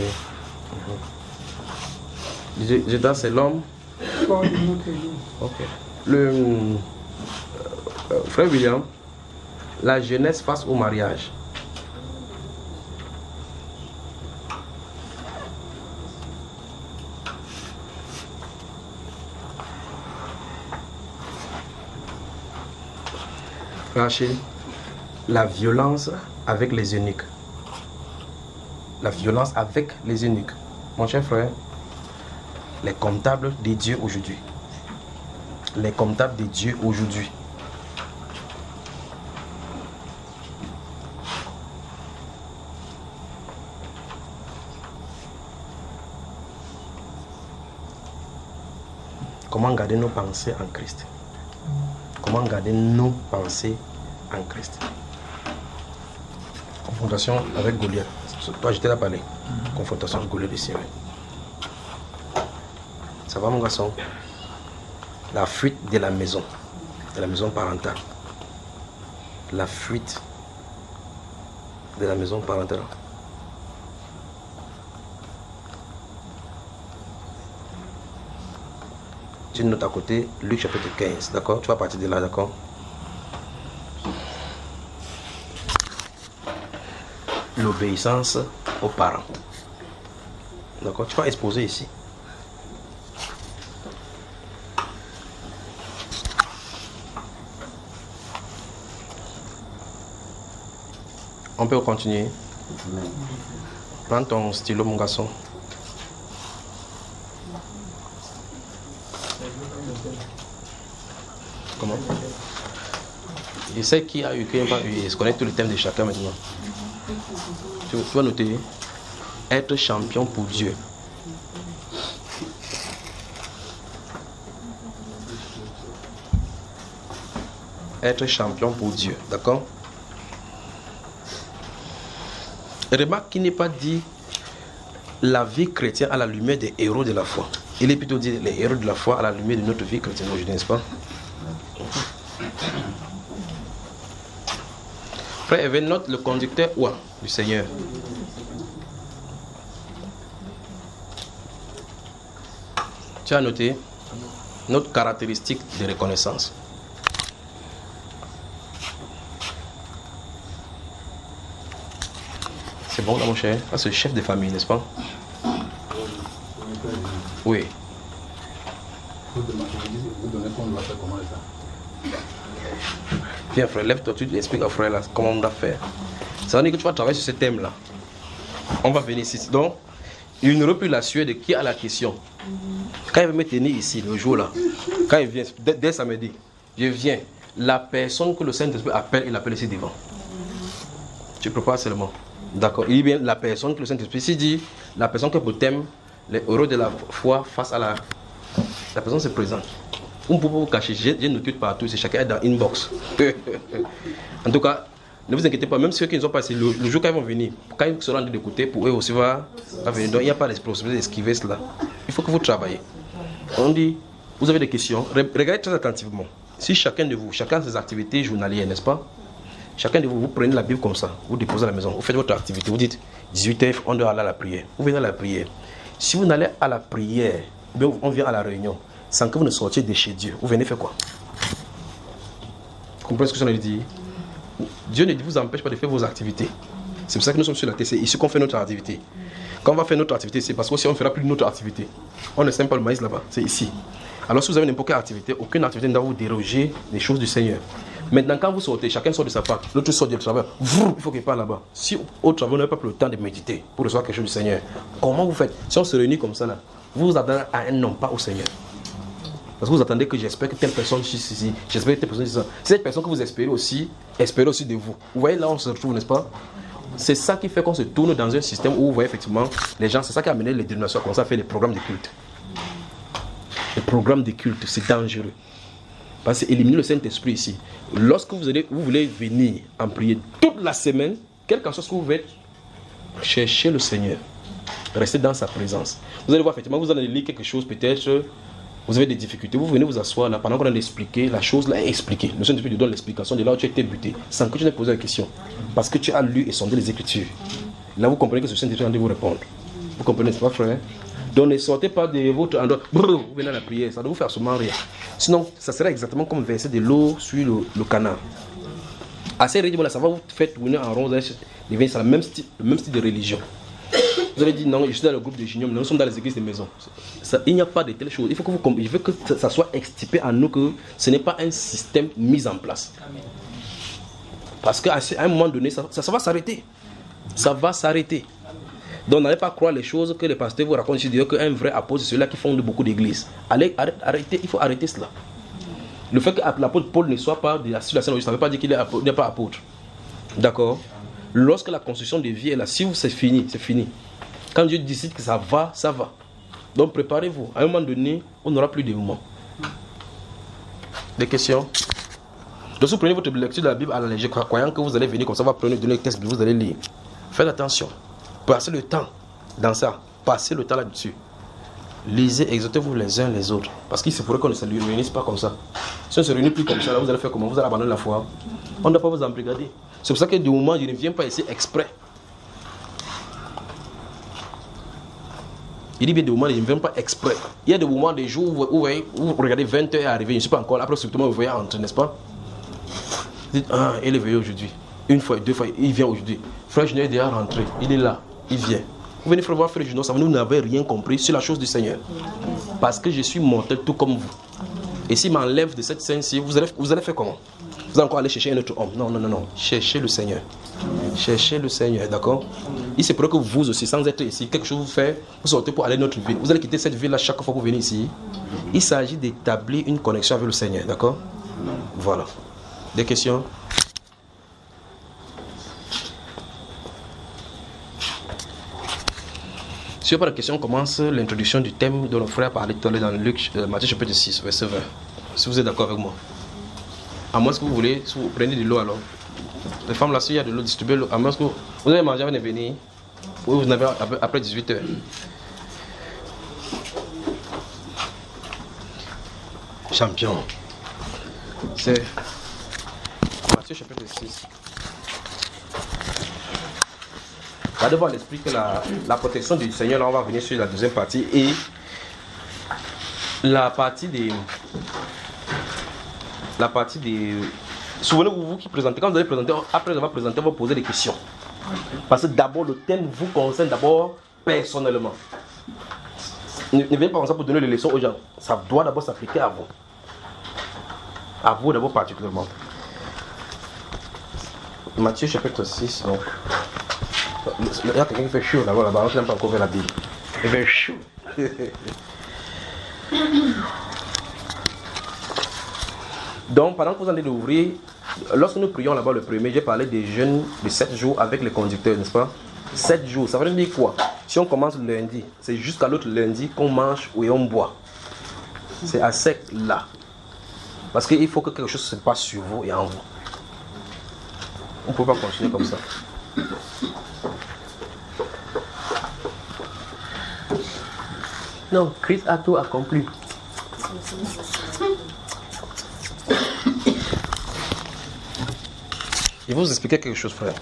Mm-hmm. Jédas, c'est l'homme. Ok. Le euh, euh, frère William, la jeunesse face au mariage. Rachel, la violence avec les eunuques. La violence avec les eunuques. Mon cher frère, les comptables des dieux aujourd'hui. Les comptables des dieux aujourd'hui. Comment garder nos pensées en Christ? Comment garder nos pensées en Christ? Confrontation avec Goliath. Toi, j'étais là parler. Mm-hmm. Confrontation avec Goliath ici. Oui. Ça va, mon garçon? La fuite de la maison, de la maison parentale. La fuite de la maison parentale. Tu notes à côté Luc chapitre quinze, d'accord? Tu vas partir de là, d'accord? L'obéissance aux parents. D'accord? Tu vas exposer ici. On peut continuer. Prends ton stylo, mon garçon. Comment? Je sais qui a eu, qui n'a pas eu. Je connais tous les thèmes de chacun maintenant. Tu, tu vas noter. Être champion pour Dieu. Être champion pour Dieu. D'accord? Remarque qu'il n'est pas dit la vie chrétienne à la lumière des héros de la foi. Il est plutôt dit les héros de la foi à la lumière de notre vie chrétienne aujourd'hui, n'est-ce pas? Frère Evan, note le conducteur ouah du Seigneur. Tu as noté notre caractéristique de reconnaissance. C'est bon là mon cher? Ah, c'est le chef de famille, n'est-ce pas? Oui. Viens frère, lève-toi, tu expliques au frère là comment on doit faire. Ça veut dire que tu vas travailler sur ce thème là. On va venir ici. Donc, il ne reprend la sueur de qui a la question. Quand il veut me tenir ici le jour là, quand il vient, dès, dès samedi, je viens. La personne que le Saint-Esprit appelle, il appelle ici devant. Tu prépares seulement. D'accord. Il dit bien la personne que le Saint-Esprit s'il dit, la personne que pour thème, les héros de la foi face à la. La personne se présente. On peut pas vous cacher, j'ai noté partout, c'est chacun est dans inbox. En tout cas, ne vous inquiétez pas, même ceux qui ne sont pas ici, le, le jour quand ils vont venir, quand ils seront de côté, pour eux aussi va, va venir. Donc il n'y a pas de possibilité d'esquiver cela. Il faut que vous travaillez. On dit, vous avez des questions, regardez très attentivement. Si chacun de vous, chacun de ses activités journalières, n'est-ce pas? Chacun de vous, vous prenez la Bible comme ça, vous déposez à la maison, vous faites votre activité, vous dites dix-huit heures, on doit aller à la prière. Vous venez à la prière. Si vous n'allez à la prière, bien on vient à la réunion, sans que vous ne sortiez de chez Dieu, vous venez faire quoi? Vous comprenez ce que je dis? Dieu ne vous empêche pas de faire vos activités. C'est pour ça que nous sommes sur la terre, c'est ici qu'on fait notre activité. Quand on va faire notre activité, c'est parce que si on ne fera plus notre activité, on ne sème pas le maïs là-bas, c'est ici. Alors si vous avez n'importe quelle activité, aucune activité ne doit vous déroger des choses du Seigneur. Maintenant, quand vous sortez, chacun sort de sa part, l'autre sort du travail, il faut qu'il parte là-bas. Si au travail, vous n'avez pas le temps de méditer pour recevoir quelque chose du Seigneur, comment vous faites? Si on se réunit comme ça, là, vous vous attendez à un nom, pas au Seigneur. Parce que vous attendez que j'espère que telle personne dise ceci, j'espère que telle personne dise ça. C'est cette personne que vous espérez aussi, espérez aussi de vous. Vous voyez là où on se retrouve, n'est-ce pas? C'est ça qui fait qu'on se tourne dans un système où vous voyez effectivement les gens, c'est ça qui a amené les dénominations à commencer à faire les programmes de culte. Les programmes de culte, c'est dangereux. Parce que éliminer le Saint-Esprit ici. Lorsque vous, allez, vous voulez venir en prier toute la semaine, quel qu'en soit ce que vous faites, cherchez le Seigneur. Restez dans sa présence. Vous allez voir effectivement, vous allez lire quelque chose peut-être. Vous avez des difficultés, vous venez vous asseoir là, pendant qu'on a expliqué, la chose là est expliquée. Le Saint-Esprit te donne l'explication de là où tu as été buté, sans que tu n'aies posé la question. Parce que tu as lu et sondé les Écritures. Là, vous comprenez que ce Saint-Esprit est en train de vous répondre. Vous comprenez, c'est pas frère? Donc ne sortez pas de votre endroit, brrr, vous venez à la prière, ça doit vous faire seulement rire. Sinon, ça sera exactement comme verser de l'eau sur le, le canal. Assez régulièrement, ça va vous faire tourner en rond, c'est le même style, le même style de religion. Vous avez dit non, je suis dans le groupe de Gignon, nous sommes dans les églises de maison. Ça, il n'y a pas de telles choses. Il faut que, vous, il faut que ça soit extirpé en nous que ce n'est pas un système mis en place. Parce qu'à un moment donné, ça, ça, ça va s'arrêter. Ça va s'arrêter. Donc n'allez pas croire les choses que les pasteurs vous racontent ici, dire qu'un vrai apôtre, c'est celui-là qui fonde beaucoup d'églises. Allez, arrêtez, il faut arrêter cela. Le fait que l'apôtre Paul ne soit pas sur la scène, ça ne veut pas dire qu'il n'est pas apôtre. D'accord? Lorsque la construction de vie est là, si vous c'est fini, c'est fini. Quand Dieu décide que ça va, ça va. Donc préparez-vous. À un moment donné, on n'aura plus de moments. Des questions? Donc si vous prenez votre lecture de la Bible à la légère, croyant que vous allez venir comme ça, vous va prendre donner le texte, vous allez lire. Faites attention. Passez le temps dans ça. Passez le temps là-dessus. Lisez, exhortez-vous les uns les autres. Parce qu'il se pourrait qu'on ne se réunisse pas comme ça. Si on ne se réunit plus comme ça, là, vous allez faire comment? Vous allez abandonner la foi. On ne doit pas vous embrigader. C'est pour ça que du moment, je ne viens pas ici exprès. Il dit bien des moments, je ne viens pas exprès. Il y a des moments, des jours où, où, où, où vous regardez vingt heures arriver, je ne suis pas encore là. Après, surtout, vous voyez entrer, n'est-ce pas? Vous dites, ah, il est venu aujourd'hui. Une fois, deux fois, il vient aujourd'hui. Frère Junior est déjà rentré. Il est là, il vient. Vous venez voir Frère Junior, ça vous n'avez rien compris sur la chose du Seigneur. Parce que je suis mortel tout comme vous. Et s'il m'enlève de cette scène-ci, vous allez, vous allez faire comment? Vous allez encore aller chercher un autre homme? Non, non, non, non. Cherchez le Seigneur. Cherchez le Seigneur, d'accord? Il se pourrait que vous aussi, sans être ici, quelque chose vous fait, vous sortez pour aller dans notre ville. Vous allez quitter cette ville-là chaque fois que vous venez ici. Il s'agit d'établir une connexion avec le Seigneur, d'accord? Voilà. Des questions? Si il n'y a pas de questions, on commence l'introduction du thème dont le frère parlait tout à l'heure dans Luc, euh, Matthieu chapitre six, verset vingt. Si vous êtes d'accord avec moi. À moins que vous voulez, si vous prenez de l'eau alors. Les femmes là, s'il y a de l'eau, distribuez l'eau. À moins que vous, vous avez mangé avant de venir. Ou vous n'avez après dix-huit heures. Champion. C'est Matthieu chapitre six. Gardez voir l'esprit que la, la protection du Seigneur, là on va venir sur la deuxième partie. Et la partie des... La partie des... Souvenez-vous, vous qui présentez, quand vous allez présenter, après avoir présenté, on va poser des questions. Parce que d'abord, le thème vous concerne d'abord personnellement. Ne, ne venez pas comme ça pour donner les leçons aux gens. Ça doit d'abord s'appliquer à vous. À vous d'abord particulièrement. Matthieu chapitre six, donc. Il y a quelqu'un qui fait chaud là-bas, là-bas, on n'a pas encore fait la Bible. Il fait chaud. Donc, pendant que vous allez l'ouvrir, lorsque nous prions là-bas le premier, j'ai parlé des jeûnes de sept jours avec les conducteurs, n'est-ce pas? sept jours, ça veut dire quoi? Si on commence le lundi, c'est jusqu'à l'autre lundi qu'on mange et on boit. C'est à sec là. Parce qu'il faut que quelque chose se passe sur vous et en vous. On ne peut pas continuer comme ça. Non, Christ a tout accompli. Je vais vous expliquer quelque chose, frère.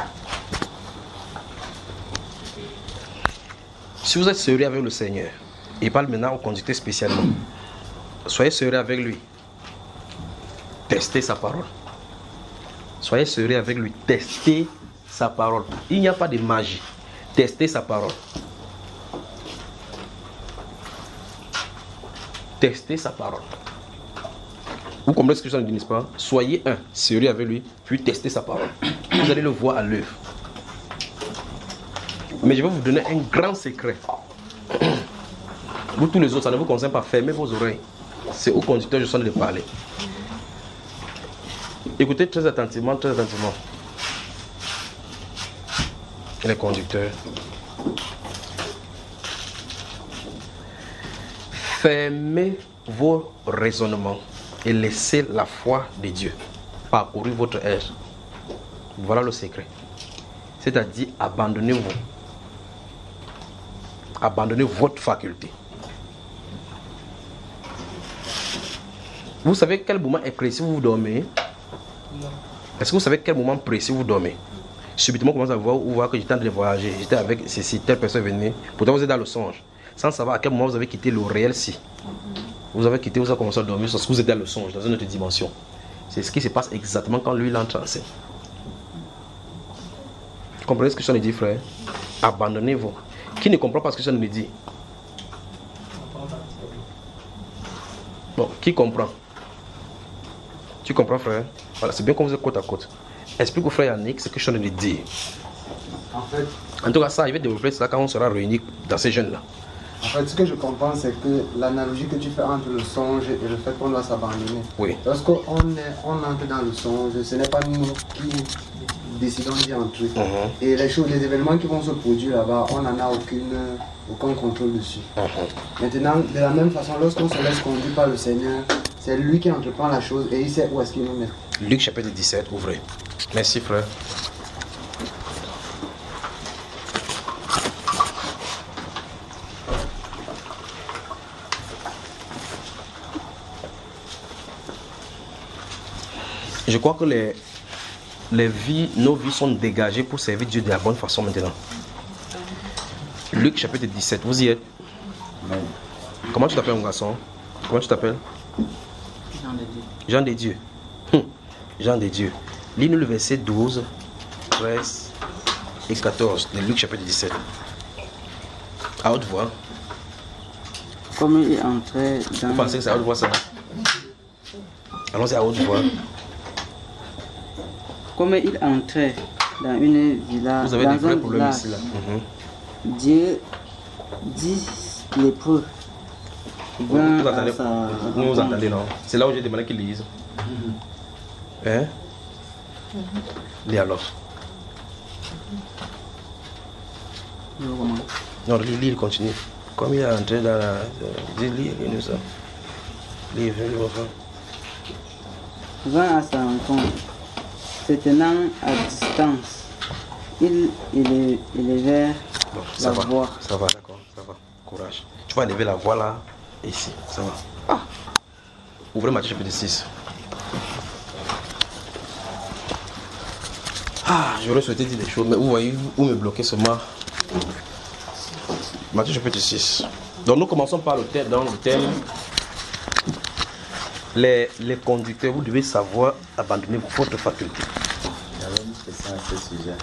Si vous êtes sérieux avec le Seigneur, il parle maintenant au conducteur spécialement. Soyez sérieux avec lui. Testez sa parole. Soyez sérieux avec lui. Testez sa parole. Il n'y a pas de magie. Testez sa parole. Testez sa parole. Vous comprenez ce que je dis, n'est-ce pas? Soyez un, sérieux avec lui, puis testez sa parole. Vous allez le voir à l'œuvre. Mais je vais vous donner un grand secret. Vous tous les autres, ça ne vous concerne pas. Fermez vos oreilles. C'est au conducteur que je suis en train de parler. Écoutez très attentivement, très attentivement. Les conducteurs. Fermez vos raisonnements et laissez la foi de Dieu parcourir votre être. Voilà le secret. C'est-à-dire, abandonnez-vous. Abandonnez votre faculté. Vous savez quel moment est précis où vous dormez? Est-ce que vous savez quel moment précis où vous dormez? Subitement, vous commencez à voir, vous voir que j'étais en train de voyager, j'étais avec ceci, telle personne venue. Pourtant, vous êtes dans le songe. Sans savoir à quel moment vous avez quitté le réel-ci. Vous avez quitté, vous avez commencé à dormir parce que vous êtes dans le songe, dans une autre dimension. C'est ce qui se passe exactement quand lui il entre en scène. Vous comprenez ce que je viens de dire, frère? Abandonnez-vous. Qui ne comprend pas ce que je viens de dire? Bon, qui comprend? Tu comprends, frère? Voilà, c'est bien qu'on vous ait côte à côte. Explique au frère Yannick ce que je viens de dire. En fait, En tout cas, ça, il va développer ça quand on sera réunis dans ces jeunes-là. En fait, ce que je comprends, c'est que l'analogie que tu fais entre le songe et le fait qu'on doit s'abandonner. Oui. Lorsqu'on on entre dans le songe, ce n'est pas nous qui décidons d'y entrer. Uh-huh. Et les choses, les événements qui vont se produire là-bas, on n'en a aucune, aucun contrôle dessus. Uh-huh. Maintenant, de la même façon, lorsqu'on se laisse conduire par le Seigneur, c'est lui qui entreprend la chose et il sait où est-ce qu'il nous met. Luc chapitre dix-sept, ouvrez. Merci, frère. Je crois que les, les vies, nos vies sont dégagées pour servir Dieu de la bonne façon maintenant. Luc chapitre dix-sept, vous y êtes? Oui. Comment tu t'appelles, mon garçon? Comment tu t'appelles? Jean de Dieu. Jean de Dieu. Hum. Jean de Dieu. Lis-nous le verset douze, treize et quatorze de Luc chapitre dix-sept. À haute voix. Comme il entrait dans... Vous pensez que c'est à haute voix ça? Allons-y à haute voix. Comme il entrait dans une villa, vous avez dans des vrais un problèmes village, ici là. Mm-hmm. Dieu dit lépreux. Vous, vous entendez, vous, vous entendez non? C'est là où j'ai demandé qu'ils lisent. Mm-hmm. Hein? Mm-hmm. Lis alors. Mm-hmm. Non, lis, lis, il continue. Comme il est entré dans la... Dis, lis, lis-nous ça. Lis, lis, mon frère. Vint à sa rencontre. Se tenant à distance, ils élevèrent la va, voix. Ça va, d'accord, ça va. Courage. Tu vas élever la voix là, ici. Ça va. Ah. Ouvrez Matthieu chapitre six. Ah, j'aurais souhaité dire des choses, mais vous voyez où me bloquer seulement. Matthieu chapitre six. Donc nous commençons par le thème, dans le thème. Les, les conducteurs, vous devez savoir abandonner votre faculté. J'avais une question à ce sujet.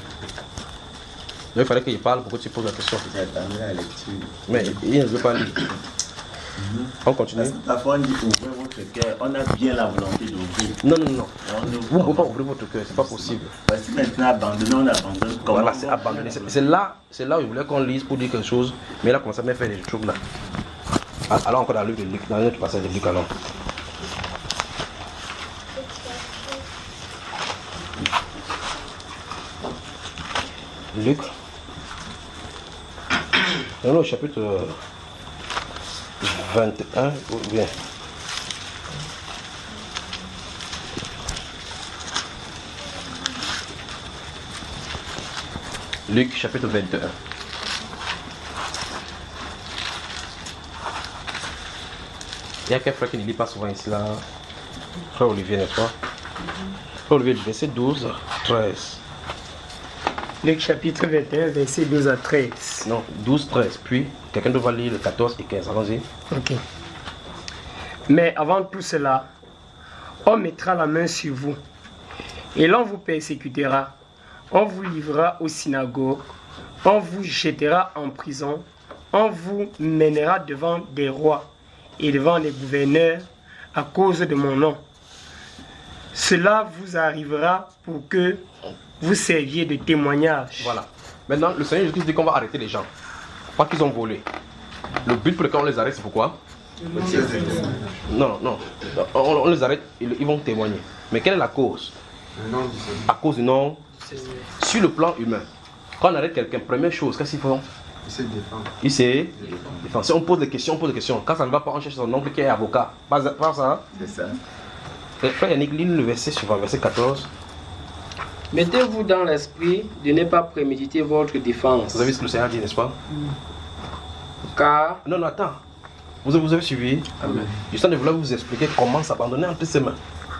Il fallait qu'il parle pour que tu poses la question. J'ai attendu la lecture. Mais il ne veut pas lire. Mm-hmm. On continue. Parce que parfois on dit ouvrez votre cœur, on a bien la volonté d'ouvrir. Non, non, non. Vous ne pouvez pas ouvrir votre cœur, c'est pas possible. Parce que maintenant abandonner, on abandonne. Voilà, c'est abandonner. C'est là, c'est là où il voulait qu'on lise pour dire quelque chose, mais là, on commence à me faire des trucs là. Alors encore dans le livre de Luc, dans notre passage de Luc alors. Luc. Non, non, chapitre vingt et un, ou bien. Luc, chapitre vingt et un. Il y a quelqu'un qui ne lit pas souvent ici là. Frère Olivier, n'est-ce pas? Frère Olivier, verset douze, treize. Luc chapitre vingt et un, verset douze à treize. Non, douze, treize. Puis, quelqu'un doit lire le quatorze et quinze. Allons-y. Ok. Mais avant tout cela, on mettra la main sur vous, et l'on vous persécutera. On vous livrera aux synagogues, on vous jettera en prison, on vous mènera devant des rois et devant les gouverneurs à cause de mon nom. Cela vous arrivera pour que vous serviez de témoignage. Voilà. Maintenant, le Seigneur Jésus dit qu'on va arrêter les gens. Pas qu'ils ont volé. Le but pour lequel on les arrête, c'est pourquoi? Non, non. On, on les arrête, ils, ils vont témoigner. Mais quelle est la cause? À cause du nom. Sur le plan humain, quand on arrête quelqu'un, première chose, qu'est-ce qu'ils font? Il se défend. Il se défend. Si on pose des questions, on pose des questions. Quand ça ne va pas, on cherche son oncle qui est avocat. Pas, pas ça? C'est ça. Frère Yannick, lis le verset suivant, verset quatorze. Mettez-vous dans l'esprit de ne pas préméditer votre défense. Vous avez vu ce que le Seigneur dit, n'est-ce pas? Car... Non, non, attends. Vous avez, vous avez suivi? Amen. Je suis en train de vouloir vous expliquer comment s'abandonner entre ses mains.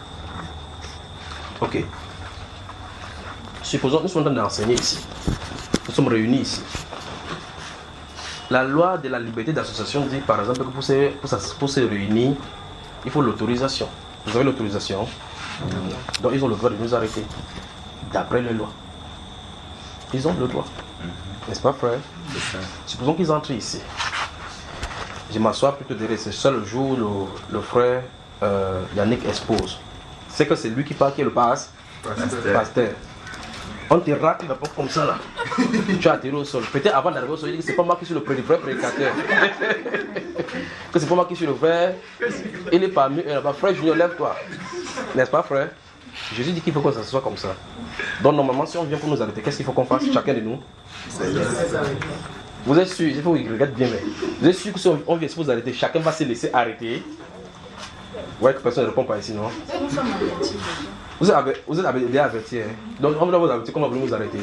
Ok. Supposons que nous sommes en train d'enseigner ici. Nous sommes réunis ici. La loi de la liberté d'association dit par exemple que pour se, pour, se, pour se réunir, il faut l'autorisation. Vous avez l'autorisation? Donc ils ont le droit de nous arrêter. D'après les lois. Ils ont le droit. N'est-ce pas, frère? Supposons qu'ils entrent ici. Je m'assois plutôt derrière. C'est ça le jour où le, le frère euh, Yannick expose. C'est que c'est lui qui parle, qui est le passe. Pasteur. Pasteur. On te racle la porte comme ça là. Tu as atterri au sol. Peut-être avant d'arriver au sol, il dit que c'est pas moi qui suis le vrai prédicateur. Que c'est pas moi qui suis le vrai. Il est parmi eux là-bas. Frère Junior, lève-toi. N'est-ce pas, frère? Jésus dit qu'il faut que ça soit comme ça. Donc normalement, si on vient pour nous arrêter, qu'est-ce qu'il faut qu'on fasse, chacun de nous? Vous êtes sûr, il faut qu'il regarde bien, mais vous êtes sûr que si on vient pour vous arrêter, chacun va se laisser arrêter? Ouais, que personne ne répond pas ici, non? Vous êtes, vous êtes déjà avertis, hein? Donc on va vous avertir, comment vous vous arrêter?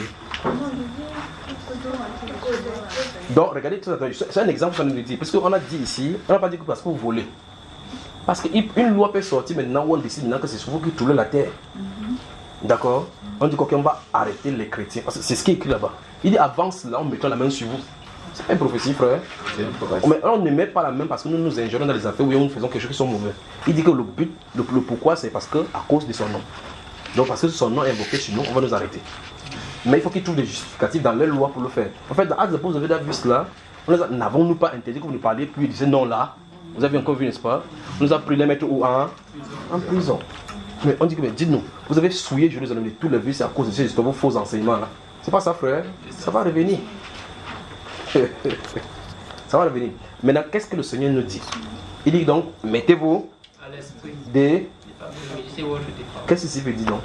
Donc regardez, c'est un exemple qu'on nous dit, parce qu'on a dit ici, on n'a pas dit que parce que vous volez. Parce qu'une loi peut sortir maintenant où on décide maintenant que c'est vous qui trouvez la terre. D'accord? On dit qu'on va arrêter les chrétiens. Parce que c'est ce qui est écrit là-bas. Il dit avance là, on mettra la main sur vous. C'est pas une prophétie, frère. Une prophétie. Mais on ne met pas la main parce que nous nous ingérons dans les affaires où nous faisons quelque chose qui sont mauvais. Il dit que le but, le, le pourquoi, c'est parce que à cause de son nom. Donc parce que son nom est invoqué sur nous, on va nous arrêter. Mais il faut qu'ils trouvent des justificatifs dans les lois pour le faire. En fait, dans Actes des Apôtres, vous avez vu cela. N'avons-nous pas interdit que vous ne parliez plus de ce nom-là? Vous avez encore vu, n'est-ce pas? On nous a pris les mettre où en, en prison. Mais on dit que, mais dites-nous, vous avez souillé Jérusalem de tous les vies, c'est à cause de ces vos faux enseignements là. C'est pas ça, frère? Ça va revenir. Ça va revenir. Maintenant, qu'est-ce que le Seigneur nous dit? Il dit donc, mettez-vous à l'esprit des... Qu'est-ce que ça veut dire donc?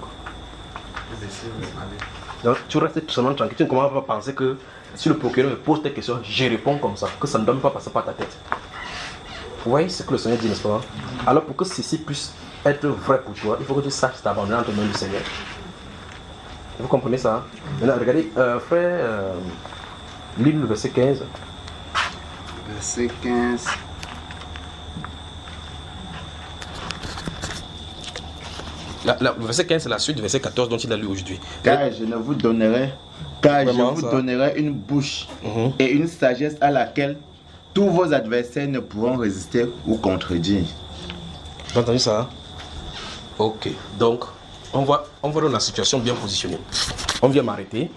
Donc, tu restes tout simplement tranquille. Tu ne commences pas à penser que si le procureur me pose des questions, je réponds comme ça, que ça ne doit même pas passer par ta tête. Vous voyez ce que le Seigneur dit, n'est-ce pas? Alors pour que ceci puisse être vrai pour toi, il faut que tu saches t'abandonner entre les mains du Seigneur. Vous comprenez ça? Maintenant, regardez, euh, frère, euh, lis le verset quinze. Verset quinze. La, la, le verset quinze, c'est la suite du verset quatorze dont il a lu aujourd'hui. Car je ne vous donnerai, car Vraiment, je vous ça. donnerai une bouche Mm-hmm. et une sagesse à laquelle tous vos adversaires ne pourront résister ou contredire. Vous avez entendu ça? Ok. Donc, on va, on va dans la situation bien positionnée. On vient m'arrêter.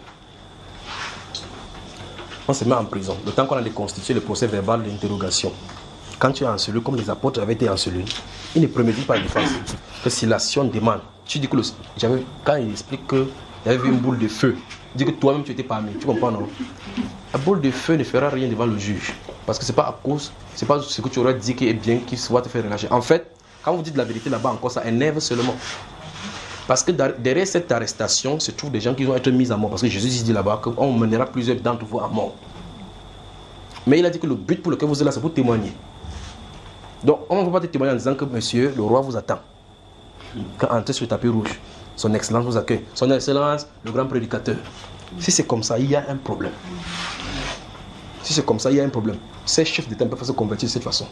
On se met en prison. Le temps qu'on a déconstitué le procès verbal d'interrogation. Quand tu es en cellule, comme les apôtres avaient été en cellule, ils ne préméditent pas la défense. Que si la Sion demande, tu dis que le, j'avais, quand il explique qu'il y avait vu une boule de feu, il dit que toi-même tu étais parmi. Tu comprends, non? La boule de feu ne fera rien devant le juge. Parce que c'est pas à cause, c'est pas ce que tu aurais dit qui est bien qui va te faire relâcher. En fait, quand vous dites la vérité là-bas encore, ça énerve seulement. Parce que derrière cette arrestation se trouvent des gens qui vont être mis à mort. Parce que Jésus dit là-bas qu'on mènera plusieurs d'entre vous à mort. Mais il a dit que le but pour lequel vous êtes là, c'est pour témoigner. Donc on ne va pas te témoigner en disant que monsieur, le roi vous attend. Quand entrez sur le tapis rouge, son excellence vous accueille. Son excellence, le grand prédicateur. Si c'est comme ça, il y a un problème. Si c'est comme ça, il y a un problème. Ces chefs d'État peuvent se convertir de cette façon.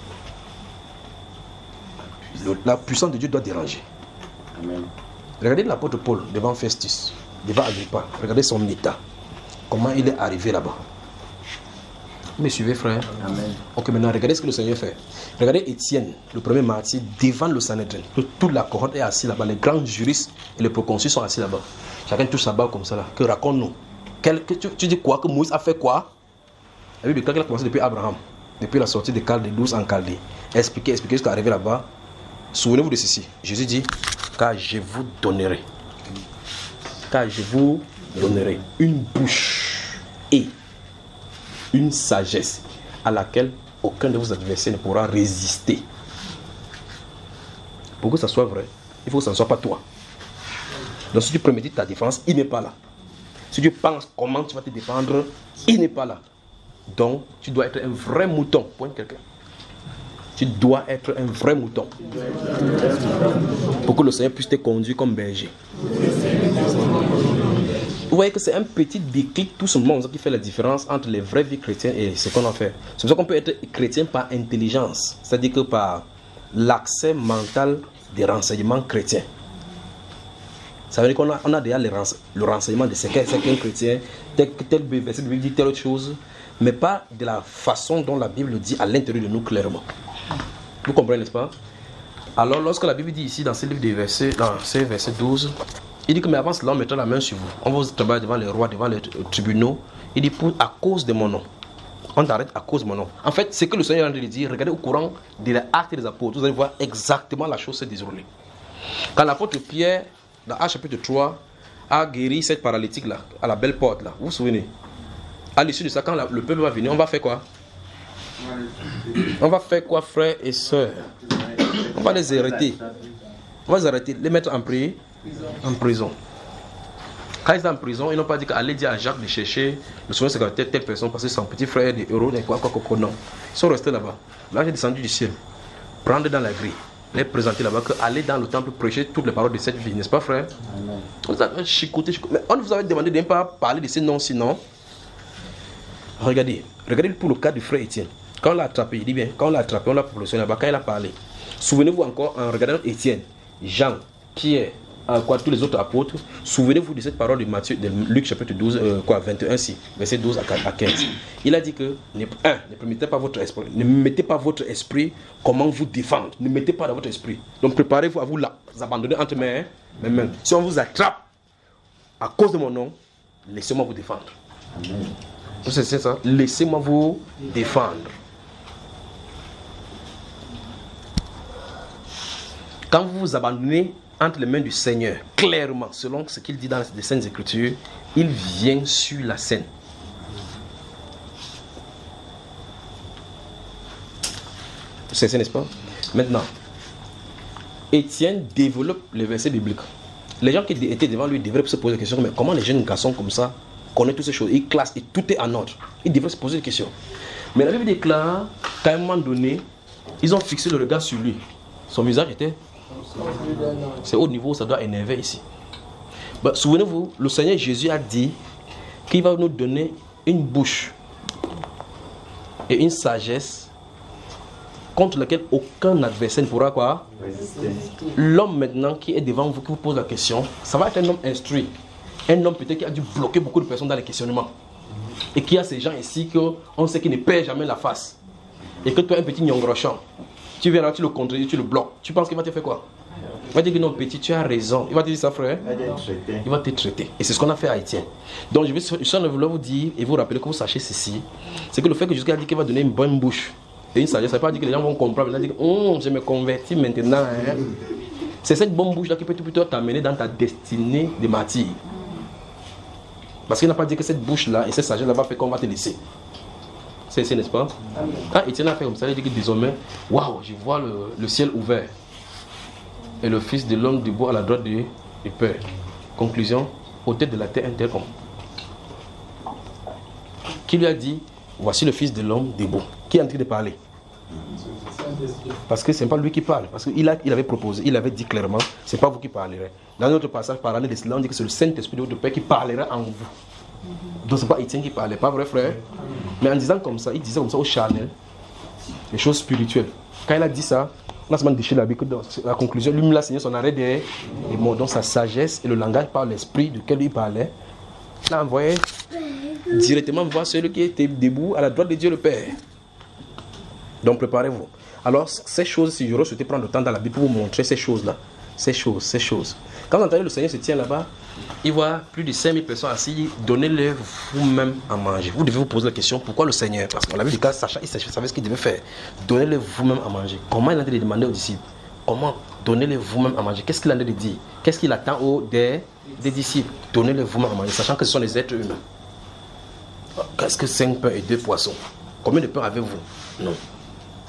Le, la puissance de Dieu doit déranger. Amen. Regardez l'apôtre Paul devant Festus, devant Agrippa. Regardez son état. Comment il est arrivé là-bas. Vous me suivez, frère? Amen. Ok, maintenant regardez ce que le Seigneur fait. Regardez Étienne, le premier martyr, devant le Sanhédrin. Toute la cohorte est assise là-bas. Les grands juristes et les proconsuls sont assis là-bas. Chacun touche sa barre comme ça là. Que raconte-nous. Quel, que tu, tu dis quoi? Que Moïse a fait quoi? La Bible dit qu'il a commencé depuis Abraham, depuis la sortie de Chaldée, douze en Chaldée. Expliquez, expliquez jusqu'à arriver là-bas. Souvenez-vous de ceci. Jésus dit, car je vous donnerai. Car je vous donnerai une bouche et une sagesse à laquelle aucun de vos adversaires ne pourra résister. Pour que ça soit vrai, il faut que ça ne soit pas toi. Donc si tu prémédites ta défense, il n'est pas là. Si tu penses comment tu vas te défendre, il n'est pas là. Donc tu dois être un vrai mouton. Point quelqu'un. Tu dois être un vrai mouton. Pour que le Seigneur puisse te conduire comme berger. Vous voyez que c'est un petit déclic tout simplement qui fait la différence entre les vraies vies chrétiennes et ce qu'on a fait. C'est pour ça qu'on peut être chrétien par intelligence, c'est-à-dire que par l'accès mental des renseignements chrétiens. Ça veut dire qu'on a, on a déjà les rense- le renseignement de ce qu'est ce qu'un chrétien, tel, tel verset de Bible dit telle autre chose, mais pas de la façon dont la Bible dit à l'intérieur de nous clairement. Vous comprenez, n'est-ce pas? Alors lorsque la Bible dit ici dans ce livre des versets, dans ce verset douze, il dit que mais avant cela on mettra la main sur vous. On va vous travailler devant les rois, devant les tribunaux. Il dit pour, à cause de mon nom. On t'arrête à cause de mon nom. En fait, c'est que le Seigneur a dit, regardez au courant des actes des apôtres, vous allez voir exactement la chose se dérouler. Quand l'apôtre Pierre, dans Actes chapitre trois, a guéri cette paralytique là, à la belle porte là, vous vous souvenez? À l'issue de ça, quand la, le peuple va venir, on va faire quoi? On va faire quoi, frères et sœurs? On va les arrêter. On va les arrêter, les mettre en prison. En prison. Quand ils sont en prison, ils n'ont pas dit qu'aller dire à Jacques de chercher le souverain secrétaire telle personne parce que son petit frère des héros n'est quoi, quoi, quoi, quoi, non. Ils sont restés là-bas. Là, j'ai descendu du ciel, prendre dans la grille, les présenter là-bas, qu'aller dans le temple prêcher toutes les paroles de cette vie, n'est-ce pas, frère? On vous avait chicoté, chicoté. Mais on vous avait demandé de ne pas parler de ces noms, sinon. Regardez, regardez pour le cas du frère Étienne. Quand on l'a attrapé, il dit bien, quand on l'a attrapé, on l'a propulsé là-bas, quand il a parlé. Souvenez-vous encore, en regardant Étienne, Jean, Pierre, euh, quoi, tous les autres apôtres, souvenez-vous de cette parole de Matthieu, de Luc chapitre douze, euh, quoi, vingt et un, si, verset douze à quinze. Il a dit que, un, ne permettez pas votre esprit, ne mettez pas votre esprit comment vous défendre, ne mettez pas dans votre esprit. Donc préparez-vous à vous là, vous abandonner entre mes mains. Si on vous attrape à cause de mon nom, laissez-moi vous défendre. Amen. C'est ça, laissez-moi vous défendre. Quand vous vous abandonnez entre les mains du Seigneur, clairement, selon ce qu'il dit dans les Saintes Écritures, il vient sur la scène. C'est ça, n'est-ce pas? Maintenant, Étienne développe les versets bibliques. Les gens qui étaient devant lui devraient se poser la question, mais comment les jeunes garçons comme ça connaissent toutes ces choses? Ils classent et tout est en ordre. Ils devraient se poser des questions. Mais la Bible déclare qu'à un moment donné, ils ont fixé le regard sur lui. Son visage était... C'est au niveau où ça doit énerver ici. Bah, souvenez-vous, le Seigneur Jésus a dit qu'il va nous donner une bouche et une sagesse contre laquelle aucun adversaire ne pourra quoi résister. L'homme maintenant qui est devant vous, qui vous pose la question, ça va être un homme instruit. Un homme peut-être qui a dû bloquer beaucoup de personnes dans les questionnements. Et qui a ces gens ici qu'on sait qu'ils ne perdent jamais la face. Et que toi, un petit nyongrochon, tu viens là, tu le contredis, tu le bloques. Tu penses qu'il va te faire quoi? Il va te dire que non, petit, tu as raison. Il va te dire ça, frère. Il va te traiter. Et c'est ce qu'on a fait à Étienne. Donc je vais je voulais vous dire et vous rappeler que vous sachiez ceci. C'est que le fait que Jésus a dit qu'il va donner une bonne bouche et une sagesse, ça ne veut pas dire que les gens vont comprendre. Ils vont dire, oh, je me convertis maintenant. Hein. C'est cette bonne bouche-là qui peut plutôt t'amener dans ta destinée de martyr. Parce qu'il n'a pas dit que cette bouche-là et cette sagesse-là va faire qu'on va te laisser. C'est n'est-ce pas? Quand Étienne a fait comme ça, il dit que désormais, waouh, je vois le, le ciel ouvert. Et le Fils de l'homme debout à la droite du, du Père. Conclusion, au tête de la terre, un tel homme. Qui lui a dit, voici le Fils de l'homme debout. Qui est en train de parler? Parce que ce n'est pas lui qui parle. Parce qu'il a, il avait proposé, il avait dit clairement, ce n'est pas vous qui parlerez. Dans notre passage, par l'année de cela, on dit que c'est le Saint-Esprit de votre Père qui parlera en vous. Donc ce n'est pas Étienne qui parlait, pas vrai, frère? Mais en disant comme ça, il disait comme ça au charnel, les choses spirituelles. Quand il a dit ça, on a seulement déchiré la Bible, la conclusion, lui, il a signé son arrêt des mots, donc sa sagesse et le langage par l'esprit duquel il parlait. Il a envoyé directement voir celui qui était debout à la droite de Dieu le Père. Donc préparez-vous. Alors, ces choses, si j'aurais souhaité prendre le temps dans la Bible pour vous montrer ces choses-là, ces choses, ces choses. Quand vous entendez le Seigneur se tient là-bas, il voit plus de cinq mille personnes assises, donnez-les vous-même à manger. Vous devez vous poser la question, pourquoi le Seigneur? Parce qu'on l'a vu du cas, Sacha, il savait ce qu'il devait faire. Donnez-les vous-même à manger. Comment il a de demander aux disciples? Comment? Donnez-les vous-même à manger. Qu'est-ce qu'il a de dire? Qu'est-ce qu'il attend aux, des, des disciples? Donnez-les vous-même à manger, sachant que ce sont des êtres humains. Qu'est-ce que cinq pains et deux poissons? Combien de pains avez-vous? Non.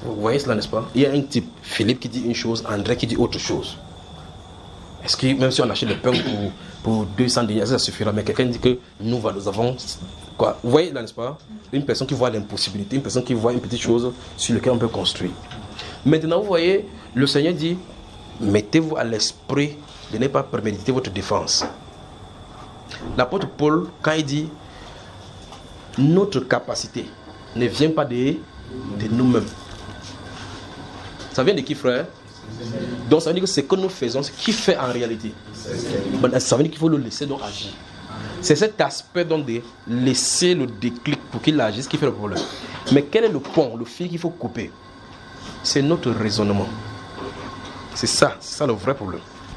Vous voyez cela, n'est-ce pas? Il y a un type, Philippe qui dit une chose, André qui dit autre chose. Est-ce que même si on achète le pain pour, pour deux cents deniers, ça suffira? Mais quelqu'un dit que nous, nous avons... Quoi? Vous voyez là, n'est-ce pas? Une personne qui voit l'impossibilité, une personne qui voit une petite chose sur laquelle on peut construire. Maintenant, vous voyez, le Seigneur dit, mettez-vous à l'esprit de ne pas préméditer votre défense. L'apôtre Paul, quand il dit, notre capacité ne vient pas de, de nous-mêmes. Ça vient de qui, frère? Donc ça veut dire que ce que nous faisons, ce qui fait en réalité. Ça veut dire qu'il faut le laisser donc agir. C'est cet aspect donc de laisser le déclic pour qu'il agisse qui fait le problème. Mais quel est le pont, le fil qu'il faut couper? C'est notre raisonnement. C'est ça, c'est ça le vrai problème.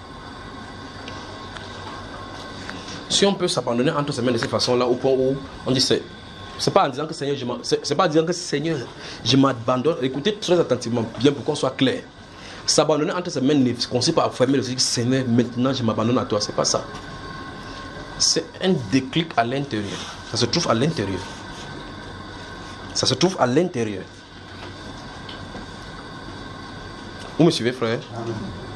Si on peut s'abandonner entre ses mains de cette façon-là, au point où on dit c'est, c'est pas en disant que Seigneur, je c'est, c'est pas en disant que Seigneur, je m'abandonne. Écoutez très attentivement, bien pour qu'on soit clair. S'abandonner entre ses mains ne consiste pas à fermer le Seigneur, Seigneur, maintenant je m'abandonne à toi. C'est pas ça. C'est un déclic à l'intérieur. Ça se trouve à l'intérieur. Ça se trouve à l'intérieur. Vous me suivez, frère? Amen.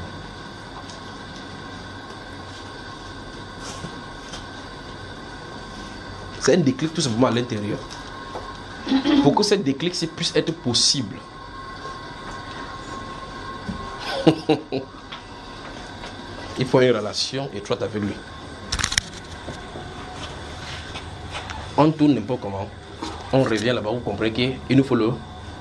C'est un déclic tout simplement à l'intérieur. Pour que ce déclic puisse être possible, il faut une relation étroite avec lui. On tourne n'importe comment, on revient là-bas, vous comprenez qu'il nous faut le...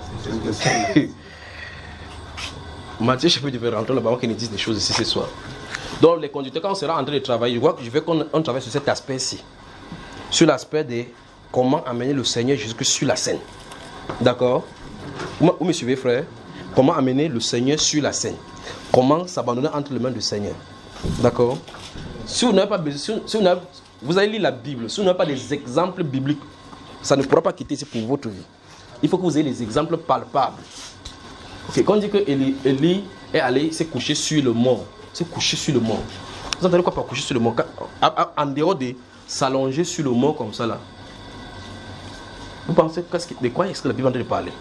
Mathieu, je peux devais rentrer là-bas, qu'on nous dise des choses ici ce soir. Donc les conducteurs, quand on sera en train de travailler, je vois que je veux qu'on on travaille sur cet aspect-ci. Sur l'aspect de comment amener le Seigneur jusque sur la scène. D'accord? Vous, vous me suivez, frère? Comment amener le Seigneur sur la scène? Comment s'abandonner entre les mains du Seigneur? D'accord? Si vous n'avez pas besoin, si vous, n'avez, vous allez lire la Bible, si vous n'avez pas des exemples bibliques, ça ne pourra pas quitter ici pour votre vie. Il faut que vous ayez des exemples palpables. Okay, quand on dit que Élie, Élie est allé se coucher sur le mont, se coucher sur le mont. Vous entendez quoi par coucher sur le mont? En dehors de s'allonger sur le mont comme ça là. Vous pensez de quoi est-ce que la Bible est en train de parler?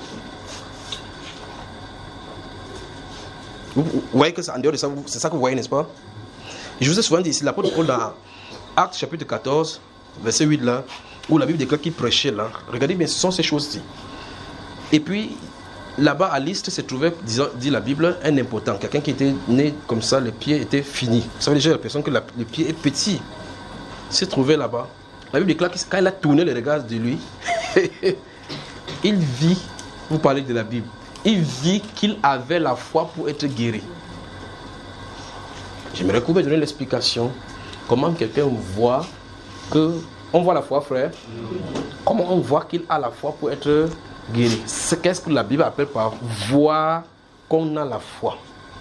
Vous, vous voyez que c'est en dehors de ça, c'est ça que vous voyez, n'est-ce pas? Je vous ai souvent dit ici, l'apôtre Paul dans Actes chapitre quatorze, verset huit là, où la Bible déclare qu'il prêchait là. Regardez bien, ce sont ces choses-ci. Et puis, là-bas à Lystre se trouvait, disons, dit la Bible, un impotent. Quelqu'un qui était né comme ça, les pieds étaient finis. Vous savez déjà, la personne que la, le pied est petit. Se trouvait là-bas. La Bible déclare que quand il a tourné les regards de lui, il vit, vous parlez de la Bible, il vit qu'il avait la foi pour être guéri. J'aimerais que vous me donniez l'explication. Comment quelqu'un voit que... On voit la foi, frère. Comment on voit qu'il a la foi pour être guéri? C'est qu'est-ce que la Bible appelle par voir qu'on a la foi.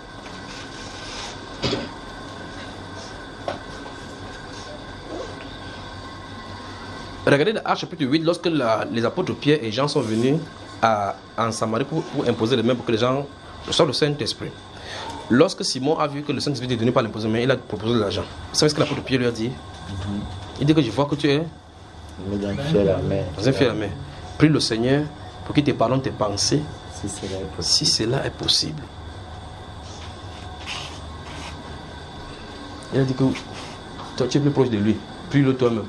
Regardez dans Actes chapitre huit, lorsque la, les apôtres Pierre et Jean sont venus à, en Samarie pour, pour imposer les mains pour que les gens reçoivent le Saint-Esprit. Lorsque Simon a vu que le Saint-Esprit était donné par l'imposition, il a proposé de l'argent. Vous savez ce que l'apôtre Pierre lui a dit? Mm-hmm. Il dit que je vois que tu es dans un fier la main. Dans un fier la main. Prie le Seigneur pour qu'il te pardonne tes pensées, si cela est possible. Si cela est possible. Il a dit que toi, tu es plus proche de lui. Prie-le toi-même.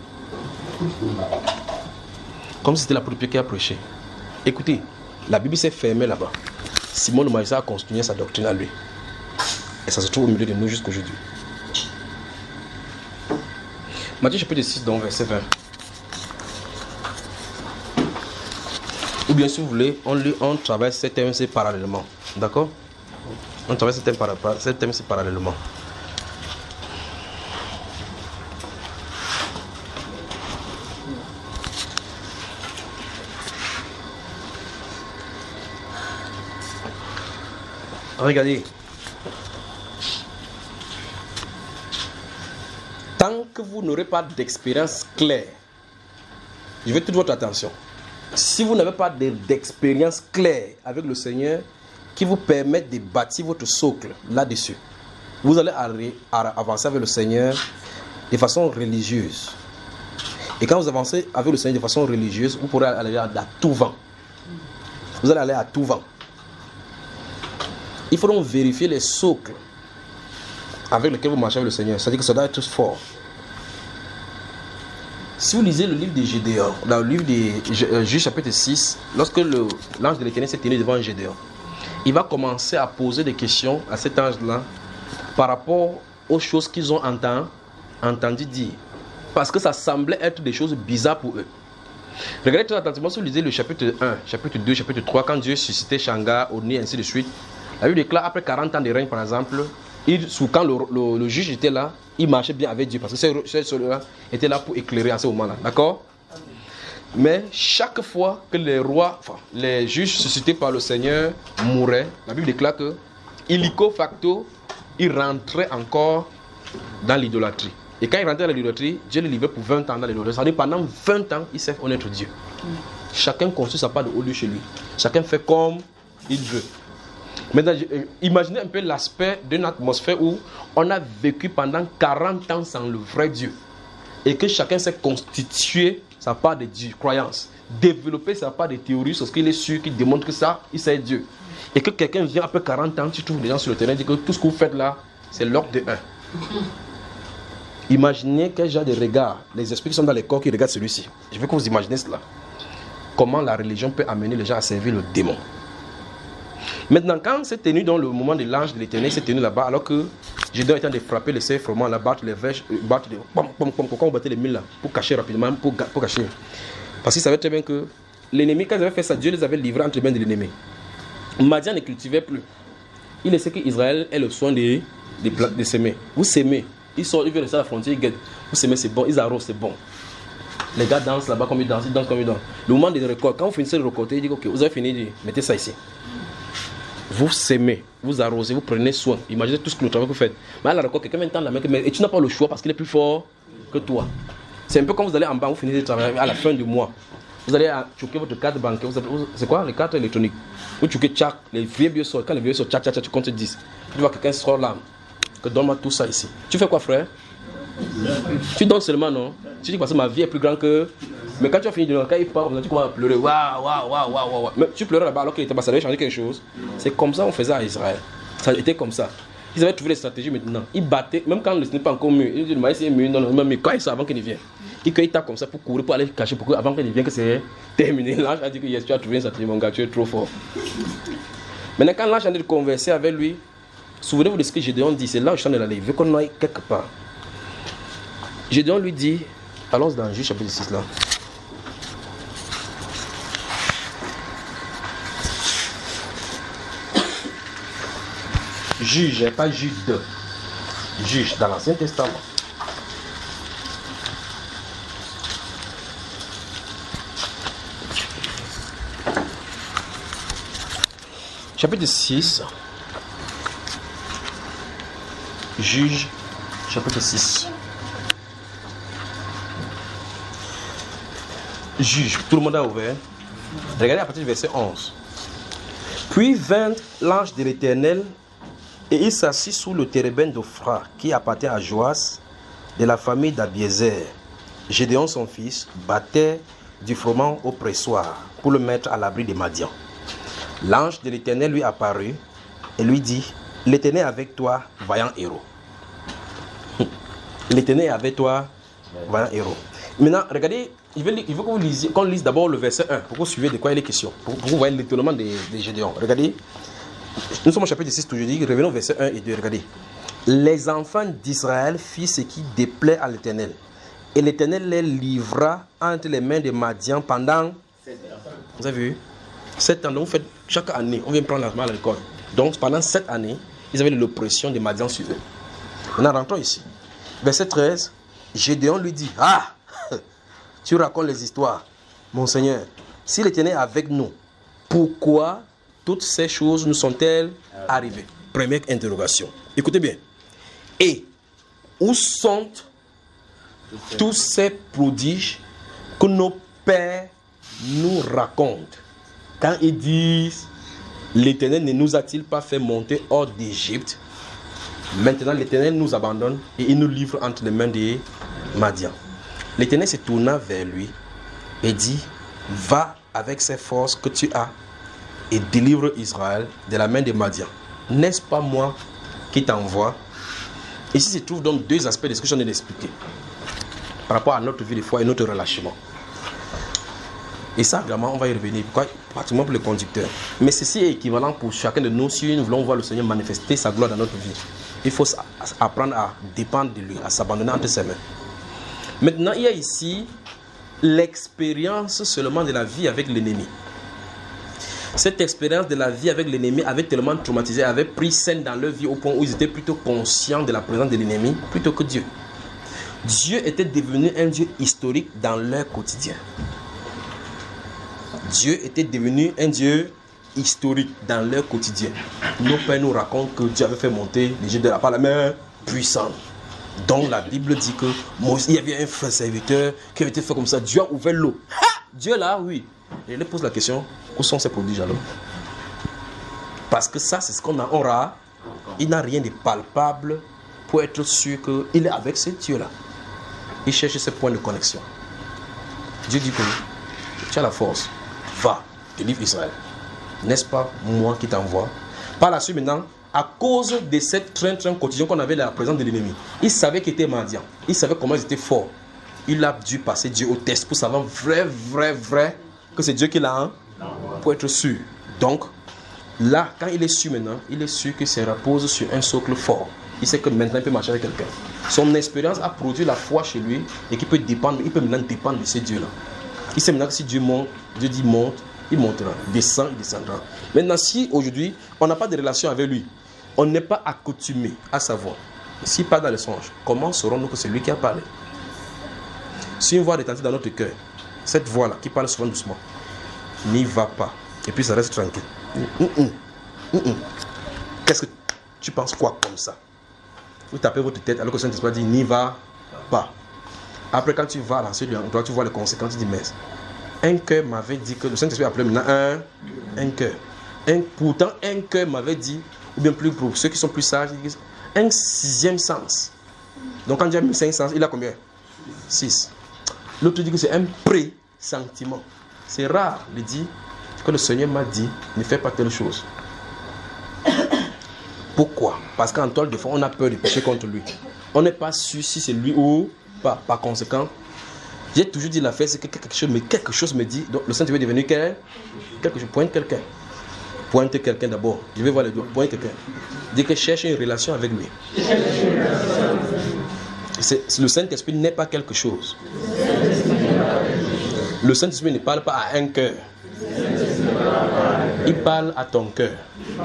Comme si c'était l'apôtre Pierre qui a prêché. Écoutez, la Bible s'est fermée là-bas. Simon le Maïsa a continué sa doctrine à lui. Et ça se trouve au milieu de nous jusqu'aujourd'hui. Matthieu chapitre six, donc verset vingt. Ou bien si vous voulez, on, lit, on travaille ces thèmes-ci parallèlement. D'accord? On travaille ces thèmes-ci par, parallèlement. Regardez. Tant que vous n'aurez pas d'expérience claire, je veux toute votre attention. Si vous n'avez pas d'expérience claire avec le Seigneur qui vous permette de bâtir votre socle là-dessus, vous allez avancer avec le Seigneur de façon religieuse. Et quand vous avancez avec le Seigneur de façon religieuse, vous pourrez aller à tout vent. Vous allez aller à tout vent. il faut donc vérifier les socles avec lesquels vous marchez avec le Seigneur. C'est-à-dire que ça doit être fort. Si vous lisez le livre de Gédéon, dans le livre de Juges chapitre six, lorsque l'ange de l'Éternel s'est tenu devant Gédéon, il va commencer à poser des questions à cet ange-là par rapport aux choses qu'ils ont entendu, entendu dire. Parce que ça semblait être des choses bizarres pour eux. Regardez très attentivement si vous lisez le chapitre un, chapitre deux, chapitre trois, quand Dieu suscitait Shanga, Oni, ainsi de suite. La Bible déclare après quarante ans de règne, par exemple, il, sous, quand le, le, le juge était là, il marchait bien avec Dieu parce que celui-là était là pour éclairer à ce moment-là. D'accord? Mais chaque fois que les rois, enfin, les juges suscités par le Seigneur mouraient, la Bible déclare que, illico facto, ils rentraient encore dans l'idolâtrie. Et quand il rentrait dans l'idolâtrie, Dieu le livrait pour vingt ans dans l'idolâtrie. C'est-à-dire pendant vingt ans, il sait connaître Dieu. Chacun construit sa part de haut lieu chez lui. Chacun fait comme il veut. Maintenant, imaginez un peu l'aspect d'une atmosphère où on a vécu pendant quarante ans sans le vrai Dieu. Et que chacun s'est constitué sa part de Dieu, croyance. Développer sa part de théorie sur ce qu'il est sûr, qui démontre que ça, il sait Dieu. Et que quelqu'un vient après quarante ans, tu trouves des gens sur le terrain et dit que tout ce que vous faites là, c'est l'ordre de un. Imaginez quel genre de regard, les esprits qui sont dans les corps qui regardent celui-ci. Je veux que vous imaginez cela. Comment la religion peut amener les gens à servir le démon. Maintenant, quand c'est tenu dans le moment de l'ange de l'Éternel, c'est tenu là-bas, alors que Gédéon était en train de frapper les cerfs, vraiment là, battre les vaches, battre les... Pom, pom, pom, pourquoi on battait les mille là? Pour cacher rapidement, pour, pour cacher. Parce qu'il savait très bien que l'ennemi, quand ils avaient fait ça, Dieu les avait livrés entre les mains de l'ennemi. Madian ne cultivait plus. Il laissait qu'Israël ait le soin de, de, de s'aimer. Vous s'aimez. Ils sortent, ils viennent rester à la frontière, ils guettent. Vous s'aimez, c'est bon. Ils arrosent, c'est bon. Les gars dansent là-bas comme ils dansent, ils dansent comme ils dansent. Le moment de récolte, quand vous finissez de récolter, ils disent ok, vous avez fini, mettez ça ici. Vous s'aimez, vous arrosez, vous prenez soin. Imaginez tout ce que le travail que vous faites. Mais à la récolte, quelqu'un vient tendre la main, mais et tu n'as pas le choix parce qu'il est plus fort que toi. C'est un peu comme vous allez en banque, vous finissez de travailler à la fin du mois. Vous allez choquer votre carte bancaire. C'est quoi les cartes électroniques? Vous choquez tchac, les vieux vieux sortent. Quand les vieux sortent, tchac, tchac, tu comptes dix. Tu vois quelqu'un sort là, que donne-moi tout ça ici. Tu fais quoi, frère? Tu donnes seulement, non? Tu dis parce que ma vie est plus grande que. Mais quand tu as fini de donner, quand il part, tu commences à pleurer. Waouh, waouh, waouh, waouh, waouh. Mais tu pleurais là-bas alors qu'il était pas, ça devait changer quelque chose. C'est comme ça qu'on faisait à Israël. Ça était comme ça. Ils avaient trouvé les stratégies maintenant. Ils battaient, même quand le n'est pas encore mûr. Ils disaient, le maïs est mûr, non, non, mais quand il sort avant qu'il ne vienne. Ils cueillent comme ça pour courir, pour aller cacher, pour que, avant qu'il ne vienne, que c'est terminé. L'ange a dit que yes, tu as trouvé une stratégie, mon gars, tu es trop fort. Maintenant, quand l'ange a dit de converser avec lui, souvenez-vous de ce que Gédéon dit, c'est là où je suis en train d'aller. Il veut qu'on aille quelque part. Gédéon lui dit, allons dans Juge chapitre six là. Juge, pas Jude. Juge dans l'Ancien Testament. Chapitre six. Juge, chapitre six. Juge, tout le monde a ouvert. Regardez à partir du verset onze. Puis vint l'ange de l'Éternel et il s'assit sous le térébinthe d'Ophra qui appartient à Joas de la famille d'Abiézer. Gédéon son fils battait du froment au pressoir pour le mettre à l'abri des Madians. L'ange de l'Éternel lui apparut et lui dit, l'Éternel est avec toi, vaillant héros. L'Éternel est avec toi, vaillant héros. Maintenant, regardez, il veut, il veut que vous lisiez, qu'on lise d'abord le verset un pour que vous suivez de quoi il est question. Pour, pour que vous voyez l'étonnement de, de Gédéon. Regardez, nous sommes au chapitre six, toujours dit, revenons au verset un et deux. Regardez. Les enfants d'Israël firent ce qui déplaît à l'Éternel. Et l'Éternel les livra entre les mains des Madians pendant. Vous avez vu? Sept ans. Donc, vous faites chaque année, on vient prendre la main à l'école. Donc, pendant sept années, ils avaient l'oppression des Madians sur eux. Maintenant, rentrons ici. Verset treize. Gédéon lui dit, ah, tu racontes les histoires, mon Seigneur. Si l'Éternel est avec nous, pourquoi toutes ces choses nous sont-elles arrivées? Première interrogation. Écoutez bien. Et où sont tous ces prodiges que nos pères nous racontent quand ils disent l'Éternel ne nous a-t-il pas fait monter hors d'Égypte? Maintenant l'Éternel nous abandonne et il nous livre entre les mains des Madians. L'Éternel se tourna vers lui et dit, va avec ces forces que tu as et délivre Israël de la main des Madians. n'est-ce pas moi qui t'envoie? Ici se trouvent donc deux aspects de ce que je viens d'expliquer par rapport à notre vie de foi et notre relâchement. Et ça, vraiment, on va y revenir. Pourquoi? Pratiquement pour le conducteur. Mais ceci est équivalent pour chacun de nous si nous voulons voir le Seigneur manifester sa gloire dans notre vie. Il faut apprendre à dépendre de lui, à s'abandonner entre ses mains. Maintenant, il y a ici l'expérience seulement de la vie avec l'ennemi. Cette expérience de la vie avec l'ennemi avait tellement traumatisé, avait pris scène dans leur vie au point où ils étaient plutôt conscients de la présence de l'ennemi plutôt que Dieu. Dieu était devenu un Dieu historique dans leur quotidien. Dieu était devenu un Dieu historique dans leur quotidien. Nos pères nous racontent que Dieu avait fait monter l'Égypte de la par la mer puissante. Donc la Bible dit que Moïse, il y avait un frère serviteur qui avait été fait comme ça. Dieu a ouvert l'eau. Dieu là, oui. Et il lui pose la question, où sont ces prodiges alors? Parce que ça, c'est ce qu'on aura. Il n'a rien de palpable pour être sûr qu'il est avec ce Dieu-là. Il cherche ce point de connexion. Dieu dit que tu as la force. Va, délivre Israël. N'est-ce pas moi qui t'envoie? Par la suite maintenant, à cause de cette train-train quotidien qu'on avait de la présence de l'ennemi, il savait qu'il était mendiant. Il savait comment ils étaient forts. Il a dû passer Dieu au test pour savoir vrai, vrai, vrai que c'est Dieu qui l'a, hein, pour être sûr. Donc, là, quand il est sûr maintenant, il est sûr qu'il se repose sur un socle fort. Il sait que maintenant il peut marcher avec quelqu'un. Son expérience a produit la foi chez lui et qu'il peut dépendre, il peut maintenant dépendre de ce Dieu-là. Il sait maintenant que si Dieu monte, Dieu dit monte, il montera. Descend, il descendra. Maintenant, si aujourd'hui, on n'a pas de relation avec lui, on n'est pas accoutumé à sa voix. S'il parle dans le songe, comment saurons-nous que c'est lui qui a parlé? Si une voix retentit dans notre cœur, cette voix-là qui parle souvent doucement, n'y va pas. Et puis ça reste tranquille. Mm -mm. Mm -mm. Qu'est-ce que tu penses quoi comme ça? Vous tapez votre tête alors que le Saint-Esprit dit n'y va pas. Après, quand tu vas dans ce lieu, tu vois les conséquences. Tu dis mais un cœur m'avait dit que le Saint-Esprit appelait maintenant un, un cœur. Un, pourtant, un cœur m'avait dit, ou bien plus pour ceux qui sont plus sages, ils disent, un sixième sens. Donc quand Dieu a mis cinq sens, il a combien? Six. L'autre dit que c'est un pré-sentiment. C'est rare de dire que le Seigneur m'a dit, ne fais pas telle chose. Pourquoi? Parce qu'en toile de fond, on a peur de pécher contre lui. On n'est pas sûr si c'est lui ou pas. Par conséquent, j'ai toujours dit l'affaire, c'est que quelque chose, mais quelque chose me dit, donc le Saint-Esprit est devenu quel? Quelque chose, pointe quelqu'un. Pointe quelqu'un d'abord. Je vais voir les doigts. Pointe quelqu'un. Dis que cherche une relation avec lui. C'est, le Saint-Esprit n'est pas quelque chose. Le Saint-Esprit ne parle pas à un cœur. Il parle à ton cœur.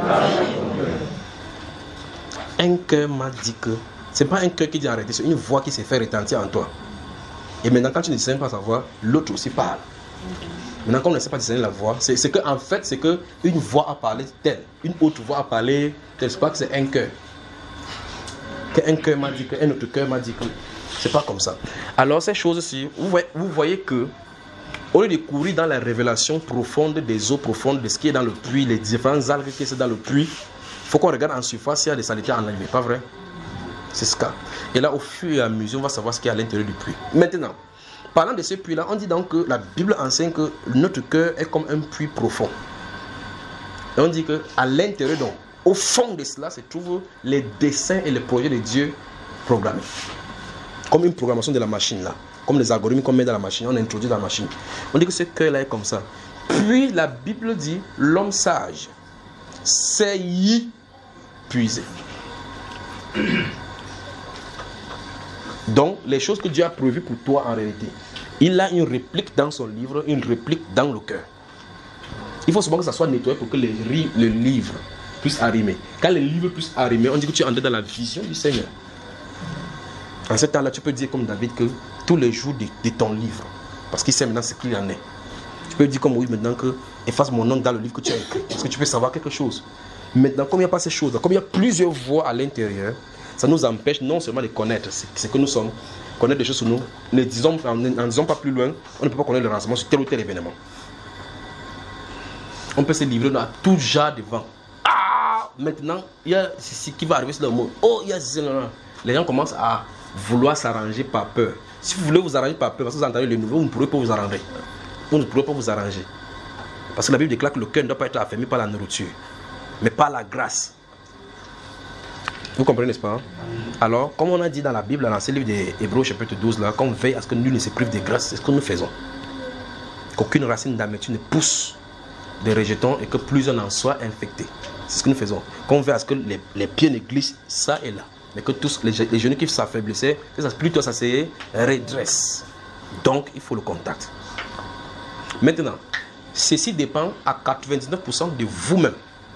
Un cœur m'a dit que c'est pas un cœur qui dit arrêter, c'est une voix qui s'est fait retentir en toi. Et maintenant, quand tu ne discernes pas sa voix, l'autre aussi parle. Maintenant, quand on ne sait pas discerner la voix, c'est, c'est que en fait, c'est que une voix a parlé telle, une autre voix a parlé telle. C'est pas que c'est un cœur. Qu'un cœur m'a dit que, un autre cœur m'a dit que. C'est pas comme ça. Alors, ces choses-ci, vous voyez, vous voyez que, au lieu de courir dans la révélation profonde des eaux profondes, de ce qui est dans le puits, les différentes algues qui sont dans le puits, il faut qu'on regarde en surface s'il y a des saletés en enlevées, pas vrai? C'est ce cas. Et là, au fur et à mesure, on va savoir ce qu'il y a à l'intérieur du puits. Maintenant, parlant de ce puits-là, on dit donc que la Bible enseigne que notre cœur est comme un puits profond. Et on dit qu'à l'intérieur, donc, au fond de cela, se trouvent les desseins et les projets de Dieu programmés. Comme une programmation de la machine, là. Comme les algorithmes qu'on met dans la machine, on introduit dans la machine. On dit que ce cœur-là est comme ça. Puis la Bible dit, l'homme sage sait y puiser. Donc, les choses que Dieu a prévues pour toi en réalité, il a une réplique dans son livre, une réplique dans le cœur. Il faut souvent que ça soit nettoyé pour que le, le livre puisse arrimer. Quand le livre puisse arrimer, on dit que tu es entré dans la vision du Seigneur. En ce temps-là, tu peux dire comme David que tous les jours de, de ton livre, parce qu'il sait maintenant ce qu'il en est. Tu peux dire comme oui maintenant que efface mon nom dans le livre que tu as écrit, parce que tu peux savoir quelque chose. Maintenant, comme il n'y a pas ces choses, comme il y a plusieurs voix à l'intérieur, ça nous empêche non seulement de connaître ce que nous sommes, connaître des choses sur nous, ne disons, en disant pas plus loin, on ne peut pas connaître le renseignement sur tel ou tel événement. On peut se livrer à tout genre de vent. Ah, maintenant, il y a ce qui va arriver sur le mot. Oh, il y a ce les gens commencent à vouloir s'arranger par peur. Si vous voulez vous arranger par peur, parce que vous entendez les nouveaux, vous ne pourrez pas vous arranger. Vous ne pourrez pas vous arranger. Parce que la Bible déclare que le cœur ne doit pas être affermi par la nourriture, mais par la grâce. Vous comprenez, n'est-ce pas? Alors, comme on a dit dans la Bible, dans ce livre des Hébreux, chapitre douze, là, qu'on veille à ce que nul ne se prive de grâce, c'est ce que nous faisons. Qu'aucune racine d'amertume ne pousse des rejetons et que plusieurs en soient infectés. C'est ce que nous faisons. Qu'on veille à ce que les, les pieds ne glissent ça et là. Mais que tous les, les genoux qui s'affaiblissaient, que ça, plutôt ça se redresse. Donc, il faut le contact. Maintenant, ceci dépend à quatre-vingt-dix-neuf pour cent de vous-même.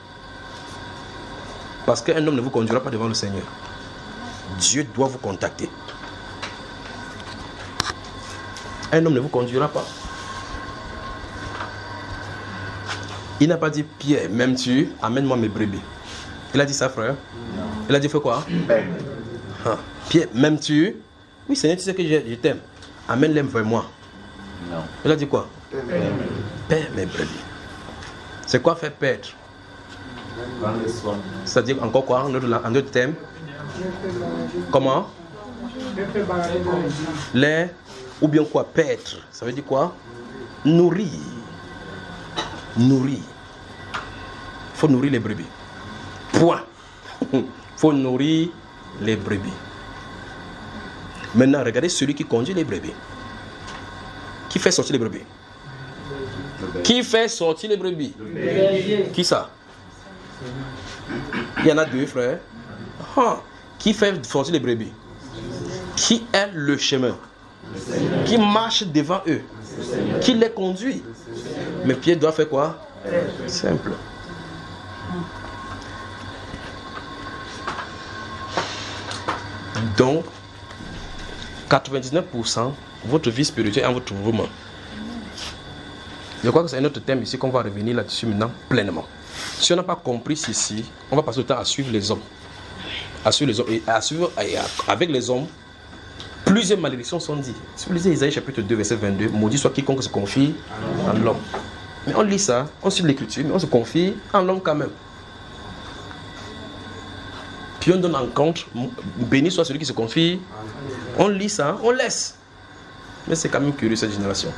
Parce qu'un homme ne vous conduira pas devant le Seigneur. Dieu doit vous contacter. Un homme ne vous conduira pas. Il n'a pas dit Pierre, m'aimes-tu? Amène-moi mes brebis. Il a dit ça, frère? Non. Il a dit fais quoi? Ah. Pierre, m'aimes-tu? Oui, Seigneur, tu sais que je, je t'aime. Amène-les vers moi. Non. Il a dit quoi? Père mes brebis. C'est quoi faire perdre? C'est-à-dire encore quoi? En autre, en autre thème? Comment? Les, ou bien quoi? Paître. Ça veut dire quoi? Nourrir. Nourrir. Il faut nourrir les brebis. Point. Il faut nourrir les brebis. Maintenant, regardez celui qui conduit les brebis. Qui fait sortir les brebis? Qui fait sortir les brebis? Qui ça? Il y en a deux, frères. Ah. Qui fait sortir les brebis? Qui est le chemin? Qui marche devant eux? Qui les conduit? Mais Pierre doit faire quoi? Simple. Donc, quatre-vingt-dix-neuf pour cent votre vie spirituelle est en votre mouvement. Je crois que c'est un autre thème ici qu'on va revenir là-dessus maintenant pleinement. Si on n'a pas compris ceci, on va passer le temps à suivre les hommes. À suivre les hommes. Et à suivre et à, avec les hommes, plusieurs malédictions sont dites. Si vous lisez Isaïe chapitre deux, verset vingt-deux, maudit soit quiconque se confie en l'homme. Mais on lit ça, on suit l'écriture, mais on se confie en l'homme quand même. Puis on donne en compte, béni soit celui qui se confie. On lit ça, on laisse. Mais c'est quand même curieux cette génération.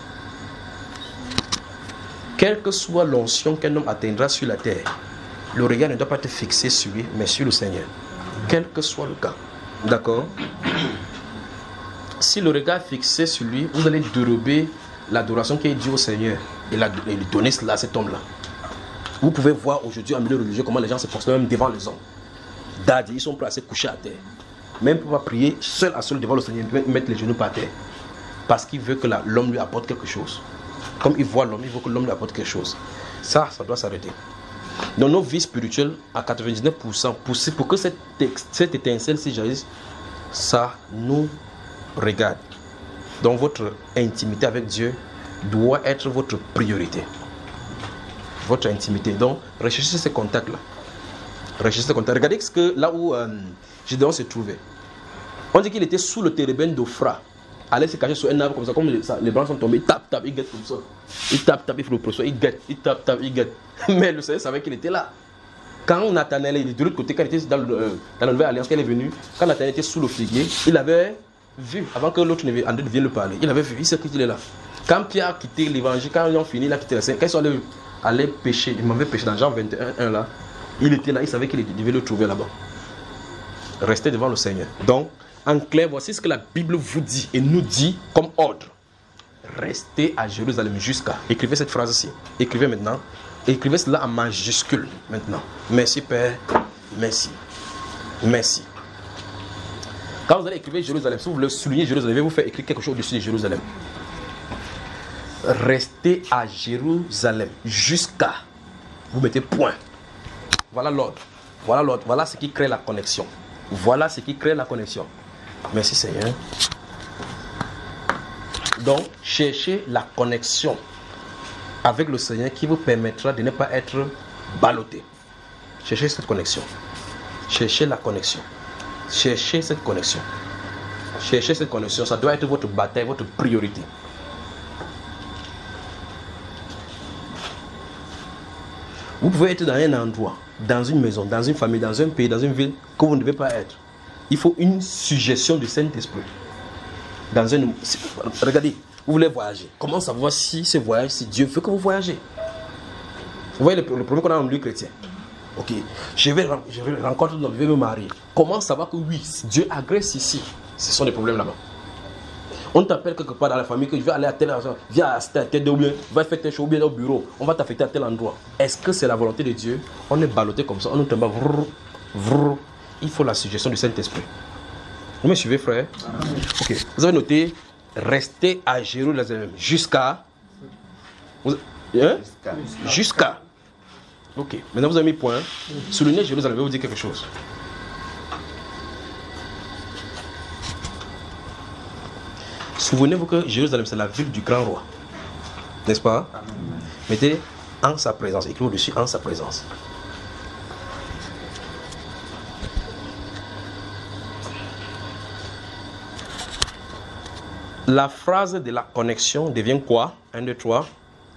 Quelle que soit l'onction qu'un homme atteindra sur la terre, le regard ne doit pas être fixé sur lui, mais sur le Seigneur. Quel que soit le cas. D'accord? Si le regard est fixé sur lui, vous allez dérober l'adoration qui est due au Seigneur et, la, et lui donner cela à cet homme-là. Vous pouvez voir aujourd'hui en milieu religieux comment les gens se postent même devant les hommes. Daddy, ils sont prêts à se coucher à terre. Même pour pas prier seul à seul devant le Seigneur, ils mettre les genoux par terre. Parce qu'il veut que la, l'homme lui apporte quelque chose. Comme il voit l'homme, il veut que l'homme lui apporte quelque chose. Ça, ça doit s'arrêter. Dans nos vies spirituelles, à quatre-vingt-dix-neuf pour cent, pour, pour que cette, cette étincelle si jaillisse, ça nous regarde. Donc votre intimité avec Dieu doit être votre priorité. Votre intimité. Donc recherchez ces contacts-là. Recherchez ces contacts. Regardez ce que, là où euh, Gédéon se trouvait. On dit qu'il était sous le térébène d'Ophra. Allait se cacher sur un arbre comme ça, comme les, ça, les branches sont tombées, il tape, tape, il guette comme ça. Il tape, tape, il fait le procès, il guette, il tape, tape, il guette. Mais le Seigneur savait qu'il était là. Quand Nathanaël est de l'autre côté, quand il était dans, le, euh, dans la nouvelle alliance, quand il est venu, quand Nathanaël était sous le figuier, il avait vu, avant que l'autre ne vienne le parler, il avait vu, il sait qu'il est là. Quand Pierre a quitté l'évangile, quand ils ont fini, il a quitté la scène, quand ils sont allés, allés pécher, ils m'avaient péché dans Jean vingt et un, un là, il était là, il savait qu'il devait le trouver là-bas. Restez devant le Seigneur. Donc, en clair, voici ce que la Bible vous dit et nous dit comme ordre. Restez à Jérusalem jusqu'à. Écrivez cette phrase-ci. Écrivez maintenant. Écrivez cela en majuscule maintenant. Merci Père. Merci. Merci. Quand vous allez écrire Jérusalem, si vous voulez souligner Jérusalem, vous faites écrire quelque chose au-dessus de Jérusalem. Restez à Jérusalem jusqu'à. Vous mettez point. Voilà l'ordre. Voilà l'ordre. Voilà ce qui crée la connexion. Voilà ce qui crée la connexion. Merci Seigneur. Donc, cherchez la connexion avec le Seigneur qui vous permettra de ne pas être ballotté. Cherchez cette connexion. Cherchez la connexion. Cherchez cette connexion. Cherchez cette connexion. Ça doit être votre bataille, votre priorité. Vous pouvez être dans un endroit, dans une maison, dans une famille, dans un pays, dans une ville que vous ne devez pas être. Il faut une suggestion du Saint-Esprit. Dans un, regardez, vous voulez voyager. Comment savoir si ce voyage, si Dieu veut que vous voyagez? Vous voyez le, le problème qu'on a en milieu chrétien. Ok, je vais, je vais rencontrer l'homme, je vais me marier. Comment savoir que oui, Dieu agresse ici? Ce sont des problèmes là-bas. On t'appelle quelque part dans la famille que je vais aller à tel endroit, viens à tel endroit, va faire tel chose, bien au bureau, on va t'affecter à tel endroit. Est-ce que c'est la volonté de Dieu? On est ballotté comme ça, on nous tombe, vrr, vrr. Il faut la suggestion du Saint-Esprit. Vous me suivez, frère? Ok, vous avez noté, rester à Jérusalem jusqu'à... Hein? Jusqu'à... Ok, maintenant vous avez mis point. Souligner Jérusalem, je vais vous dire quelque chose. Souvenez-vous que Jérusalem, c'est la ville du grand roi. N'est-ce pas? Mettez en sa présence, écrit au-dessus en sa présence. La phrase de la connexion devient quoi? un, deux, trois.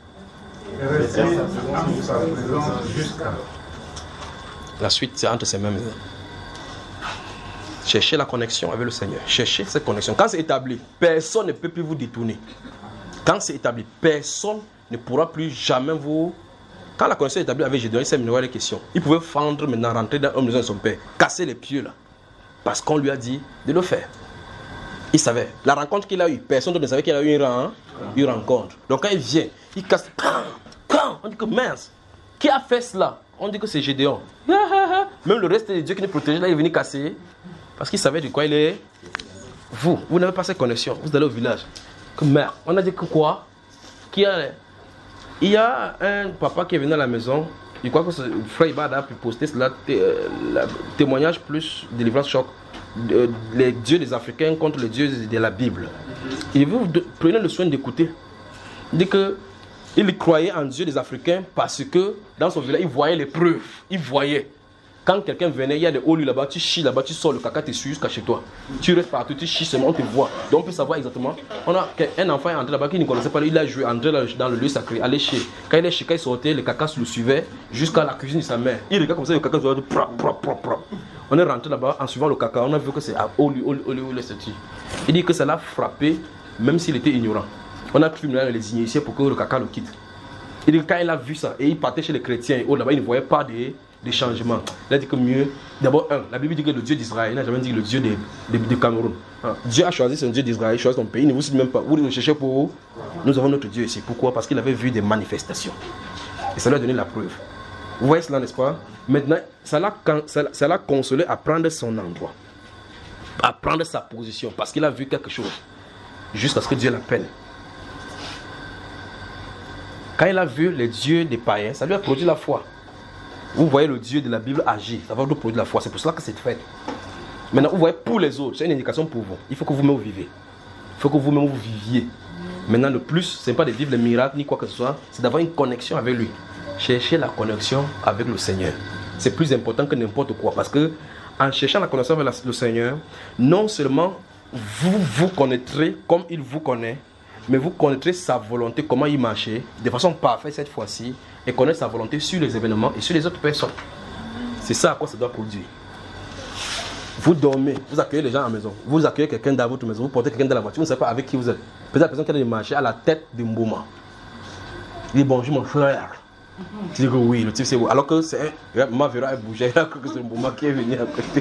La suite, c'est entre ces mêmes. Cherchez la connexion avec le Seigneur. Cherchez cette connexion. Quand c'est établi, personne ne peut plus vous détourner. Quand c'est établi, personne ne pourra plus jamais vous... Quand la connexion est établie avec Gédéon, il s'est mis les questions. Il pouvait fendre maintenant, rentrer dans la maison de son père, casser les pieds là. Parce qu'on lui a dit de le faire. Il savait. La rencontre qu'il a eue, personne ne savait qu'il a eu une, ren- une rencontre. Donc quand il vient, il casse. Quand on dit que mince, qui a fait cela? On dit que c'est Gédéon. Même le reste de Dieu qui nous protégeait, là, il est venu casser. Parce qu'il savait de quoi il est. Vous, vous n'avez pas cette connexion. Vous allez au village. Que merde. On a dit que quoi? Qui a... Il y a un papa qui est venu à la maison. Je crois que c'est Frère Ibad a pu poster cela. Té, euh, la, témoignage plus délivrance choc. De, les dieux des Africains contre les dieux de la Bible. Et vous de, prenez le soin d'écouter. Il dit que il croyait en Dieu des Africains parce que dans son village, il voyait les preuves. Il voyait. Quand quelqu'un venait, il y a des hauts lieux là-bas, tu chies là-bas, tu sors le caca, tu suis jusqu'à chez toi. Tu restes partout, tu chies seulement, on te voit. Donc on peut savoir exactement. On a un enfant est entré là-bas qui ne connaissait pas, il a joué, entré dans le lieu sacré, allé chier. Quand il est chier, quand il sortait, le caca le suivait jusqu'à la cuisine de sa mère. Il regarde comme ça, le caca se voit propre, propre, propre, propre. On est rentré là-bas en suivant le caca, on a vu que c'est au lieu, au lieu, au lieu où il est sorti. Il dit que ça l'a frappé, même s'il était ignorant. On a pu les initier pour que le caca le quitte. Il dit que quand il a vu ça, et il partait chez les chrétiens, et là-bas, il ne voyait pas des, des changements. Il a dit que mieux, d'abord, un, la Bible dit que le Dieu d'Israël, il n'a jamais dit le Dieu du Cameroun. Ah, Dieu a choisi son Dieu d'Israël, il choisit son pays, il ne vous cite même pas. Vous le cherchez pour où? Nous avons notre Dieu ici. Pourquoi? Parce qu'il avait vu des manifestations. Et ça lui a donné la preuve. Vous voyez cela, n'est-ce pas? Maintenant, ça l'a, ça l'a consolé à prendre son endroit, à prendre sa position, parce qu'il a vu quelque chose, jusqu'à ce que Dieu l'appelle. Quand il a vu les dieux des païens, ça lui a produit la foi. Vous voyez le Dieu de la Bible agir, ça va vous produire la foi. C'est pour cela que c'est fait. Maintenant, vous voyez pour les autres, c'est une indication pour vous. Il faut que vous-même vous vivez. Il faut que vous-même vous viviez. Maintenant, le plus, ce n'est pas de vivre les miracles ni quoi que ce soit, c'est d'avoir une connexion avec lui. Cherchez la connexion avec le Seigneur. C'est plus important que n'importe quoi. Parce que en cherchant la connexion avec la, le Seigneur, non seulement vous vous connaîtrez comme il vous connaît, mais vous connaîtrez sa volonté, comment il marchait, de façon parfaite cette fois-ci, et connaître sa volonté sur les événements et sur les autres personnes. C'est ça à quoi ça doit produire. Vous dormez, vous accueillez les gens à la maison, vous accueillez quelqu'un dans votre maison, vous portez quelqu'un dans la voiture, vous ne savez pas avec qui vous êtes. Peut-être la personne qui a marché à la tête de Mbouma. Il dit bonjour mon frère. Tu dis que oui, le type c'est vous. Alors que c'est un. Ma verra elle bougeait, là que c'est Mbouma qui est venu à côté.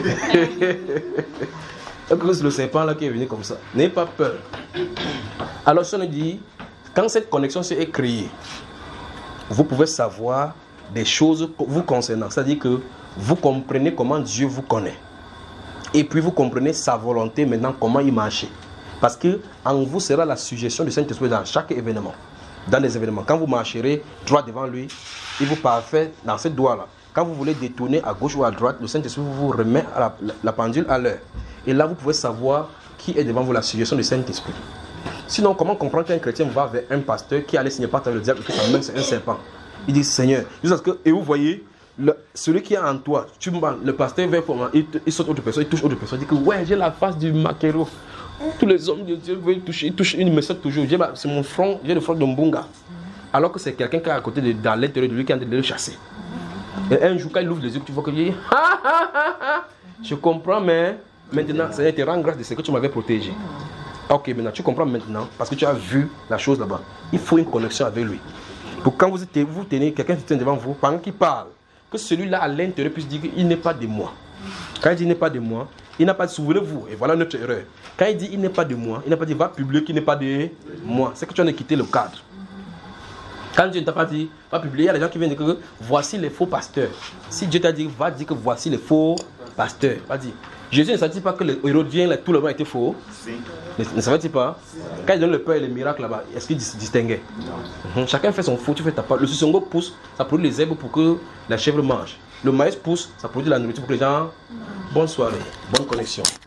Que c'est le serpent là qui est venu comme ça. N'ayez pas peur. Alors, si on dit, quand cette connexion est créée, vous pouvez savoir des choses vous concernant. C'est-à-dire que vous comprenez comment Dieu vous connaît. Et puis vous comprenez sa volonté maintenant, comment il marche. Parce que en vous sera la suggestion du Saint-Esprit dans chaque événement. Dans les événements. Quand vous marcherez droit devant lui, il vous parfait dans cette doigt-là. Quand vous voulez détourner à gauche ou à droite, le Saint-Esprit vous remet à la, la, la pendule à l'heure. Et là, vous pouvez savoir qui est devant vous, la suggestion du Saint-Esprit. Sinon, comment comprendre qu'un chrétien va vers un pasteur qui allait signer pacte avec le diable et que sa main c'est un serpent? Il dit Seigneur, que, et vous voyez, le, celui qui est en toi, tu, le pasteur va pour moi, il, il saute autre personne, il touche autre personne, il dit que ouais, j'ai la face du maquereau. Tous les hommes de Dieu veulent toucher, ils touchent, ils me sautent toujours. C'est mon front, j'ai le front de Mbunga. Alors que c'est quelqu'un qui est à côté de, dans l'intérieur de lui qui est en train de le chasser. Et un jour, quand il ouvre les yeux, tu vois que il dit ah, ah, ah, ah. Je comprends, mais maintenant, Seigneur, te rends grâce de ce que tu m'avais protégé. Ok, maintenant tu comprends maintenant, parce que tu as vu la chose là-bas. Il faut une connexion avec lui. Pour quand vous, êtes, vous tenez, quelqu'un se tient devant vous, pendant qu'il parle, que celui-là à l'intérieur puisse dire qu'il n'est pas de moi. Quand il dit il n'est pas de moi, il n'a pas de souvenez-vous, et voilà notre erreur. Quand il dit il n'est pas de moi, il n'a pas dit va publier qu'il n'est pas de moi. C'est que tu as quitté le cadre. Quand Dieu ne t'a pas dit va publier, il y a des gens qui viennent dire que voici les faux pasteurs. Si Dieu t'a dit va dire que voici les faux pasteurs, va dire. Jésus ne savait pas que les Hérodiens, tout le monde était faux. Ne savait-il pas? Quand il donne le pain et les miracles là-bas, est-ce qu'il distinguait? Mm-hmm. Chacun fait son faux, tu fais ta part. Le sisongo pousse, ça produit les herbes pour que la chèvre mange. Le maïs pousse, ça produit la nourriture pour que les gens. Bonne soirée, bonne connexion.